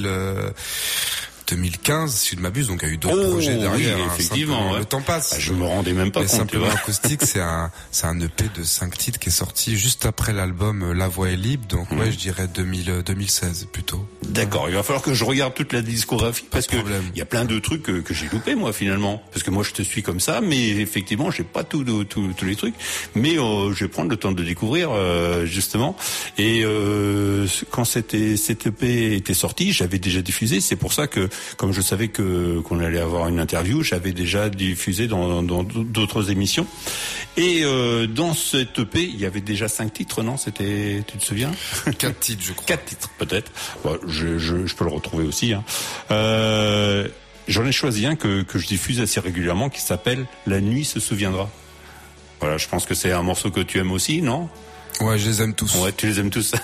2015, si je ne m'abuse, donc il y a eu d'autres projets derrière. Oui, effectivement. Le temps passe. Je me rendais même pas compte. Simplement Acoustique, c'est un EP de 5 titres qui est sorti juste après l'album La Voix est libre, donc ouais, je dirais 2016 plutôt. D'accord, il va falloir que je regarde toute la discographie parce que il y a plein de trucs que j'ai loupés moi finalement, parce que moi je te suis comme ça, mais effectivement j'ai pas tous les trucs, mais je vais prendre le temps de découvrir justement. Et quand cet EP était sorti, j'avais déjà diffusé, c'est pour ça que comme je savais qu'on allait avoir une interview, j'avais déjà diffusé dans d'autres émissions. Et dans cette EP, il y avait déjà 5 titres, non? C'était, tu te souviens? 4 titres, je crois. 4 titres, peut-être. Bon, je peux le retrouver aussi. Hein. J'en ai choisi un que je diffuse assez régulièrement, qui s'appelle La nuit se souviendra. Voilà, je pense que c'est un morceau que tu aimes aussi, non? Ouais, je les aime tous. Ouais, tu les aimes tous.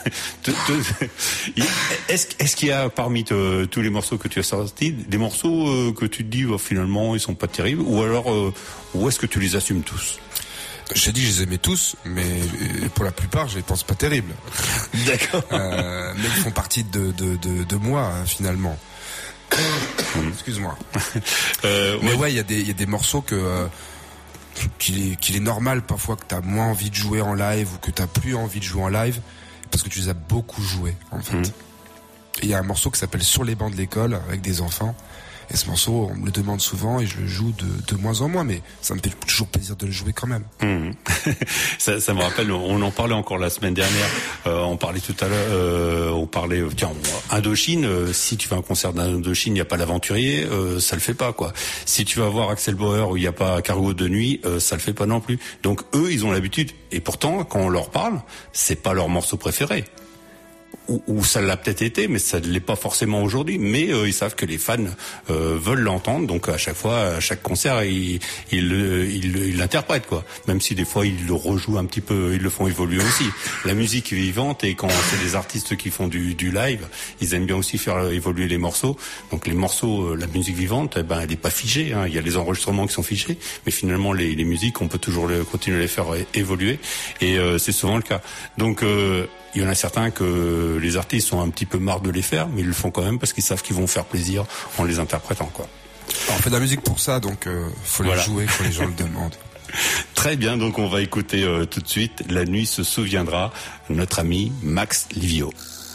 Est-ce qu'il y a parmi tous les morceaux que tu as sortis des morceaux que tu te dis finalement ils sont pas terribles, ou alors ou est-ce que tu les assumes tous? Je t'ai dit que je les aimais tous, mais pour la plupart je les pense pas terribles. D'accord. Mais ils font partie de moi finalement. Excuse-moi. Mais ouais, il y a des morceaux qu'il est normal parfois que t'as moins envie de jouer en live ou que t'as plus envie de jouer en live parce que tu les as beaucoup joués en fait. Il y a un morceau qui s'appelle Sur les bancs de l'école avec des enfants, et ce morceau on me le demande souvent et je le joue de moins en moins, mais ça me fait toujours plaisir de le jouer quand même. Ça me rappelle, on en parlait encore la semaine dernière, on parlait tout à l'heure, Indochine, si tu fais un concert d'Indochine, il n'y a pas l'aventurier, ça le fait pas quoi. Si tu vas voir Axel Bauer où il n'y a pas Cargo de nuit, ça le fait pas non plus. Donc eux, ils ont l'habitude, et pourtant quand on leur parle, c'est pas leur morceau préféré. Ou ça l'a peut-être été, mais ça ne l'est pas forcément aujourd'hui. Mais ils savent que les fans veulent l'entendre, donc à chaque fois, à chaque concert, ils l'interprètent quoi. Même si des fois ils le rejouent un petit peu, ils le font évoluer aussi. La musique est vivante, et quand c'est des artistes qui font du live, ils aiment bien aussi faire évoluer les morceaux. Donc les morceaux, la musique vivante, elle n'est pas figée. Hein. Il y a les enregistrements qui sont figés, mais finalement les musiques, on peut toujours continuer à les faire évoluer, et c'est souvent le cas. Donc il y en a certains que les artistes sont un petit peu marre de les faire, mais ils le font quand même parce qu'ils savent qu'ils vont faire plaisir en les interprétant, quoi. Alors, on fait de la musique pour ça, donc faut les jouer quand les gens le demandent. Très bien, donc on va écouter tout de suite La nuit se souviendra, notre ami Max Livio.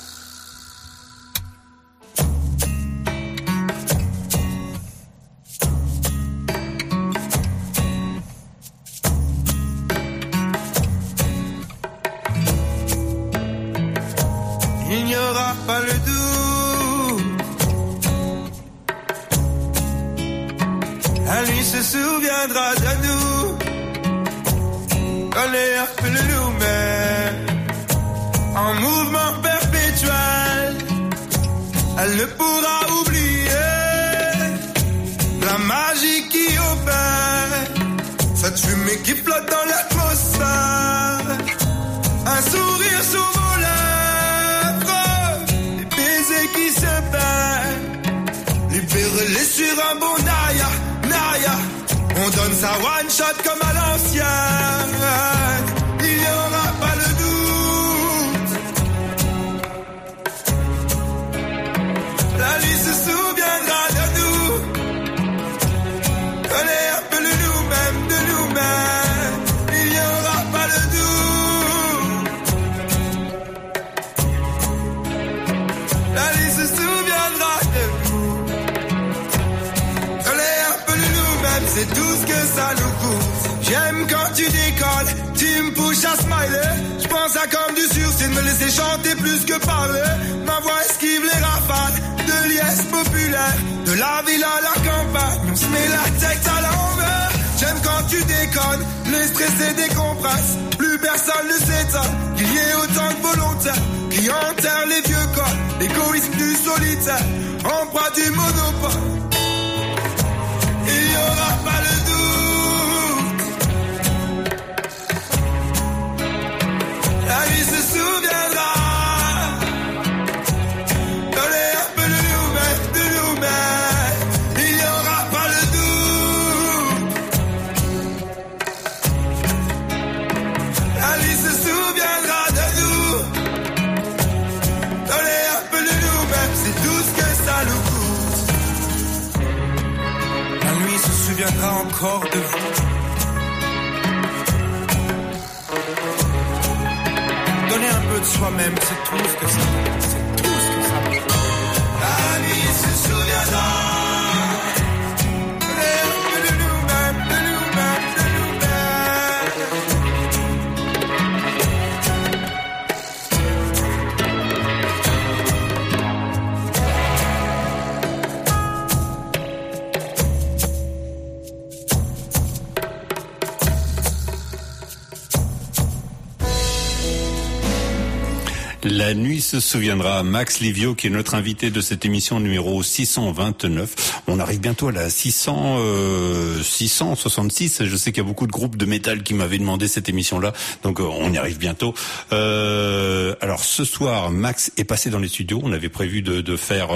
Il n'y aura pas le doux. La nuit se souviendra de nous. Quand les appelle nous-mêmes en mouvement perpétuel, elle ne pourra oublier la magie qui opère. Cette fumée qui flotte dans l'atmosphère, un sourire sur vos lèvres, des baisers qui se perdent, libérez-les sur un bon Naya, Naya. On donne ça one shot comme à l'ancienne. Il n'y aura pas le doute. La nuit se souviendra de nous. On est un peu nous-mêmes, de nous-mêmes. Il n'y aura pas le doute. La nuit se souviendra de nous. On est un peu nous-mêmes, c'est tout ce que ça nous coûte. J'aime quand tu décolles, tu me pousses à smiler. J'pense à comme du sûr, c'est me laisser chanter plus que parler. Ma voix esquive les rafales de liesse populaire. De la ville à la campagne, on se met la tête à l'envers. J'aime quand tu déconnes, les stressés décompressent. Plus personne ne s'étonne qu'il y ait autant de volontaires qui enterrent les vieux codes, l'égoïsme du solitaire, en proie du monopole. Il n'y aura pas le doute, la vie se souviendra. Donnez un peu de nous-mêmes, il n'y aura pas le doute, la vie se souviendra de nous. Donnez un peu de nous-mêmes, c'est tout ce que ça nous coûte. La nuit se souviendra encore de vous. Donner un peu de soi-même, c'est tout ce que ça vaut. C'est tout ce que ça vaut. La nuit se souviendra. Donner un peu de nous-mêmes, de nous-mêmes, de La nuit se souviendra. Max Livio, qui est notre invité de cette émission numéro 629. On arrive bientôt à la 666. Je sais qu'il y a beaucoup de groupes de métal qui m'avaient demandé cette émission-là, donc on y arrive bientôt. Alors ce soir, Max est passé dans les studios. On avait prévu de faire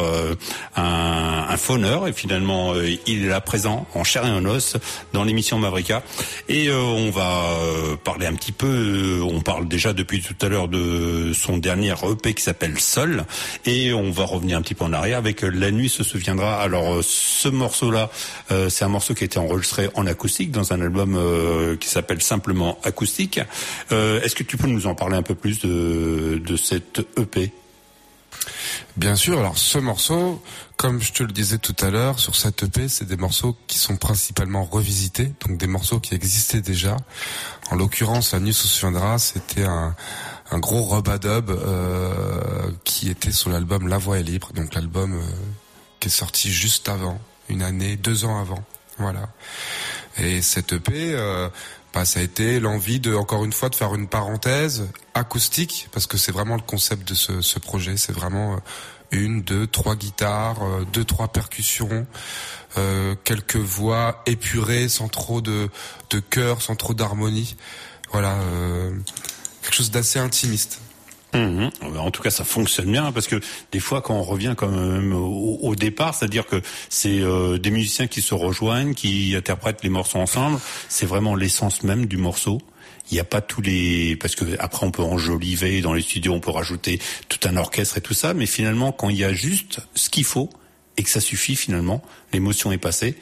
un phoneur, et finalement il est là présent en chair et en os dans l'émission Mavrika. Et on va parler un petit peu. On parle déjà depuis tout à l'heure de son dernier EP qui s'appelle Sol, et on va revenir un petit peu en arrière avec La Nuit se souviendra. Alors ce morceau-là, c'est un morceau qui a été enregistré en acoustique dans un album qui s'appelle simplement Acoustique. Est-ce que tu peux nous en parler un peu plus de cette EP? Bien sûr. Alors ce morceau, comme je te le disais tout à l'heure, sur cette EP, c'est des morceaux qui sont principalement revisités, donc des morceaux qui existaient déjà. En l'occurrence, La Nuit se souviendra, c'était un gros rub-a-dub qui était sur l'album La Voix est libre, donc l'album qui est sorti juste avant, 2 ans avant, voilà. Et cette EP, ça a été l'envie encore une fois de faire une parenthèse acoustique, parce que c'est vraiment le concept de ce projet, c'est vraiment 1, 2, 3 guitares, 2, 3 percussions, quelques voix épurées, sans trop de chœur, sans trop d'harmonie, voilà. Quelque chose d'assez intimiste. En tout cas, ça fonctionne bien, parce que des fois, quand on revient quand même au départ, c'est-à-dire que c'est des musiciens qui se rejoignent, qui interprètent les morceaux ensemble, c'est vraiment l'essence même du morceau. Il n'y a pas parce que après on peut enjoliver dans les studios, on peut rajouter tout un orchestre et tout ça, mais finalement, quand il y a juste ce qu'il faut et que ça suffit, finalement, l'émotion est passée.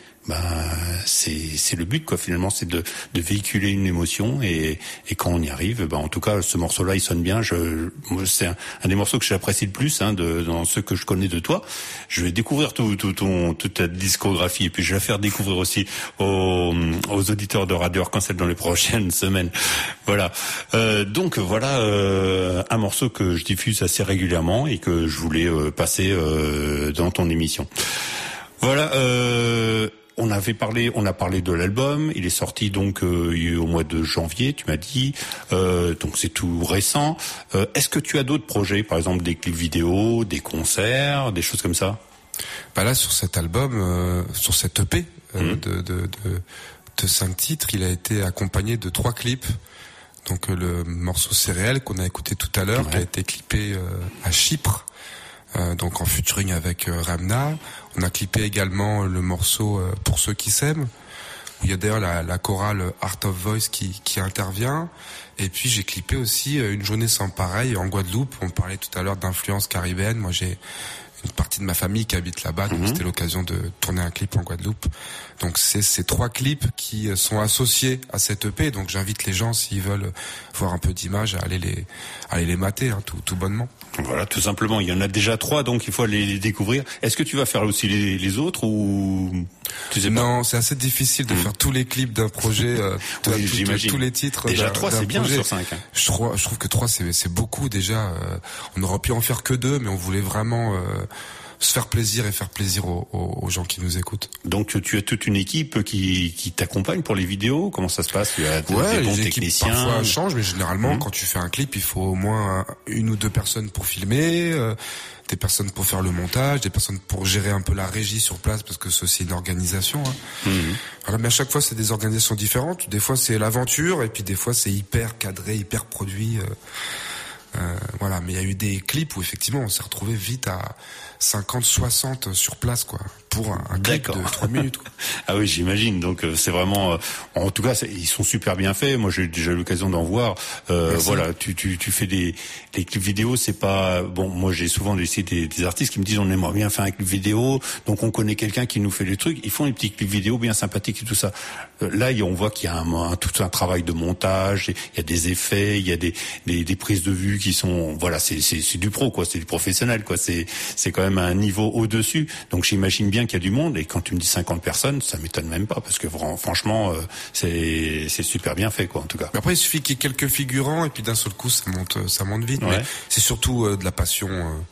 C'est le but, quoi, finalement, c'est de véhiculer une émotion, et quand on y arrive, en tout cas, ce morceau-là, il sonne bien. C'est un des morceaux que j'apprécie le plus, dans ceux que je connais de toi. Je vais découvrir toute ta discographie, et puis je vais la faire découvrir aussi aux auditeurs de Radio Arc-en-Ciel dans les prochaines semaines. Voilà. Donc voilà, un morceau que je diffuse assez régulièrement et que je voulais passer dans ton émission. Voilà. On a parlé de l'album. Il est sorti donc au mois de janvier, tu m'as dit. Donc c'est tout récent. Est-ce que tu as d'autres projets, par exemple des clips vidéo, des concerts, des choses comme ça? Là, sur cet album, sur cette EP de 5 titres, il a été accompagné de 3 clips. Donc le morceau Céréales qu'on a écouté tout à l'heure, qui a été clippé à Chypre. Donc en featuring avec Ramna. On a clippé également le morceau Pour ceux qui s'aiment, où il y a d'ailleurs la chorale Art of Voice qui intervient. Et puis j'ai clippé aussi Une journée sans pareil en Guadeloupe. On parlait tout à l'heure d'influence caribéenne. Moi j'ai une partie de ma famille qui habite là-bas, donc c'était l'occasion de tourner un clip en Guadeloupe. Donc c'est ces 3 clips qui sont associés à cette EP, donc j'invite les gens, s'ils veulent voir un peu d'images, à aller les mater, hein, tout bonnement. Voilà, tout simplement. Il y en a déjà 3, donc il faut aller les découvrir. Est-ce que tu vas faire aussi les autres ou tu sais pas? Non, c'est assez difficile de faire tous les clips d'un projet, j'imagine. tous les titres. Déjà 3, c'est bien projet. sur 5. Hein. Je trouve que 3, c'est beaucoup déjà. On aurait pu en faire que 2, mais on voulait vraiment se faire plaisir et faire plaisir aux gens qui nous écoutent. Donc tu as toute une équipe qui t'accompagne pour les vidéos. Comment ça se passe? Tu as ouais, des bons les équipes techniciens. Parfois changent, mais généralement quand tu fais un clip, il faut au moins 1 ou 2 personnes pour filmer, des personnes pour faire le montage, des personnes pour gérer un peu la régie sur place, parce que c'est aussi une organisation. Hein. Voilà, mais à chaque fois c'est des organisations différentes. Des fois c'est l'aventure, et puis des fois c'est hyper cadré, hyper produit. Voilà, mais il y a eu des clips où effectivement on s'est retrouvé vite à 50, 60 sur place, quoi, pour un clip de 3 minutes. Quoi. Ah oui, j'imagine. Donc c'est vraiment, en tout cas, ils sont super bien faits. Moi, j'ai déjà eu l'occasion d'en voir. Voilà, tu fais les clips vidéo, c'est pas bon. Moi, j'ai souvent des artistes qui me disent on aimerait bien faire un clip vidéo, donc on connaît quelqu'un qui nous fait les trucs. Ils font des petits clips vidéo bien sympathiques et tout ça. Là, on voit qu'il y a tout un travail de montage. Il y a des effets, il y a des prises de vue qui sont, voilà, c'est du pro, quoi. C'est du professionnel, quoi. C'est quand même un niveau au-dessus. Donc j'imagine bien qu'il y a du monde, et quand tu me dis 50 personnes, ça m'étonne même pas, parce que franchement c'est super bien fait, quoi, en tout cas. Mais après il suffit qu'il y ait quelques figurants, et puis d'un seul coup ça monte vite. Ouais. Mais c'est surtout de la passion.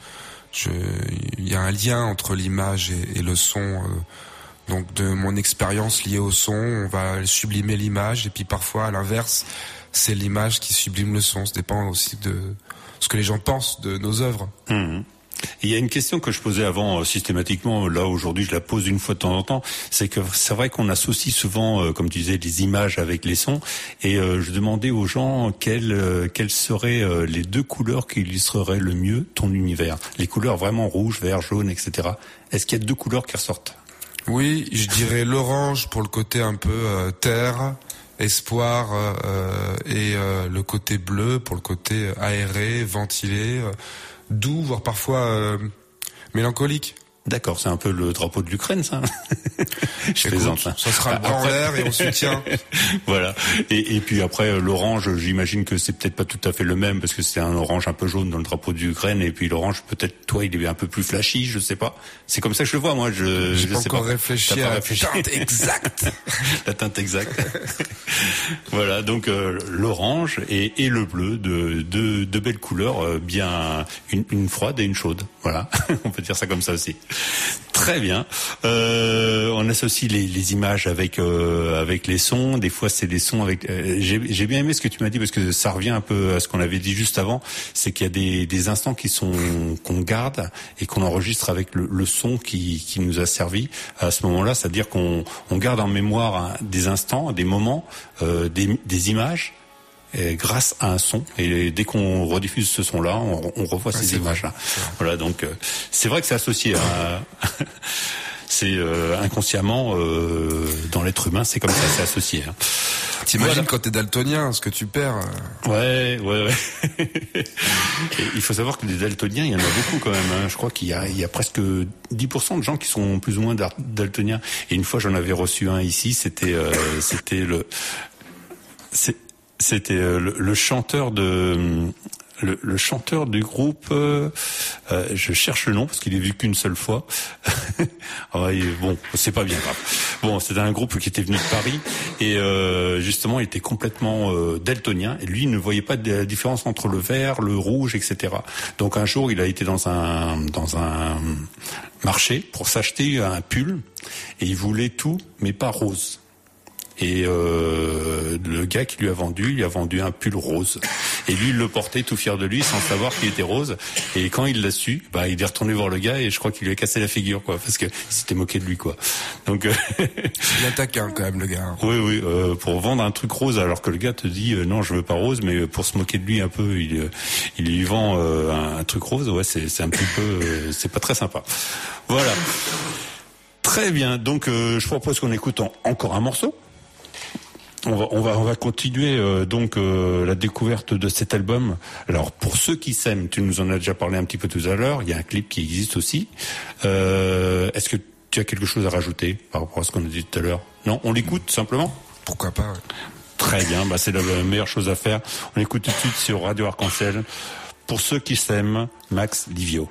Il y a un lien entre l'image et le son. Donc de mon expérience liée au son, on va sublimer l'image, et puis parfois à l'inverse, c'est l'image qui sublime le son. Ça dépend aussi de ce que les gens pensent de nos œuvres. Il y a une question que je posais avant systématiquement, là aujourd'hui je la pose une fois de temps en temps, c'est que c'est vrai qu'on associe souvent, comme tu disais, les images avec les sons, et je demandais aux gens quelles seraient les 2 couleurs qui illustreraient le mieux ton univers. Les couleurs vraiment rouge, vert, jaune, etc. Est-ce qu'il y a 2 couleurs qui ressortent? Oui, je dirais l'orange pour le côté un peu terre, espoir, et le côté bleu pour le côté aéré, ventilé, doux, voire parfois mélancolique. D'accord, c'est un peu le drapeau de l'Ukraine, ça. Je plaisante. Ça sera le bras en l'air et on soutient. Voilà. Et puis après, l'orange, j'imagine que c'est peut-être pas tout à fait le même, parce que c'est un orange un peu jaune dans le drapeau de l'Ukraine, et puis l'orange, peut-être, toi, il est un peu plus flashy, je sais pas. C'est comme ça que je le vois, moi. J'ai pas encore réfléchi à la teinte exacte. La teinte exacte. Voilà, donc l'orange et le bleu, de belles couleurs, bien une froide et une chaude. Voilà, on peut dire ça comme ça aussi. Très bien. On associe les images avec les sons. Des fois, c'est des sons avec. J'ai bien aimé ce que tu m'as dit, parce que ça revient un peu à ce qu'on avait dit juste avant. C'est qu'il y a des instants qu'on garde et qu'on enregistre avec le son qui nous a servi à ce moment-là. C'est-à-dire qu'on garde en mémoire des instants, des moments, des images, grâce à un son, et dès qu'on rediffuse ce son-là, on revoit ces images-là. Voilà, donc c'est vrai que c'est associé à c'est inconsciemment dans l'être humain, c'est comme ça, c'est associé. Hein. T'imagines quand t'es daltonien, ce que tu perds. Ouais. Et il faut savoir que des daltoniens, il y en a beaucoup quand même. Hein. Je crois qu'il y a presque 10% de gens qui sont plus ou moins daltoniens. Et une fois, j'en avais reçu un ici. C'était le chanteur le chanteur du groupe, je cherche le nom parce qu'il est vu qu'une seule fois. Bon, c'est pas bien grave. Bon, c'était un groupe qui était venu de Paris, et justement, il était complètement daltonien, et lui, il ne voyait pas de différence entre le vert, le rouge, etc. Donc un jour, il a été dans un marché pour s'acheter un pull, et il voulait tout, mais pas rose. Et le gars qui lui a vendu un pull rose. Et lui, il le portait tout fier de lui, sans savoir qu'il était rose. Et quand il l'a su, il est retourné voir le gars, et je crois qu'il lui a cassé la figure, quoi, parce que il s'était moqué de lui, quoi. Donc il attaque quand même, le gars. Oui, pour vendre un truc rose, alors que le gars te dit non, je veux pas rose, mais pour se moquer de lui un peu, il lui vend un truc rose. Ouais, c'est un petit peu, c'est pas très sympa. Voilà. Très bien. Donc je propose qu'on écoute encore un morceau. On va continuer donc la découverte de cet album. Alors pour ceux qui s'aiment, tu nous en as déjà parlé un petit peu tout à l'heure, il y a un clip qui existe aussi. Est-ce que tu as quelque chose à rajouter par rapport à ce qu'on a dit tout à l'heure? Non, on l'écoute simplement? Pourquoi pas? Très bien, c'est la meilleure chose à faire. On écoute tout de suite sur Radio Arc-en-Ciel. Pour ceux qui s'aiment, Max Livio.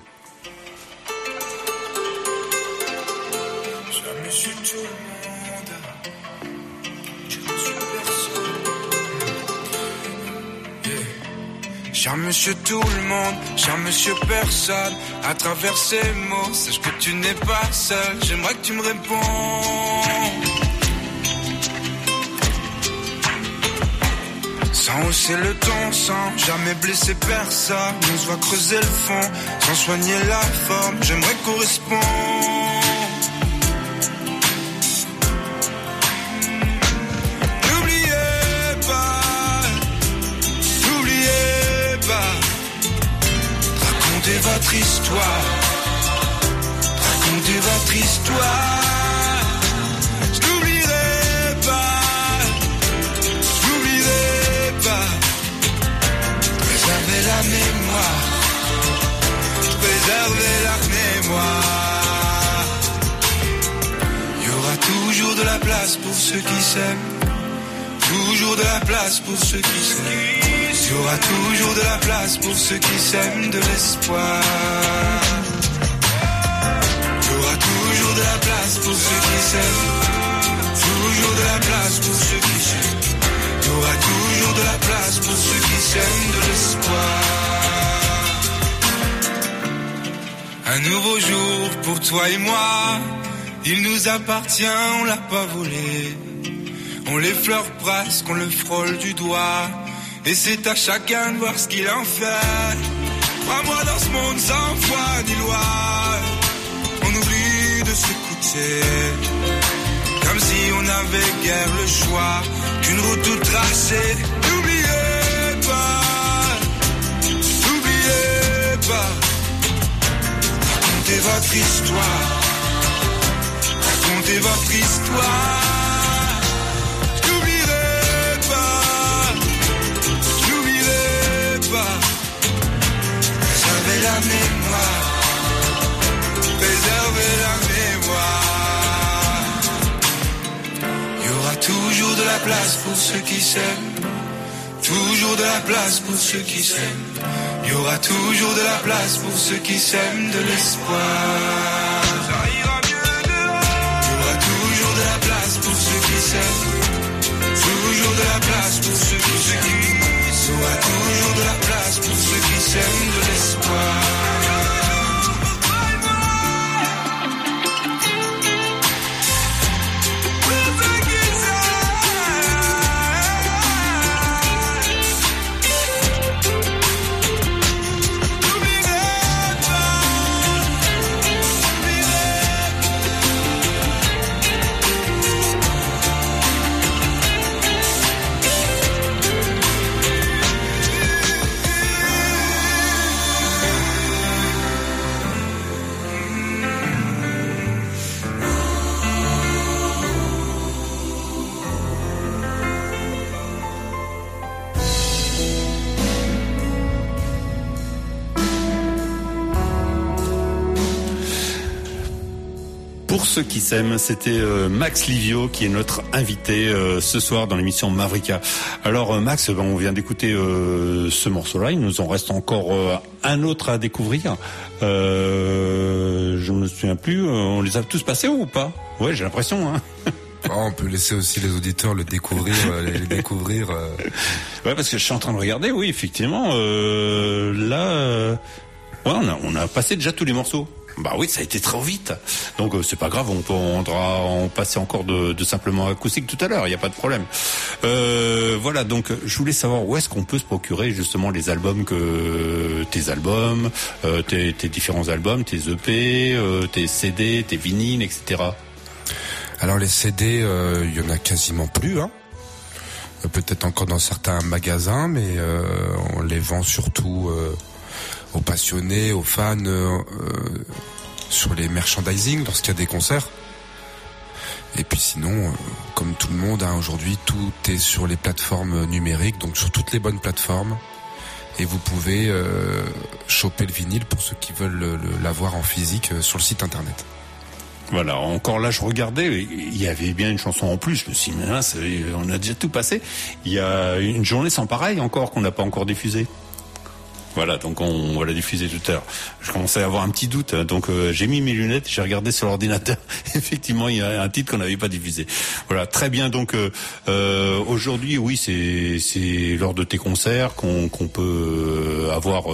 Cher monsieur tout le monde, cher monsieur personne, à travers ces mots, sache que tu n'es pas seul, j'aimerais que tu me réponds. Sans hausser le ton, sans jamais blesser personne, on se voit creuser le fond, sans soigner la forme, j'aimerais correspondre. Racontez votre histoire, racontez votre histoire. Je n'oublierai pas, préservez la mémoire, préservez la mémoire. Il y aura toujours de la place pour ceux qui s'aiment, toujours de la place pour ceux qui s'aiment. Il y aura toujours de la place pour ceux qui s'aiment, de l'espoir. Il y aura toujours de la place pour ceux qui s'aiment, toujours de la place pour ceux qui s'aiment. Il y aura toujours de la place pour ceux qui s'aiment, de l'espoir. Un nouveau jour pour toi et moi, il nous appartient, on l'a pas volé. On l'effleure presque, on le frôle du doigt. Et c'est à chacun de voir ce qu'il en fait. Crois-moi, dans ce monde sans foi ni loi, on oublie de s'écouter, comme si on n'avait guère le choix qu'une route toute tracée. N'oubliez pas, racontez votre histoire, racontez votre histoire. Préservez la mémoire, préservez la mémoire. Il y aura toujours de la place pour ceux qui s'aiment, toujours de la place pour ceux qui s'aiment. Il y aura toujours de la place pour ceux qui s'aiment, de l'espoir. Ça ira mieux dehors. Il y aura toujours de la place pour ceux qui s'aiment, toujours de la place pour ceux qui s'aiment. Il y aura toujours de la place pour ceux qui s'aiment, de l'espoir. Pour ceux qui s'aiment, c'était Max Livio qui est notre invité ce soir dans l'émission Mavrika. Alors Max, on vient d'écouter ce morceau-là, il nous en reste encore un autre à découvrir. Je me souviens plus, on les a tous passés ou pas? Ouais, j'ai l'impression. Hein. On peut laisser aussi les auditeurs le découvrir, les découvrir. Ouais, parce que je suis en train de regarder, oui, effectivement. Là, ouais, on a passé déjà tous les morceaux. Bah oui, ça a été trop vite. Donc c'est pas grave, on pourra en passer encore de simplement acoustique tout à l'heure, il n'y a pas de problème. Voilà, donc je voulais savoir où est-ce qu'on peut se procurer justement les albums tes différents albums, tes EP, tes CD, tes vinyles, etc. Alors les CD, il y en a quasiment plus, hein. Peut-être encore dans certains magasins, mais on les vend surtout aux passionnés, aux fans, sur les merchandising lorsqu'il y a des concerts. Et puis sinon, comme tout le monde, aujourd'hui, tout est sur les plateformes numériques, donc sur toutes les bonnes plateformes. Et vous pouvez choper le vinyle pour ceux qui veulent l'avoir en physique sur le site internet. Voilà, encore là, je regardais, il y avait bien une chanson en plus. Je me suis dit, mince, on a déjà tout passé. Il y a une journée sans pareil encore qu'on n'a pas encore diffusée. Voilà, donc on va la diffuser tout à l'heure. Je commençais à avoir un petit doute, donc j'ai mis mes lunettes, j'ai regardé sur l'ordinateur. Effectivement, il y a un titre qu'on n'avait pas diffusé. Voilà, très bien. Donc aujourd'hui, oui, c'est lors de tes concerts qu'on peut avoir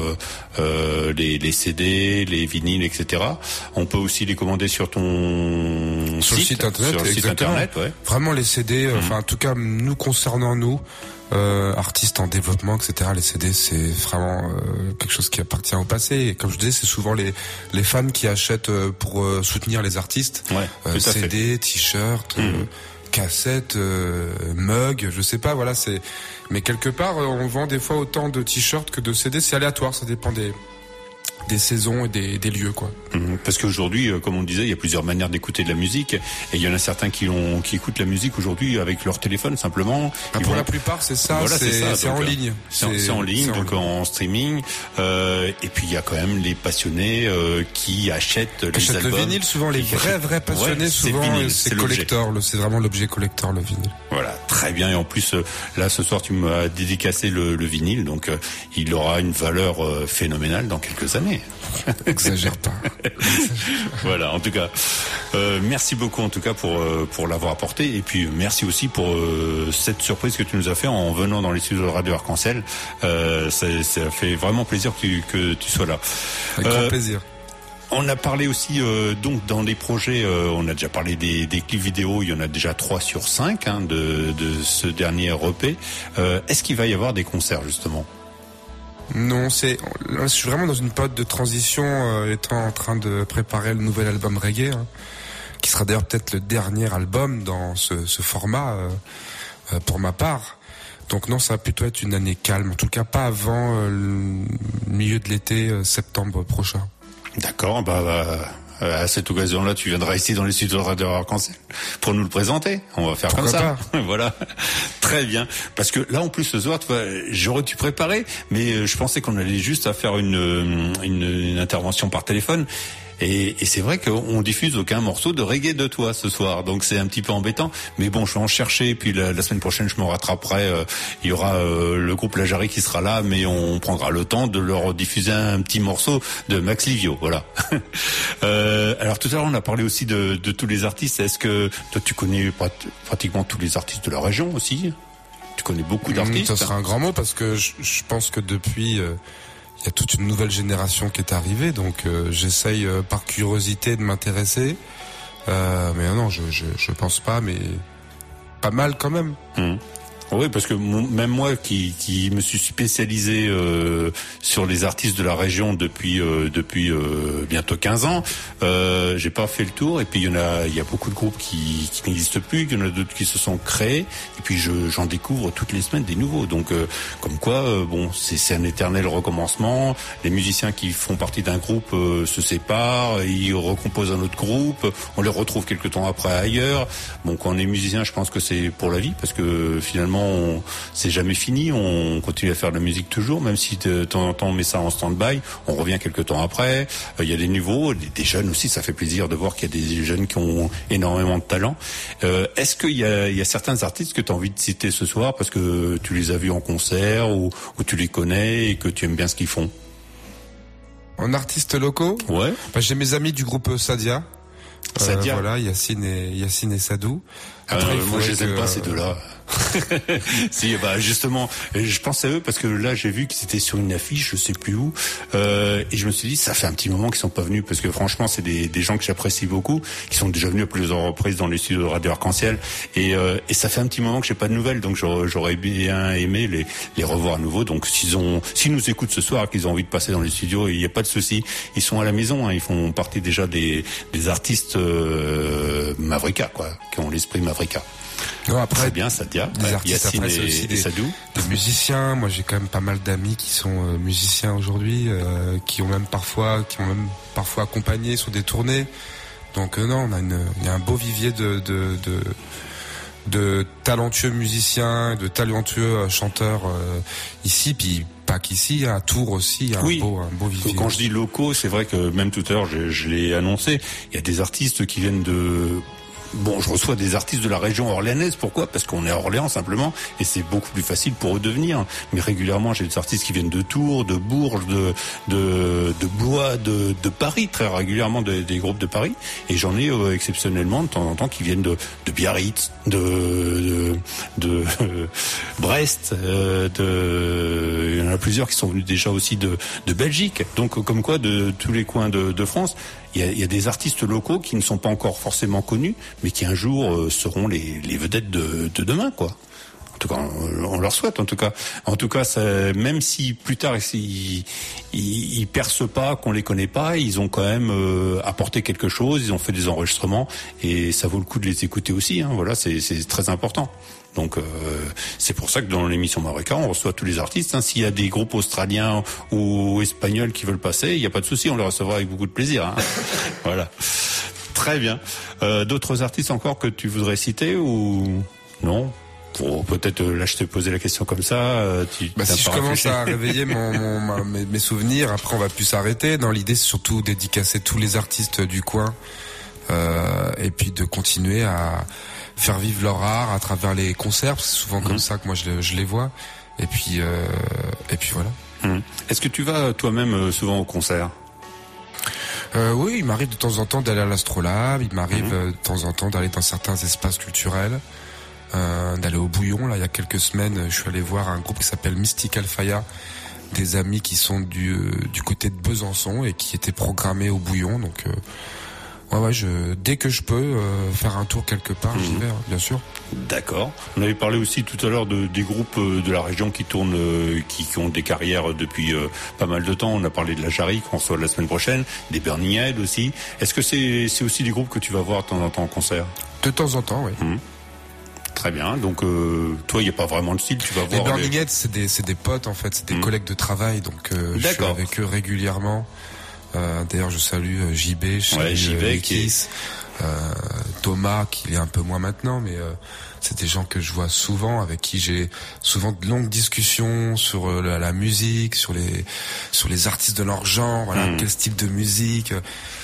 les CD, les vinyles, etc. On peut aussi les commander sur ton sur le site internet. Sur le site internet, ouais. Vraiment les CD. Enfin, en tout cas, nous concernant nous. Artistes en développement, etc. Les CD, c'est vraiment quelque chose qui appartient au passé. Et comme je disais, c'est souvent les fans qui achètent pour soutenir les artistes. Ouais, CD, t-shirts, cassettes, mugs, je sais pas. Voilà, c'est. Mais quelque part, on vend des fois autant de t-shirts que de CD. C'est aléatoire, ça dépend des saisons et des lieux, quoi. Parce qu'aujourd'hui, comme on disait, il y a plusieurs manières d'écouter de la musique, et il y en a certains qui écoutent la musique aujourd'hui avec leur téléphone simplement. Pour la plupart, c'est ça. Voilà, c'est en ligne. C'est en ligne, donc en streaming. Et puis il y a quand même les passionnés qui achètent les albums. Le vinyle, souvent les vrais passionnés, souvent c'est collector. C'est vraiment l'objet collector, le vinyle. Voilà, très bien. Et en plus, là ce soir, tu m'as dédicacé le vinyle, donc il aura une valeur phénoménale dans quelques années. Exagère pas. Voilà, en tout cas, merci beaucoup en tout cas pour l'avoir apporté, et puis merci aussi pour cette surprise que tu nous as fait en venant dans les studios de Radio Arc-en-Ciel. Ça fait vraiment plaisir que tu sois là. Avec grand plaisir. On a parlé aussi donc dans les projets, on a déjà parlé des clips vidéo, il y en a déjà 3 sur 5 de ce dernier EP. Est-ce qu'il va y avoir des concerts justement ? Non, là, je suis vraiment dans une période de transition, étant en train de préparer le nouvel album reggae, qui sera d'ailleurs peut-être le dernier album dans ce format pour ma part. Donc non, ça va plutôt être une année calme, en tout cas pas avant le milieu de l'été, septembre prochain. D'accord, à cette occasion-là, tu viendras ici dans les studios de Radio Arc-en-Ciel pour nous le présenter. On va faire Pourquoi comme ça. Pas. Voilà. Très bien. Parce que là, en plus, ce soir, tu vois, j'aurais dû préparer, mais je pensais qu'on allait juste à faire une intervention par téléphone. Et c'est vrai qu'on diffuse aucun morceau de reggae de toi ce soir, donc c'est un petit peu embêtant. Mais bon, je vais en chercher, et puis la semaine prochaine, je me rattraperai. Il y aura le groupe La Jarry qui sera là, mais on prendra le temps de leur diffuser un petit morceau de Max Livio, voilà. Alors tout à l'heure, on a parlé aussi de tous les artistes. Est-ce que toi, tu connais pratiquement tous les artistes de la région aussi ? Tu connais beaucoup d'artistes ? Ça sera un grand mot, parce que je pense que depuis... il y a toute une nouvelle génération qui est arrivée, donc j'essaye par curiosité de m'intéresser. Mais non, je pense pas, mais pas mal quand même. Oui, parce que même moi qui me suis spécialisé sur les artistes de la région depuis bientôt 15 ans, j'ai pas fait le tour, et puis il y a beaucoup de groupes qui n'existent plus, il y en a d'autres qui se sont créés, et puis j'en découvre toutes les semaines des nouveaux. Donc comme quoi bon, c'est un éternel recommencement. Les musiciens qui font partie d'un groupe se séparent, ils recomposent un autre groupe, on les retrouve quelque temps après ailleurs. Bon, quand on est musicien, je pense que c'est pour la vie, parce que finalement c'est jamais fini, on continue à faire de la musique toujours, même si de temps en temps on met ça en stand-by, on revient quelques temps après. Il y a des nouveaux, des jeunes aussi, ça fait plaisir de voir qu'il y a des jeunes qui ont énormément de talent. Est-ce qu'il y a certains artistes que tu as envie de citer ce soir parce que tu les as vus en concert, ou tu les connais et que tu aimes bien ce qu'ils font? En artistes locaux? Ouais. J'ai mes amis du groupe Sadia. Sadia. Voilà, Yacine et Sadou. Après, moi je les aime pas, ces deux-là. Si, justement, je pense à eux parce que là j'ai vu qu'ils étaient sur une affiche, je sais plus où, et je me suis dit ça fait un petit moment qu'ils sont pas venus, parce que franchement c'est des gens que j'apprécie beaucoup, qui sont déjà venus à plusieurs reprises dans les studios de Radio Arc-en-Ciel, et ça fait un petit moment que j'ai pas de nouvelles, donc j'aurais bien aimé les revoir à nouveau. Donc s'ils nous écoutent ce soir, qu'ils ont envie de passer dans les studios, il n'y a pas de souci, ils sont à la maison, ils font partie déjà des artistes Mavrika, quoi, qui ont l'esprit Mavrika. Non, après, très bien, Sadia, Yacine et Sadou. Des musiciens, moi j'ai quand même pas mal d'amis qui sont musiciens aujourd'hui, qui ont même parfois accompagné sur des tournées. Donc non, il y a un beau vivier de talentueux musiciens, de talentueux chanteurs ici, puis pas qu'ici, à Tours aussi, il y a un beau vivier. Quand je dis locaux, c'est vrai que même tout à l'heure, je l'ai annoncé, il y a des artistes qui viennent de... Bon, je reçois des artistes de la région orléanaise. Pourquoi ? Parce qu'on est à Orléans simplement, et c'est beaucoup plus facile pour eux de venir. Mais régulièrement, j'ai des artistes qui viennent de Tours, de Bourges, de Blois, de Paris, très régulièrement des groupes de Paris. Et j'en ai exceptionnellement de temps en temps qui viennent de Biarritz, de Brest, il y en a plusieurs qui sont venus déjà aussi de Belgique. Donc comme quoi, de tous les coins de France. Il y a des artistes locaux qui ne sont pas encore forcément connus, mais qui un jour seront les vedettes de demain, quoi. En tout cas, on leur souhaite, en tout cas. En tout cas, même si plus tard ils percent pas, qu'on les connaît pas, ils ont quand même apporté quelque chose. Ils ont fait des enregistrements et ça vaut le coup de les écouter aussi. Hein. Voilà, c'est très important. Donc c'est pour ça que dans l'émission Mavrika, on reçoit tous les artistes. Hein. S'il y a des groupes australiens ou espagnols qui veulent passer, il n'y a pas de souci, on les recevra avec beaucoup de plaisir. Hein. Voilà, très bien. D'autres artistes encore que tu voudrais citer ou non? Pour peut-être là, je t'ai posé la question comme ça. Si je commence à réveiller mes souvenirs, après on va plus s'arrêter. Dans l'idée, c'est surtout dédicacer tous les artistes du coin et puis de continuer à faire vivre leur art à travers les concerts, parce que c'est souvent comme ça que moi je les vois. Et puis voilà. Est-ce que tu vas toi-même souvent au concert? Oui, il m'arrive de temps en temps d'aller à l'Astrolabe, il m'arrive de temps en temps d'aller dans certains espaces culturels, d'aller au Bouillon. Là, il y a quelques semaines, je suis allé voir un groupe qui s'appelle Mystical Faya, des amis qui sont du côté de Besançon et qui étaient programmés au Bouillon. Donc dès que je peux faire un tour quelque part, j'y vais, bien sûr. D'accord. On avait parlé aussi tout à l'heure des groupes de la région qui tournent, qui ont des carrières depuis pas mal de temps. On a parlé de la Jarry, qu'on reçoit la semaine prochaine, des Burning Head aussi. Est-ce que c'est aussi des groupes que tu vas voir de temps en temps en concert? De temps en temps, oui. Très bien. Donc toi, il n'y a pas vraiment de style. Tu vas voir. Les Burning Head, c'est des potes en fait, c'est des collègues de travail. Donc je suis avec eux régulièrement. D'ailleurs, je salue JB, Kiss, Thomas, qui est un peu moins maintenant, mais c'est des gens que je vois souvent, avec qui j'ai souvent de longues discussions sur la musique, sur les artistes de leur genre, voilà, quel style de musique.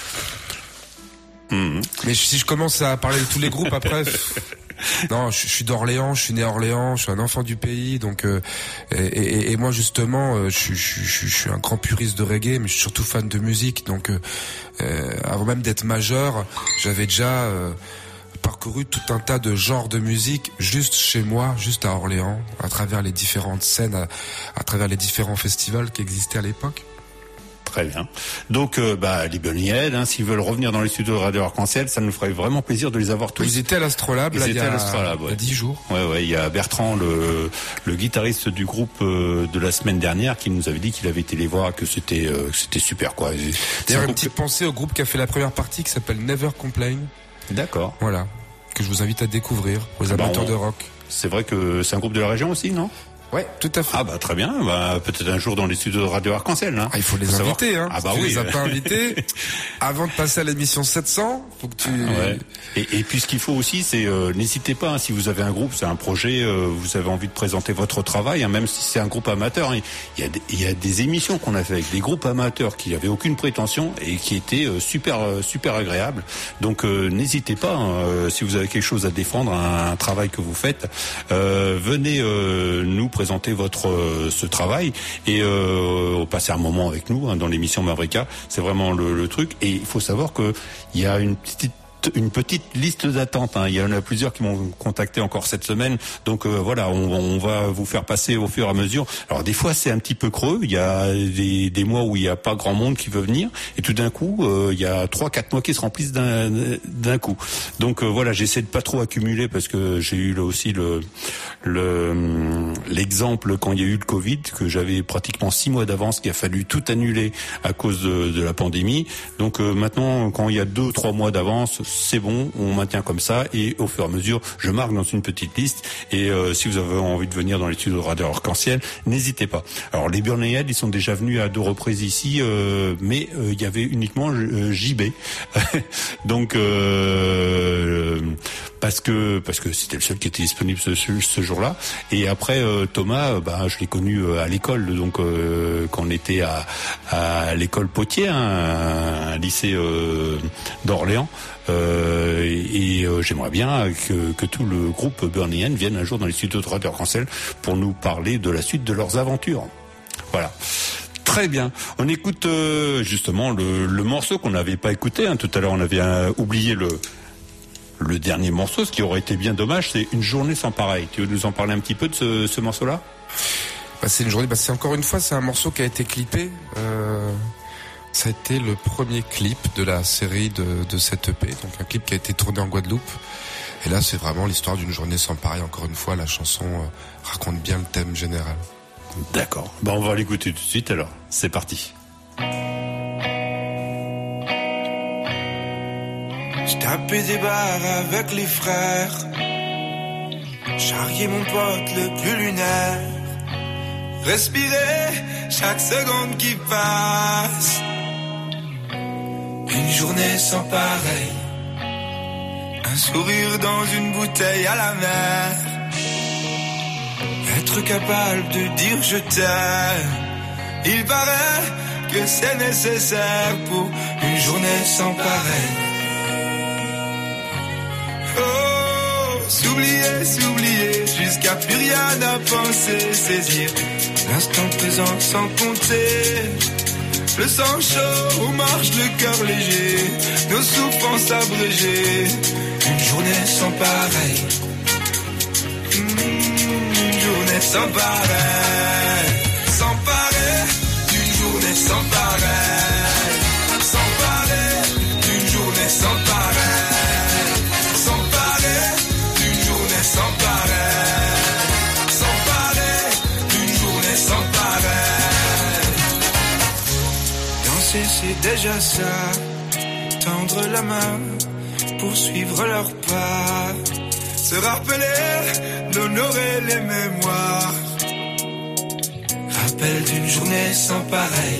Mais si je commence à parler de tous les groupes après. Non, je suis d'Orléans, je suis né à Orléans, je suis un enfant du pays, donc et moi justement, je suis un grand puriste de reggae, mais je suis surtout fan de musique, donc avant même d'être majeur, j'avais déjà parcouru tout un tas de genres de musique juste chez moi, juste à Orléans, à travers les différentes scènes, à travers les différents festivals qui existaient à l'époque. Très bien. Donc, les Burning Head, s'ils veulent revenir dans les studios de Radio Arc-en-Ciel, ça nous ferait vraiment plaisir de les avoir tous. Ils étaient à l'Astrolabe, il y a 10 jours. Ouais, il y a Bertrand, le guitariste du groupe de la semaine dernière, qui nous avait dit qu'il avait été les voir, que c'était super, quoi. D'ailleurs, une petite pensée au groupe qui a fait la première partie, qui s'appelle Never Complain. D'accord. Voilà. Que je vous invite à découvrir, pour les amateurs de rock. C'est vrai que c'est un groupe de la région aussi, non? Ouais, tout à fait. Ah très bien. Peut-être un jour dans les studios de Radio Arc-en-Ciel. Hein. Il faut les inviter. Si tu les as pas invités, avant de passer à l'émission 700, faut que tu. Ouais. Et puis ce qu'il faut aussi, c'est n'hésitez pas. Si vous avez un groupe, c'est un projet, vous avez envie de présenter votre travail, même si c'est un groupe amateur. Il y a des émissions qu'on a fait avec des groupes amateurs qui n'avaient aucune prétention et qui étaient super agréables. Donc n'hésitez pas. Si vous avez quelque chose à défendre, un travail que vous faites, venez nous présenter ce travail et passer un moment avec nous dans l'émission Mavrika. C'est vraiment le truc. Et il faut savoir que il y a une petite liste d'attente. Il y en a plusieurs qui m'ont contacté encore cette semaine. Donc voilà, on va vous faire passer au fur et à mesure. Alors des fois c'est un petit peu creux. Il y a des mois où il n'y a pas grand monde qui veut venir. Et tout d'un coup, il y a 3-4 mois qui se remplissent d'un coup. Donc voilà, j'essaie de pas trop accumuler parce que j'ai eu là aussi l'exemple quand il y a eu le Covid, que j'avais pratiquement 6 mois d'avance, qu'il a fallu tout annuler à cause de la pandémie. Donc maintenant, quand il y a 2-3 mois d'avance, c'est bon, on maintient comme ça et au fur et à mesure, je marque dans une petite liste et si vous avez envie de venir dans les studios de Radio Arc-en-Ciel, n'hésitez pas. Alors les Burning Head, ils sont déjà venus à 2 reprises ici, mais il y avait uniquement JB. Donc parce que c'était le seul qui était disponible ce jour-là. Et après Thomas, je l'ai connu à l'école, donc quand on était à l'école Potier, un lycée d'Orléans. J'aimerais bien que tout le groupe Burning Hand vienne un jour dans les studios de Radio Arc-en-Ciel pour nous parler de la suite de leurs aventures. Voilà. Très bien. On écoute justement le morceau qu'on n'avait pas écouté. Tout à l'heure, on avait oublié le dernier morceau, ce qui aurait été bien dommage. C'est Une journée sans pareil. Tu veux nous en parler un petit peu de ce morceau-là ? C'est une journée. C'est encore une fois, c'est un morceau qui a été clippé. Ça a été le premier clip de la série de cette EP, donc un clip qui a été tourné en Guadeloupe. Et là, c'est vraiment l'histoire d'une journée sans pareil. Encore une fois, la chanson raconte bien le thème général. D'accord. On va l'écouter tout de suite alors. C'est parti. J'ai tapé des bars avec les frères, charrié mon pote le plus lunaire, respirer chaque seconde qui passe. Une journée sans pareil, un sourire dans une bouteille à la mer, être capable de dire je t'aime. Il paraît que c'est nécessaire pour une journée sans pareil. Oh, s'oublier jusqu'à plus rien à penser, saisir l'instant présent sans compter. Le sang chaud où marche le cœur léger, nos souffrances abrégées. Une journée sans pareil, une journée sans pareil, sans pareil, une journée sans pareil, sans pareil, une journée sans pareil, sans pareil, une journée sans pareil, sans pareil, une journée sans pareil. C'est déjà ça, tendre la main, poursuivre leurs pas, se rappeler d'honorer les mémoires. Rappel d'une journée sans pareil,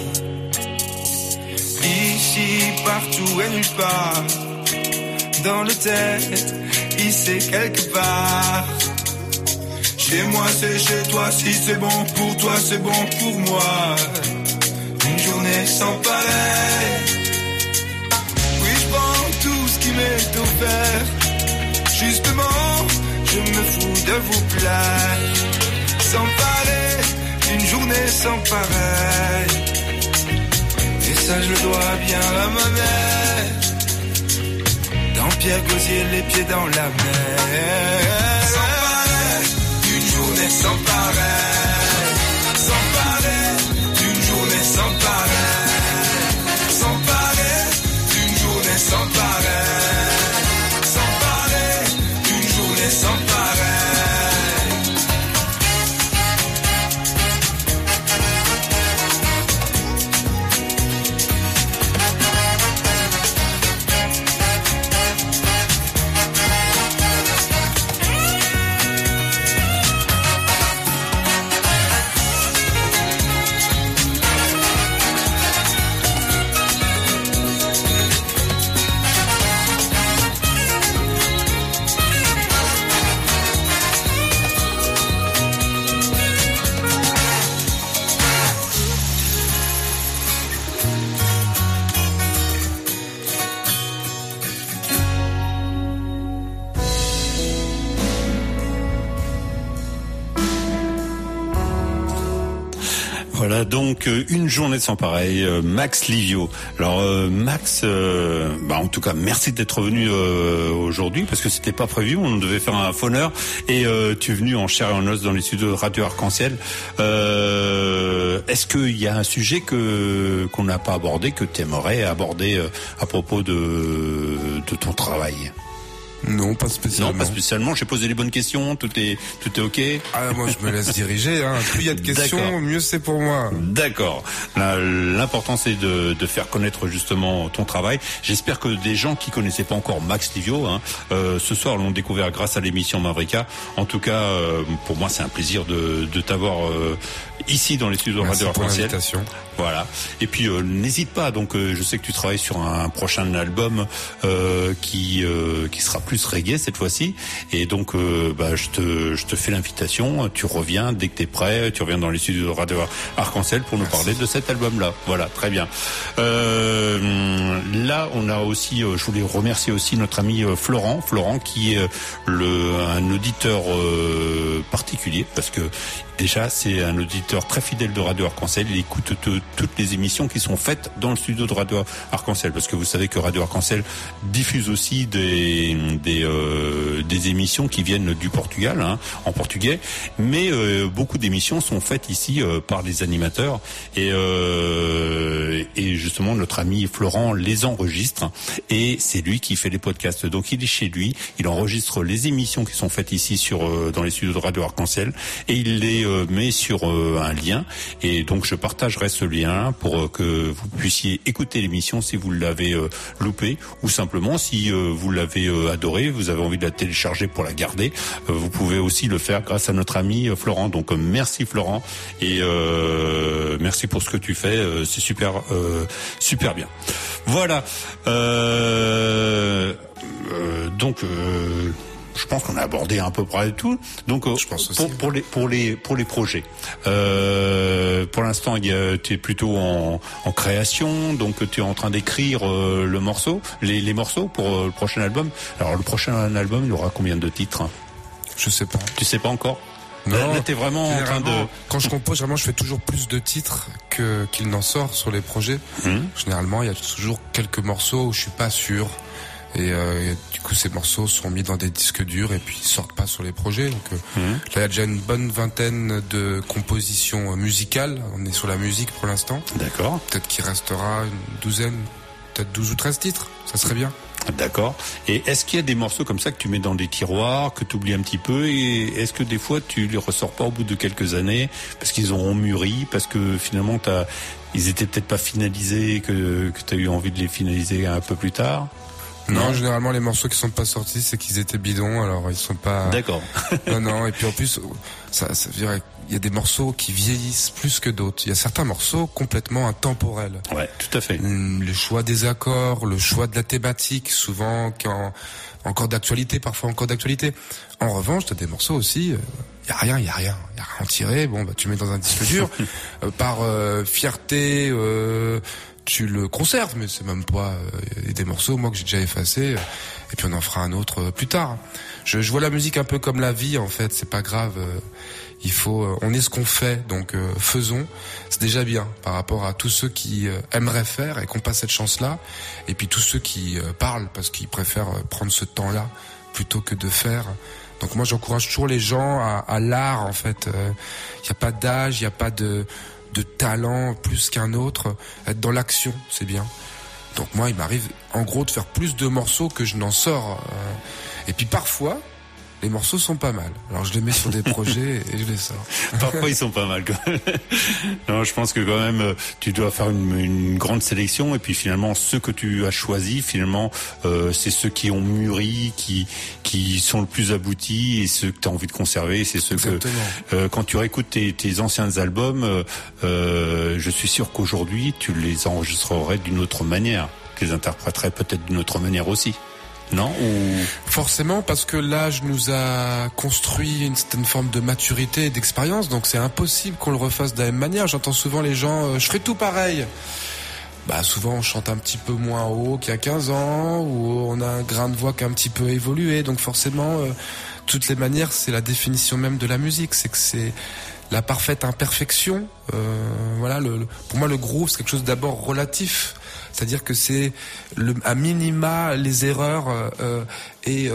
ici, partout et nulle part, dans le tête, ici quelque part. Chez moi c'est chez toi, si c'est bon pour toi c'est bon pour moi. Une journée sans pareil. Oui, je prends tout ce qui m'est offert. Justement, je me fous de vous plaire. Sans pareil, une journée sans pareil. Et ça, je le dois bien à ma mère. Dans Pierre Gosier, les pieds dans la mer. Sans pareil, une journée sans pareil. Sans pareil, une journée sans pareil, sans pareil, une journée sans pareil, sans pareil, une journée sans pareil. Voilà donc une journée sans pareil, Max Livio. Alors Max, en tout cas merci d'être venu aujourd'hui parce que c'était pas prévu, on devait faire un phoneur et tu es venu en chair et en os dans les studios de Radio Arc-en-Ciel. Est-ce qu'il y a un sujet qu'on n'a pas abordé, que tu aimerais aborder à propos de ton travail ? Non, pas spécialement. Non, pas spécialement. J'ai posé les bonnes questions. Tout est ok. Ah, moi, je me laisse diriger. Plus il y a de questions, mieux c'est pour moi. D'accord. L'important, c'est de faire connaître justement ton travail. J'espère que des gens qui connaissaient pas encore Max Livio, ce soir l'ont découvert grâce à l'émission Mavrika. En tout cas, pour moi, c'est un plaisir de t'avoir ici dans les studios de Radio Arc-en-Ciel. Voilà. Et puis n'hésite pas. Donc, je sais que tu travailles sur un prochain album qui sera plus reggae cette fois-ci. Et donc, je te fais l'invitation. Tu reviens dès que t'es prêt. Tu reviens dans les studios de Radio Arc-en-Ciel pour nous parler de cet album-là. Voilà, très bien. Là, on a aussi, je voulais remercier aussi notre ami Florent qui est un auditeur particulier parce que déjà, c'est un auditeur très fidèle de Radio Arc-en-Ciel. Il écoute toutes les émissions qui sont faites dans le studio de Radio Arc-en-Ciel. Parce que vous savez que Radio Arc-en-Ciel diffuse aussi des émissions qui viennent du Portugal, en portugais. Mais beaucoup d'émissions sont faites ici par les animateurs. Et justement, notre ami Florent les enregistre. Et c'est lui qui fait les podcasts. Donc, il est chez lui. Il enregistre les émissions qui sont faites ici dans les studios de Radio Arc-en-Ciel. Et il les met sur un lien et donc je partagerai ce lien pour que vous puissiez écouter l'émission si vous l'avez loupé ou simplement si vous l'avez adoré, vous avez envie de la télécharger pour la garder, vous pouvez aussi le faire grâce à notre ami Florent. Donc merci Florent et merci pour ce que tu fais, c'est super bien. Voilà. Donc je pense qu'on a abordé à peu près tout. Donc, je pense aussi, pour les projets, pour l'instant, tu es plutôt en création, donc tu es en train d'écrire les morceaux pour le prochain album. Alors, le prochain album, il aura combien de titres? Je sais pas. Tu sais pas encore? Non, là, t'es vraiment en train de... Quand je compose, vraiment, je fais toujours plus de titres qu'il n'en sort sur les projets. Généralement, il y a toujours quelques morceaux où je suis pas sûr. Et du coup, ces morceaux sont mis dans des disques durs et puis ils sortent pas sur les projets. Donc là, il y a déjà une bonne vingtaine de compositions musicales. On est sur la musique pour l'instant. D'accord. Peut-être qu'il restera une douzaine, peut-être 12 ou 13 titres. Ça serait bien. D'accord. Et est-ce qu'il y a des morceaux comme ça que tu mets dans des tiroirs, que tu oublies un petit peu, et est-ce que des fois tu les ressors pas au bout de quelques années parce qu'ils auront mûri, parce que finalement ils étaient peut-être pas finalisés, que tu as eu envie de les finaliser un peu plus tard? Non, généralement les morceaux qui sont pas sortis, c'est qu'ils étaient bidons, alors ils sont pas. D'accord. non, et puis en plus, ça veut dire il y a des morceaux qui vieillissent plus que d'autres. Il y a certains morceaux complètement intemporels. Ouais, tout à fait. Le choix des accords, le choix de la thématique, souvent encore d'actualité, parfois encore d'actualité. En revanche, t'as des morceaux aussi. Y a rien à tirer. Bon, tu mets dans un disque dur par fierté. Tu le conserves, mais c'est même pas des morceaux, moi, que j'ai déjà effacés, et puis on en fera un autre plus tard. Je vois la musique un peu comme la vie, en fait, c'est pas grave, on est ce qu'on fait, donc faisons, c'est déjà bien, par rapport à tous ceux qui aimeraient faire et qui n'ont pas cette chance-là, et puis tous ceux qui parlent, parce qu'ils préfèrent prendre ce temps-là, plutôt que de faire. Donc moi, j'encourage toujours les gens à l'art, en fait. Y a pas d'âge, y a pas de talent plus qu'un autre, être dans l'action, c'est bien. Donc moi, il m'arrive en gros de faire plus de morceaux que je n'en sors. Et puis parfois, les morceaux sont pas mal. Alors je les mets sur des projets et je les sors. Parfois ils sont pas mal quand même. Non, je pense que quand même tu dois faire une grande sélection et puis finalement ceux que tu as choisis finalement c'est ceux qui ont mûri, qui sont le plus aboutis et ceux que tu as envie de conserver, c'est ceux que quand tu réécoutes tes anciens albums, je suis sûr qu'aujourd'hui tu les enregistrerais d'une autre manière, tu les interpréterais peut-être d'une autre manière aussi. Non ou... Forcément, parce que l'âge nous a construit une certaine forme de maturité et d'expérience, donc c'est impossible qu'on le refasse de la même manière. J'entends souvent les gens, je ferai tout pareil. Souvent on chante un petit peu moins haut qu'il y a 15 ans, ou on a un grain de voix qui a un petit peu évolué, donc forcément, toutes les manières, c'est la définition même de la musique, c'est que c'est la parfaite imperfection. Voilà, pour moi le groove c'est quelque chose d'abord relatif. C'est-à-dire que c'est à minima les erreurs et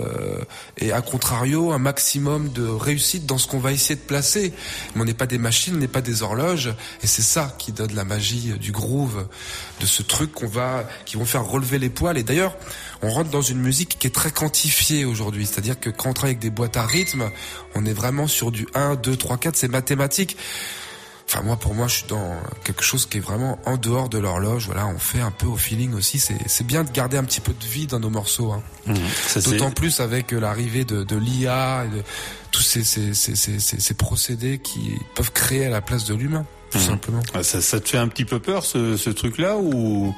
à contrario un maximum de réussite dans ce qu'on va essayer de placer. Mais on n'est pas des machines, on n'est pas des horloges, et c'est ça qui donne la magie du groove, de ce truc qui vont faire relever les poils. Et d'ailleurs, on rentre dans une musique qui est très quantifiée aujourd'hui. C'est-à-dire que quand on travaille avec des boîtes à rythme, on est vraiment sur du 1, 2, 3, 4, c'est mathématique. Enfin, pour moi, je suis dans quelque chose qui est vraiment en dehors de l'horloge. Voilà, on fait un peu au feeling aussi. C'est bien de garder un petit peu de vie dans nos morceaux, hein. D'autant plus avec l'arrivée de l'IA et de tous ces procédés qui peuvent créer à la place de l'humain, tout simplement. Ça te fait un petit peu peur, ce truc-là, ou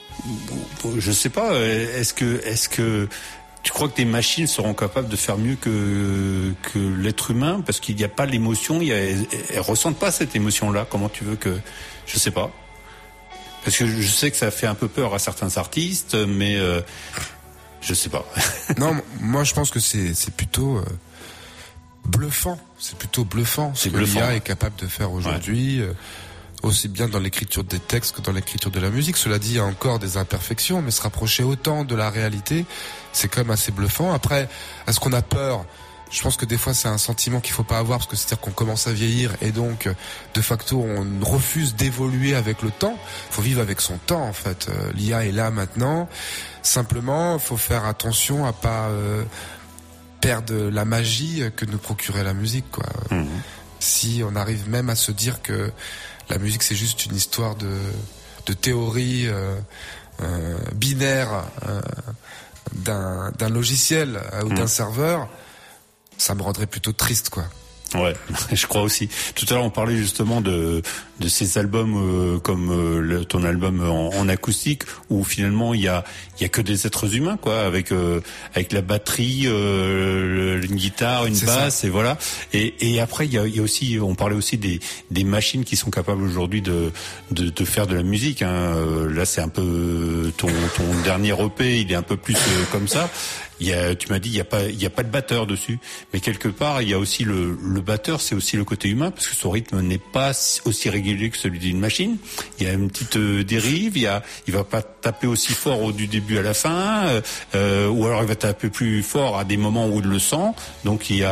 je sais pas. Est-ce que tu crois que des machines seront capables de faire mieux que l'être humain, parce qu'il n'y a pas l'émotion, elles ressentent pas cette émotion-là. Comment tu veux que, je sais pas. Parce que je sais que ça fait un peu peur à certains artistes, mais je sais pas. Non, moi je pense que c'est plutôt bluffant. C'est plutôt bluffant ce que l'IA est capable de faire aujourd'hui. Ouais. Aussi bien dans l'écriture des textes que dans l'écriture de la musique. Cela dit, il y a encore des imperfections, mais se rapprocher autant de la réalité, c'est quand même assez bluffant. Après, est-ce qu'on a peur ? Je pense que des fois, c'est un sentiment qu'il faut pas avoir, parce que c'est-à-dire qu'on commence à vieillir et donc, de facto, on refuse d'évoluer avec le temps. Il faut vivre avec son temps, en fait. L'IA est là maintenant. Simplement, il faut faire attention à pas perdre la magie que nous procurait la musique, quoi. Si on arrive même à se dire que la musique, c'est juste une histoire de théorie binaire d'un logiciel ou d'un serveur, ça me rendrait plutôt triste, quoi. Ouais, je crois aussi. Tout à l'heure, on parlait justement de ces albums comme ton album en acoustique, où finalement il y a que des êtres humains, quoi, avec la batterie, une guitare, une basse, et voilà. Et après il y a aussi, on parlait aussi des machines qui sont capables aujourd'hui de faire de la musique, hein. Là, c'est un peu ton dernier EP, il est un peu plus comme ça. Tu m'as dit il y a pas de batteur dessus, mais quelque part il y a aussi le batteur, c'est aussi le côté humain, parce que son rythme n'est pas aussi régulier que celui d'une machine. Il y a une petite dérive, il va pas taper aussi fort du début à la fin, ou alors il va taper plus fort à des moments où il le sent. Donc il y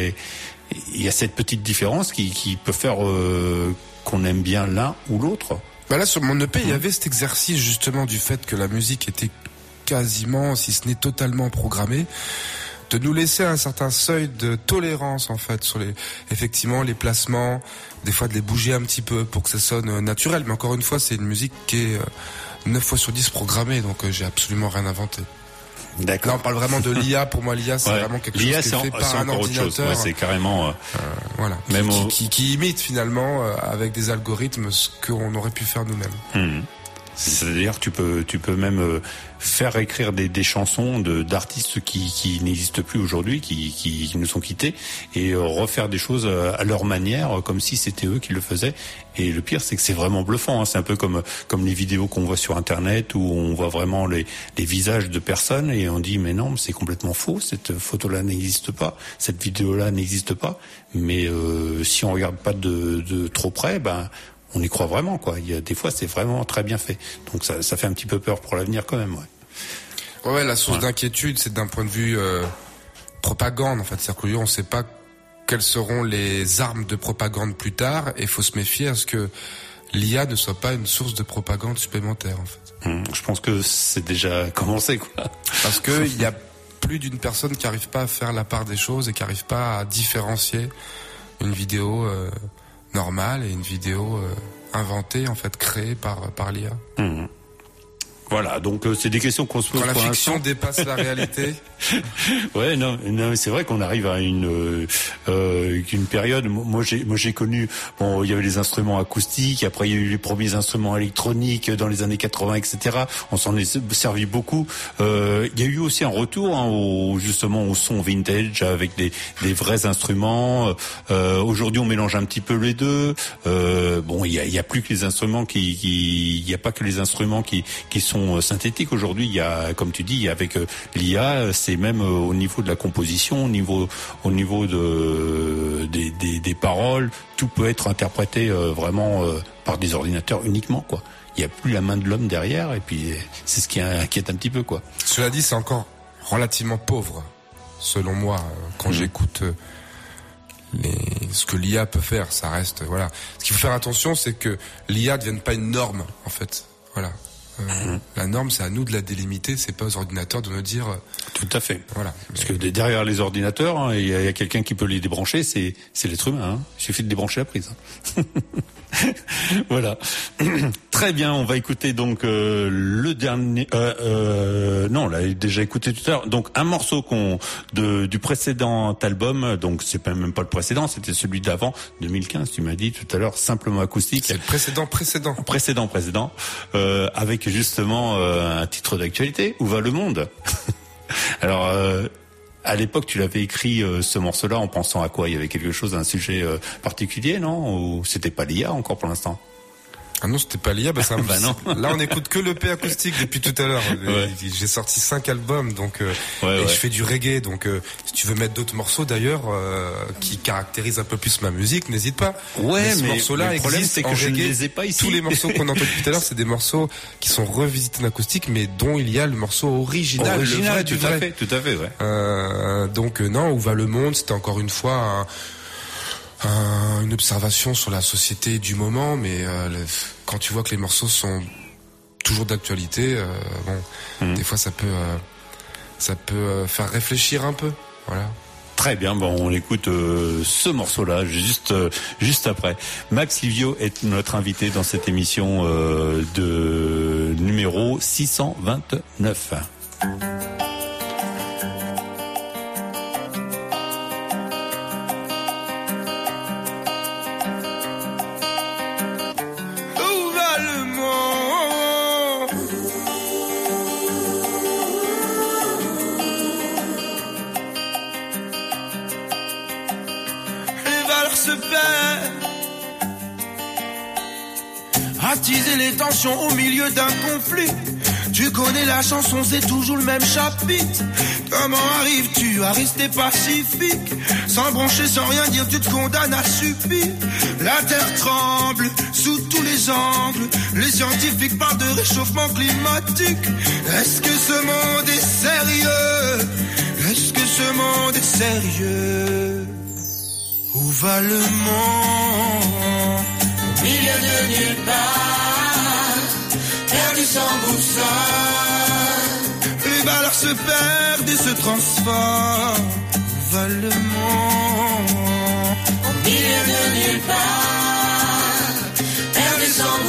a cette petite différence qui peut faire qu'on aime bien l'un ou l'autre. Là sur mon EP, il y avait cet exercice justement du fait que la musique était quasiment, si ce n'est totalement programmé, de nous laisser un certain seuil de tolérance, en fait, sur effectivement les placements, des fois de les bouger un petit peu pour que ça sonne naturel. Mais encore une fois, c'est une musique qui est 9 fois sur 10 programmée, donc j'ai absolument rien inventé. D'accord. Là, on parle vraiment de l'IA. Pour moi, l'IA, c'est vraiment quelque chose qui est fait par un ordinateur. Ouais, c'est carrément, voilà. Même qui imite finalement, avec des algorithmes, ce qu'on aurait pu faire nous-mêmes. C'est-à-dire tu peux même faire écrire des chansons d'artistes qui n'existent plus aujourd'hui, qui nous sont quittés, et refaire des choses à leur manière, comme si c'était eux qui le faisaient. Et le pire, c'est que c'est vraiment bluffant, hein. C'est un peu comme les vidéos qu'on voit sur Internet, où on voit vraiment les visages de personnes, et on dit mais non, c'est complètement faux, cette photo-là n'existe pas, cette vidéo-là n'existe pas. Mais si on regarde pas de trop près, on y croit vraiment, quoi. Il y a des fois, c'est vraiment très bien fait. Donc ça fait un petit peu peur pour l'avenir quand même, ouais. Ouais, la source d'inquiétude, c'est d'un point de vue propagande, en fait. C'est-à-dire qu'on ne sait pas quelles seront les armes de propagande plus tard, et il faut se méfier à ce que l'IA ne soit pas une source de propagande supplémentaire, en fait. Je pense que c'est déjà commencé, quoi. Parce que il y a plus d'une personne qui n'arrive pas à faire la part des choses et qui n'arrive pas à différencier une vidéo normale et une vidéo inventée, en fait, créée par l'IA. Voilà, donc c'est des questions qu'on se pose. Quand la fiction dépasse la réalité. Ouais, non, c'est vrai qu'on arrive à une période. Moi, j'ai connu. Bon, il y avait les instruments acoustiques. Après, il y a eu les premiers instruments électroniques dans les années 80, etc. On s'en est servi beaucoup. Il y a eu aussi un retour, hein, justement au son vintage avec des vrais instruments. Aujourd'hui, on mélange un petit peu les deux. Bon, il y a plus que les instruments il y a pas que les instruments qui sont synthétiques aujourd'hui. Il y a, comme tu dis, avec l'IA, c'est même au niveau de la composition, au niveau des paroles, tout peut être interprété vraiment par des ordinateurs uniquement, quoi. Il n'y a plus la main de l'homme derrière, et puis c'est ce qui inquiète un petit peu, quoi. Cela dit, c'est encore relativement pauvre, selon moi, quand j'écoute ce que l'IA peut faire. Ça reste, voilà. Ce qu'il faut faire attention, c'est que l'IA ne devienne pas une norme, en fait. Voilà. La norme, c'est à nous de la délimiter, c'est pas aux ordinateurs de nous dire. Tout à fait. Voilà. Parce que derrière les ordinateurs, hein, il y a quelqu'un qui peut les débrancher, c'est l'être humain. Hein. Il suffit de débrancher la prise. Voilà. Très bien, on va écouter donc le dernier. Non, on l'a déjà écouté tout à l'heure. Donc un morceau du précédent album. Donc c'est même pas le précédent, c'était celui d'avant, 2015. Tu m'as dit tout à l'heure, simplement acoustique. C'est le précédent. Avec justement un titre d'actualité. Où va le monde? Alors. À l'époque, tu l'avais écrit ce morceau-là en pensant à quoi? Il y avait quelque chose, un sujet particulier, non? Ou c'était pas l'IA encore pour l'instant? Ah non, c'était pas l'IA, bah non. Là, on écoute que l'EP acoustique depuis tout à l'heure. Ouais. J'ai sorti 5 albums, donc je fais du reggae, donc si tu veux mettre d'autres morceaux d'ailleurs qui caractérisent un peu plus ma musique, n'hésite pas. Ouais, mais ce morceau-là le problème c'est que je ne les ai pas ici. Tous les morceaux qu'on a entendus tout à l'heure, c'est des morceaux qui sont revisités en acoustique, mais dont il y a le morceau original, le vrai du vrai. Tout à fait, ouais. Donc non, où va le monde? C'était encore une fois une observation sur la société du moment, mais quand tu vois que les morceaux sont toujours d'actualité, des fois ça peut faire réfléchir un peu. Voilà. Très bien, bon, on écoute ce morceau-là juste après. Max Livio est notre invité dans cette émission de numéro 629. Attiser les tensions au milieu d'un conflit. Tu connais la chanson, c'est toujours le même chapitre. Comment arrives-tu à rester pacifique? Sans broncher, sans rien dire, tu te condamnes à subir. La terre tremble sous tous les angles. Les scientifiques parlent de réchauffement climatique. Est-ce que ce monde est sérieux? Est-ce que ce monde est sérieux? Où va le monde? Au milieu de nulle part, perdu sans boussole. Les valeurs se perdent et se transforment. Où va le monde? Au milieu de nulle part, perdu sans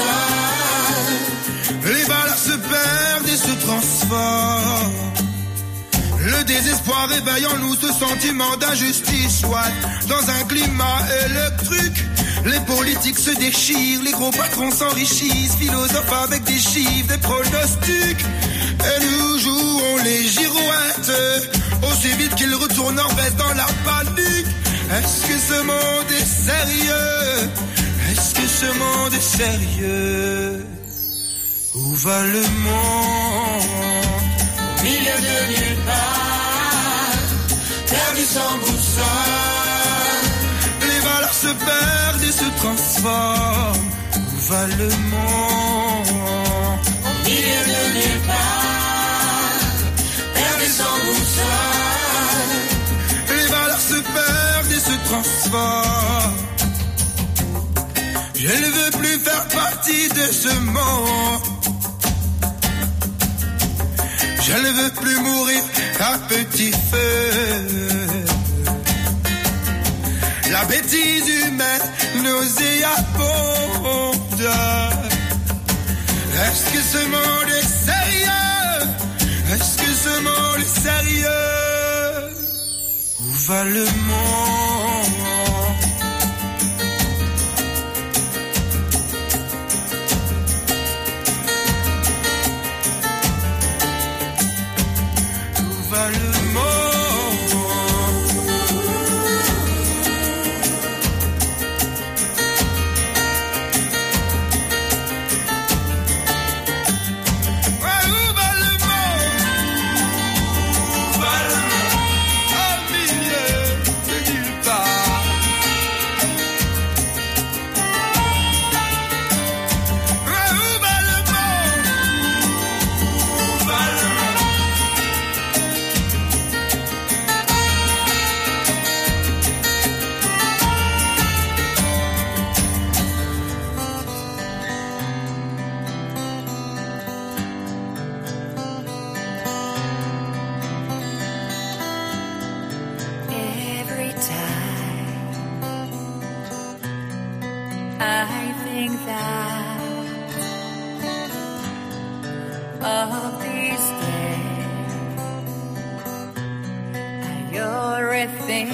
boussole. Les valeurs se perdent et se transforment. Le désespoir réveille en nous ce sentiment d'injustice, soit dans un climat électrique. Les politiques se déchirent, les gros patrons s'enrichissent, philosophes avec des chiffres, des pronostics. Et nous jouons les girouettes, aussi vite qu'ils retournent en veste dans la panique. Est-ce que ce monde est sérieux? Est-ce que ce monde est sérieux? Où va le monde? Au milieu de nulle part, perdu sans boussole. Les valeurs se perdent et se transforment. Où va le monde? Au milieu de nulle part, perdu sans boussole. Les valeurs se perdent et se transforment. Je ne veux plus faire partie de ce monde. Je ne veux plus mourir à petit feu. La bêtise humaine nauséabonde. Est-ce que ce monde est sérieux? Est-ce que ce monde est sérieux? Où va le monde? Le monde. Ouais, où va le monde? Où va le monde? Au milieu de nulle part. everything.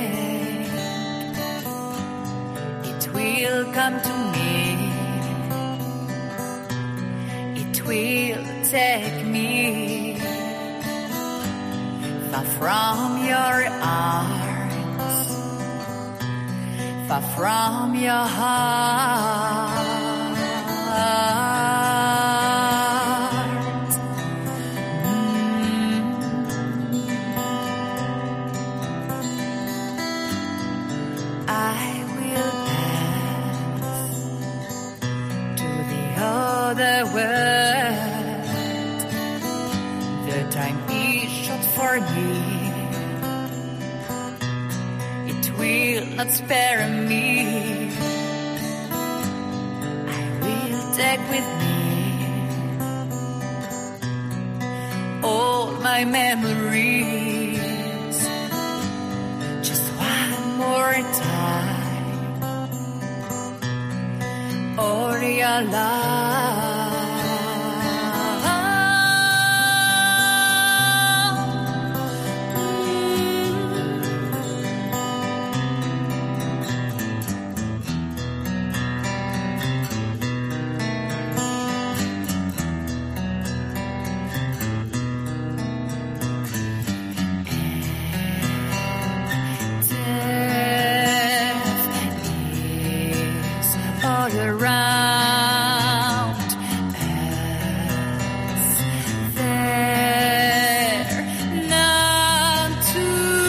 It will come to me. It will take me far from your arms, far from your heart. I will pass to the other world. The time is short for me. It will not spare me. I will take with me all my memories. Just one more time. All your love. All around us, there none to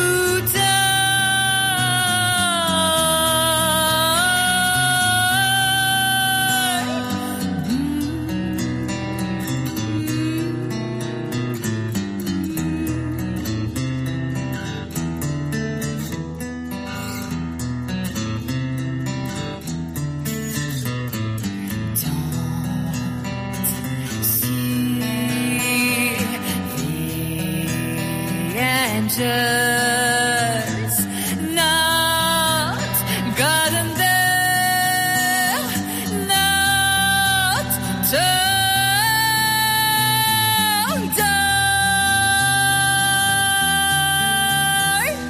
angels, not garden there, not turn down.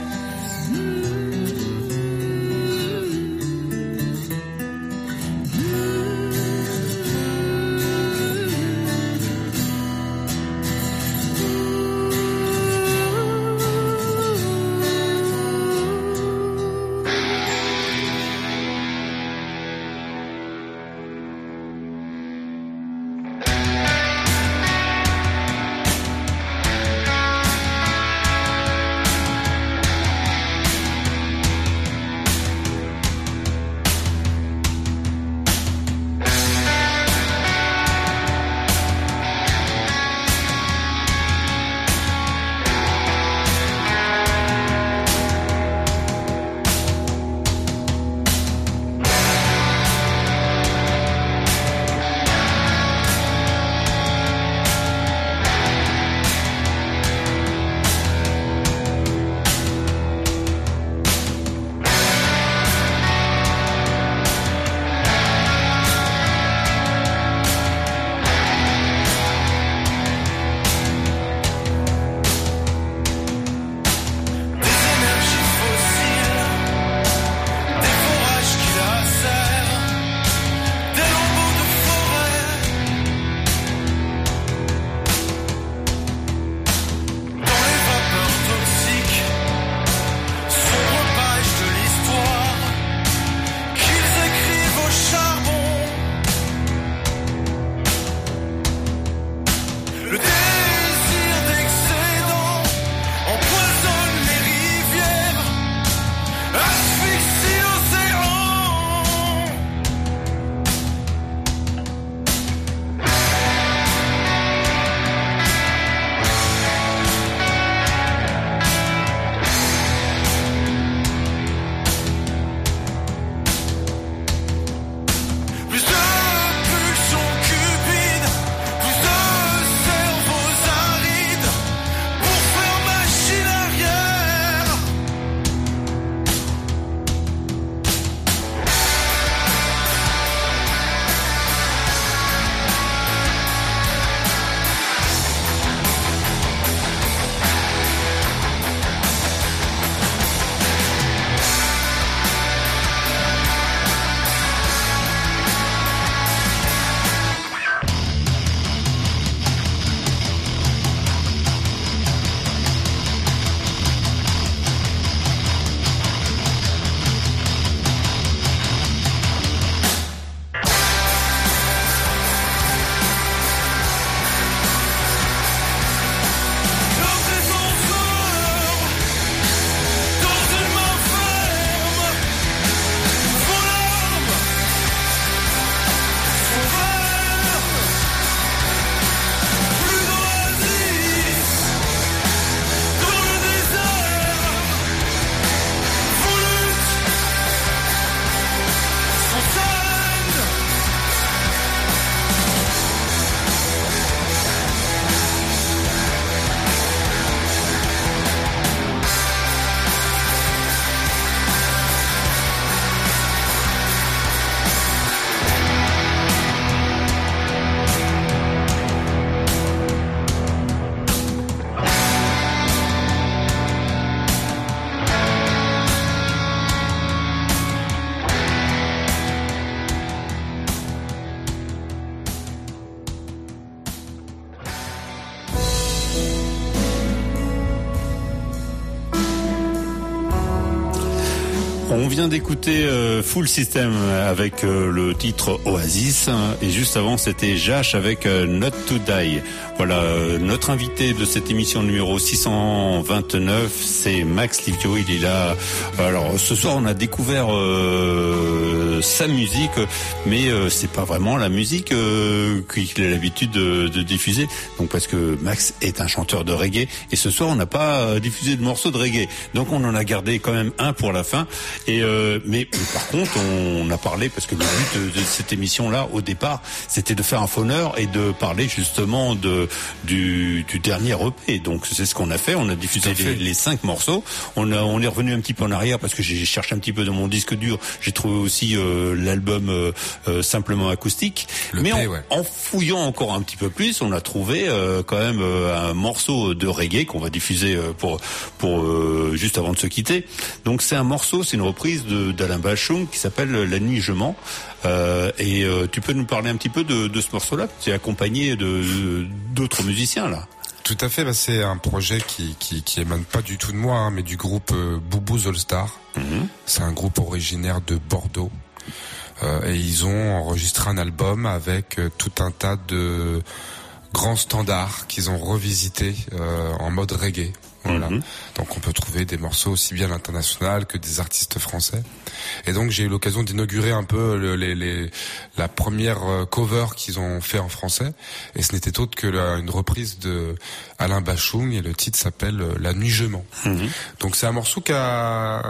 On vient d'écouter Full System avec le titre Oasis, et juste avant c'était Jash avec Not to Die. Voilà, notre invité de cette émission numéro 629, c'est Max Livio. Il est là. Alors ce soir on a découvert sa musique, mais c'est pas vraiment la musique qu'il a l'habitude de diffuser. Donc parce que Max est un chanteur de reggae, et ce soir on n'a pas diffusé de morceaux de reggae. Donc on en a gardé quand même un pour la fin. Et mais par contre, on a parlé, parce que le but de cette émission-là, au départ, c'était de faire un fauneur et de parler justement du dernier EP. Donc c'est ce qu'on a fait. On a diffusé les 5 morceaux. On est revenu un petit peu en arrière parce que j'ai cherché un petit peu dans mon disque dur. J'ai trouvé aussi l'album simplement acoustique. Mais en fouillant encore un petit peu plus, on a trouvé quand même un morceau de reggae qu'on va diffuser pour juste avant de se quitter. Donc c'est un morceau, c'est une reprise d'Alain Bashung qui s'appelle La Nuit je mens. Et tu peux nous parler un petit peu de ce morceau-là? C'est accompagné d'autres musiciens là. Tout à fait, c'est un projet qui émane pas du tout de moi, mais du groupe Boubouz All Star. C'est un groupe originaire de Bordeaux. Et ils ont enregistré un album avec tout un tas de grands standards qu'ils ont revisités en mode reggae. Voilà. Donc on peut trouver des morceaux aussi bien à l'international que des artistes français. Et donc j'ai eu l'occasion d'inaugurer un peu la première cover qu'ils ont fait en français. Et ce n'était autre que une reprise de Alain Bashung, et le titre s'appelle La Nuit je mens. Donc c'est un morceau qui a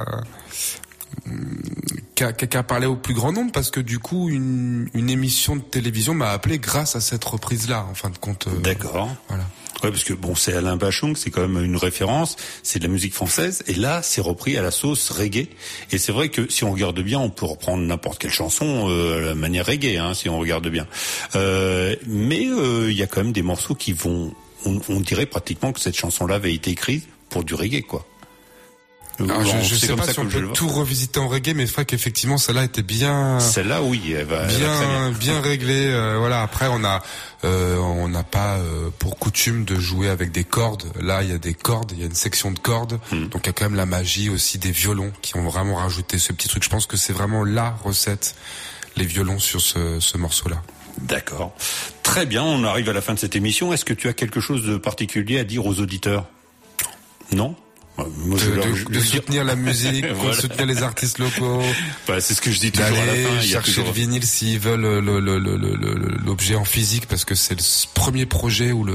parlé au plus grand nombre, parce que du coup une émission de télévision m'a appelé grâce à cette reprise-là, en fin de compte. D'accord. Voilà. Ouais, parce que bon, c'est Alain Bashung, c'est quand même une référence, c'est de la musique française, et là, c'est repris à la sauce reggae. Et c'est vrai que si on regarde bien, on peut reprendre n'importe quelle chanson à la manière reggae, si on regarde bien. Mais il y a quand même des morceaux qui vont, on dirait pratiquement que cette chanson-là avait été écrite pour du reggae, quoi. Alors, je sais pas si on peut tout revisiter en reggae, mais c'est vrai qu'effectivement celle-là était bien. Celle-là, oui, elle va bien réglée. Voilà. Après, on n'a pas pour coutume de jouer avec des cordes. Là, il y a des cordes, il y a une section de cordes. Donc il y a quand même la magie aussi des violons qui ont vraiment rajouté ce petit truc. Je pense que c'est vraiment la recette, les violons sur ce morceau-là. D'accord. Très bien. On arrive à la fin de cette émission. Est-ce que tu as quelque chose de particulier à dire aux auditeurs? Non? Moi, de soutenir la musique, de soutenir les artistes locaux. C'est ce que je dis toujours à la fin. Chercher le vinyle s'ils veulent l'objet en physique, parce que c'est le premier projet où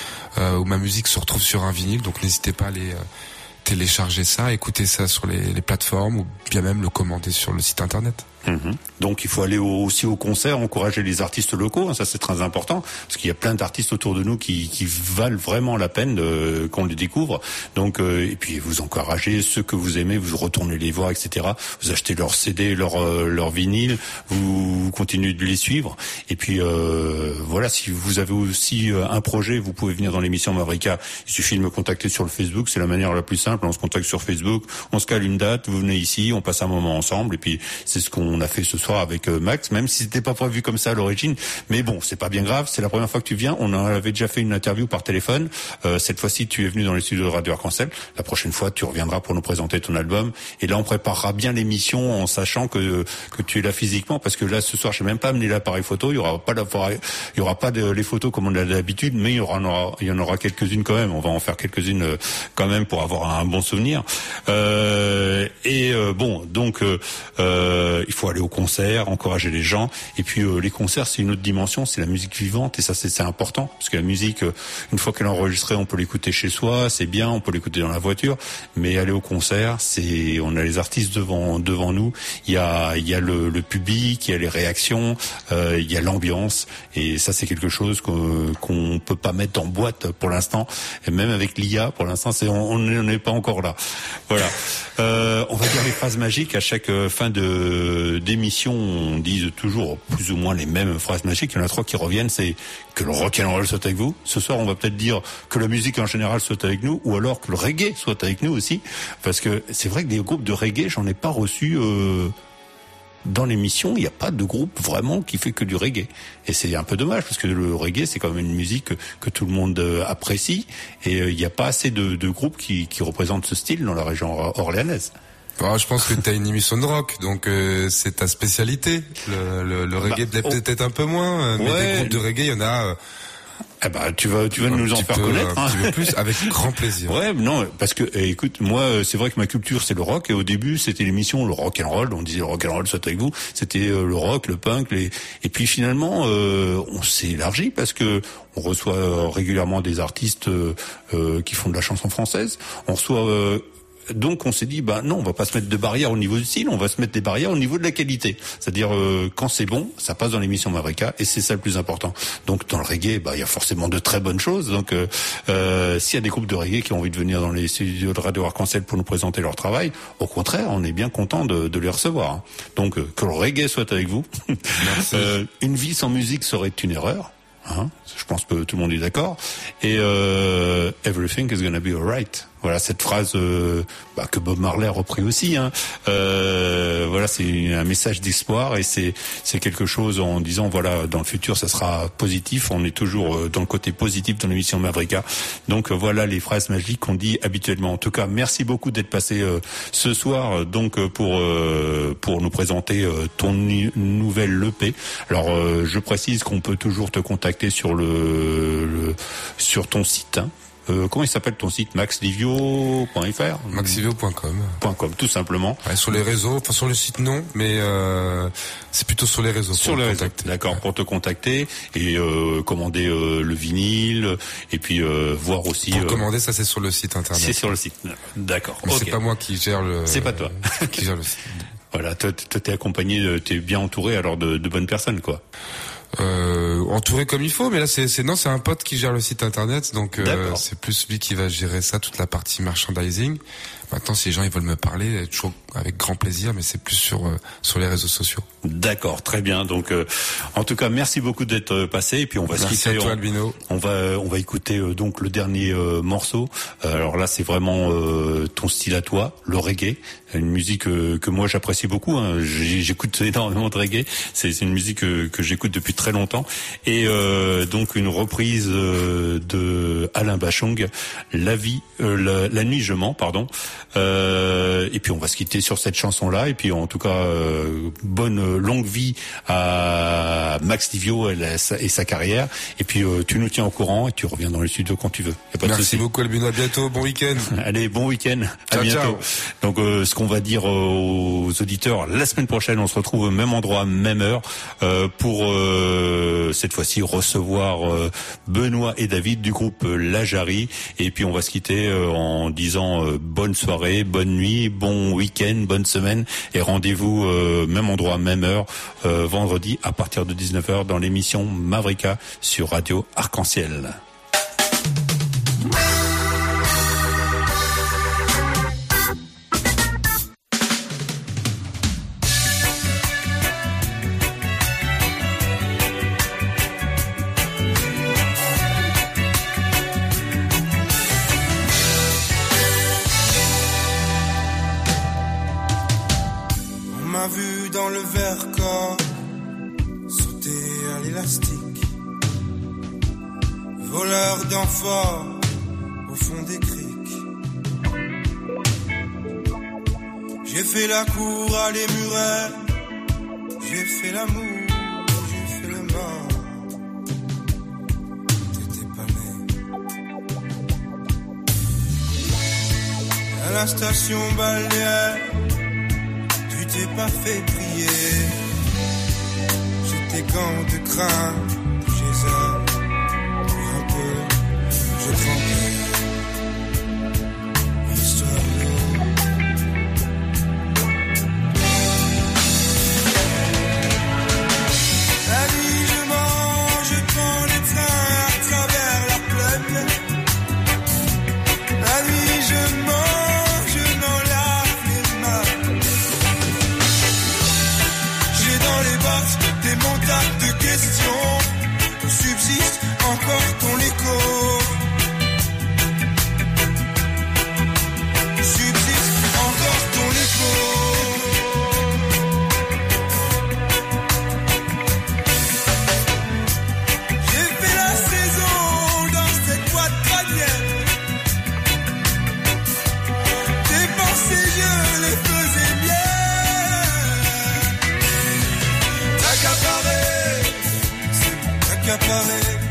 ma musique se retrouve sur un vinyle. Donc n'hésitez pas à aller télécharger ça, écouter ça sur les plateformes, ou bien même le commander sur le site internet. Donc il faut aller aussi au concert, encourager les artistes locaux, ça c'est très important, parce qu'il y a plein d'artistes autour de nous qui valent vraiment la peine qu'on les découvre. Donc et puis vous encouragez ceux que vous aimez, vous retournez les voir, etc. Vous achetez leurs CD, leur vinyle, vous continuez de les suivre. Et puis voilà, si vous avez aussi un projet, vous pouvez venir dans l'émission Mavrika. Il suffit de me contacter sur le Facebook, c'est la manière la plus simple. On se contacte sur Facebook, on se cale une date, vous venez ici, on passe un moment ensemble, et puis c'est ce qu'on a fait ce soir avec Max, même si c'était pas prévu comme ça à l'origine. Mais bon, c'est pas bien grave, c'est la première fois que tu viens. On en avait déjà fait une interview par téléphone. Cette fois-ci, tu es venu dans les studios de Radio Arc-en-Ciel. La prochaine fois, tu reviendras pour nous présenter ton album. Et là, on préparera bien l'émission en sachant que tu es là physiquement, parce que là, ce soir, j'ai même pas amené l'appareil photo. Il y aura pas les photos comme on a d'habitude, mais il y en aura quelques-unes quand même. On va en faire quelques-unes quand même pour avoir un bon souvenir. Bon, donc il faut aller au concert, encourager les gens. Et puis les concerts, c'est une autre dimension, c'est la musique vivante, et ça c'est important, parce que la musique, une fois qu'elle est enregistrée, on peut l'écouter chez soi, c'est bien, on peut l'écouter dans la voiture, mais aller au concert, on a les artistes devant nous, il y a le public, il y a les réactions, il y a l'ambiance, et ça c'est quelque chose qu'on peut pas mettre en boîte pour l'instant, et même avec l'IA pour l'instant, on n'est pas encore là. Voilà. On va dire les phrases magiques à chaque fin d'émission. On dit toujours plus ou moins les mêmes phrases magiques. Il y en a 3 qui reviennent. C'est que le rock'n'roll soit avec vous. Ce soir, on va peut-être dire que la musique en général soit avec nous, ou alors que le reggae soit avec nous aussi, parce que c'est vrai que des groupes de reggae, j'en ai pas reçu dans l'émission. Il n'y a pas de groupe vraiment qui fait que du reggae, et c'est un peu dommage, parce que le reggae, c'est quand même une musique que tout le monde apprécie, et il n'y a pas assez de groupes qui représentent ce style dans la région orléanaise. Bon, je pense que t'as une émission de rock, donc c'est ta spécialité. Le reggae peut-être un peu moins, mais des groupes de reggae, il y en a. Eh ben, tu vas nous en faire connaître. Un petit peu plus, avec grand plaisir. Ouais, non, parce que, écoute, moi, c'est vrai que ma culture, c'est le rock, et au début, c'était l'émission, le rock and roll, on disait le rock and roll, soit avec vous, c'était le rock, le punk, et puis finalement, on s'est élargi, parce que on reçoit régulièrement des artistes qui font de la chanson française, on reçoit donc on s'est dit non, on va pas se mettre de barrières au niveau du style, on va se mettre des barrières au niveau de la qualité. C'est-à-dire quand c'est bon, ça passe dans l'émission Mavrika et c'est ça le plus important. Donc dans le reggae, il y a forcément de très bonnes choses. Donc s'il y a des groupes de reggae qui ont envie de venir dans les studios de Radio Arc-en-Ciel pour nous présenter leur travail, au contraire, on est bien content de les recevoir. Donc que le reggae soit avec vous. Une vie sans musique serait une erreur. Je pense que tout le monde est d'accord. Et everything is gonna be alright. Voilà cette phrase que Bob Marley a repris aussi. Voilà, c'est un message d'espoir et c'est quelque chose en disant voilà, dans le futur ça sera positif. On est toujours dans le côté positif dans l'émission Mavrika. Donc voilà les phrases magiques qu'on dit habituellement. En tout cas, merci beaucoup d'être passé ce soir donc pour nous présenter ton nouvelle EP. Alors je précise qu'on peut toujours te contacter sur sur ton site. Comment il s'appelle ton site? maxlivio.fr? maxlivio.com. Tout simplement. Ouais, sur les réseaux, enfin sur le site non, mais c'est plutôt sur les réseaux. Sur les réseaux, d'accord, pour te contacter et commander le vinyle et puis voir aussi. Pour commander, ça c'est sur le site internet. C'est sur le site, d'accord. Mais c'est pas moi qui gère le. C'est pas toi qui gère le site. Voilà, toi t'es accompagné, t'es bien entouré alors de bonnes personnes quoi. Entouré comme il faut, mais là c'est un pote qui gère le site internet, donc c'est plus lui qui va gérer ça, toute la partie merchandising. Maintenant, si les gens ils veulent me parler, toujours avec grand plaisir, mais c'est plus sur les réseaux sociaux. D'accord, très bien. Donc, en tout cas, merci beaucoup d'être passé. Et puis on va se quitter. Merci à toi, Albino. On va écouter donc le dernier morceau. Alors là, c'est vraiment ton style à toi, le reggae, une musique que moi j'apprécie beaucoup. J'écoute énormément de reggae. C'est une musique que j'écoute depuis très longtemps. Et donc une reprise de Alain Bachung, La nuit je mens, pardon. Et puis on va se quitter sur cette chanson-là. Et puis en tout cas, bonne longue vie à Max Livio et sa carrière. Et puis tu nous tiens au courant et tu reviens dans le studio quand tu veux. Merci beaucoup Albino, à bientôt, bon week-end. Allez, bon week-end, à bientôt. Ciao. Donc ce qu'on va dire aux auditeurs, la semaine prochaine on se retrouve au même endroit, même heure, pour cette fois-ci recevoir Benoît et David du groupe La Jarry. Et puis on va se quitter en disant bonne soirée, bonne nuit, bon week-end, bonne semaine et rendez-vous même endroit, même heure, vendredi à partir de 19h dans l'émission Mavrika sur Radio Arc-en-Ciel. Vu dans le verre corps sauter à l'élastique, voleur d'enfants au fond des criques. J'ai fait la cour à les murets, j'ai fait l'amour, j'ai fait le mort. T'étais pas né. À la station balnéaire, t'es pas fait prier. J'ai tes gants de crin, j'ai ça. Pour un peu, je tremblais. Histoire d'eau. La nuit je mange, je prends les trains à travers la plaine. La nuit je mange, je m'en lave les mains. Dans les box, des montagnes de questions. accaparé.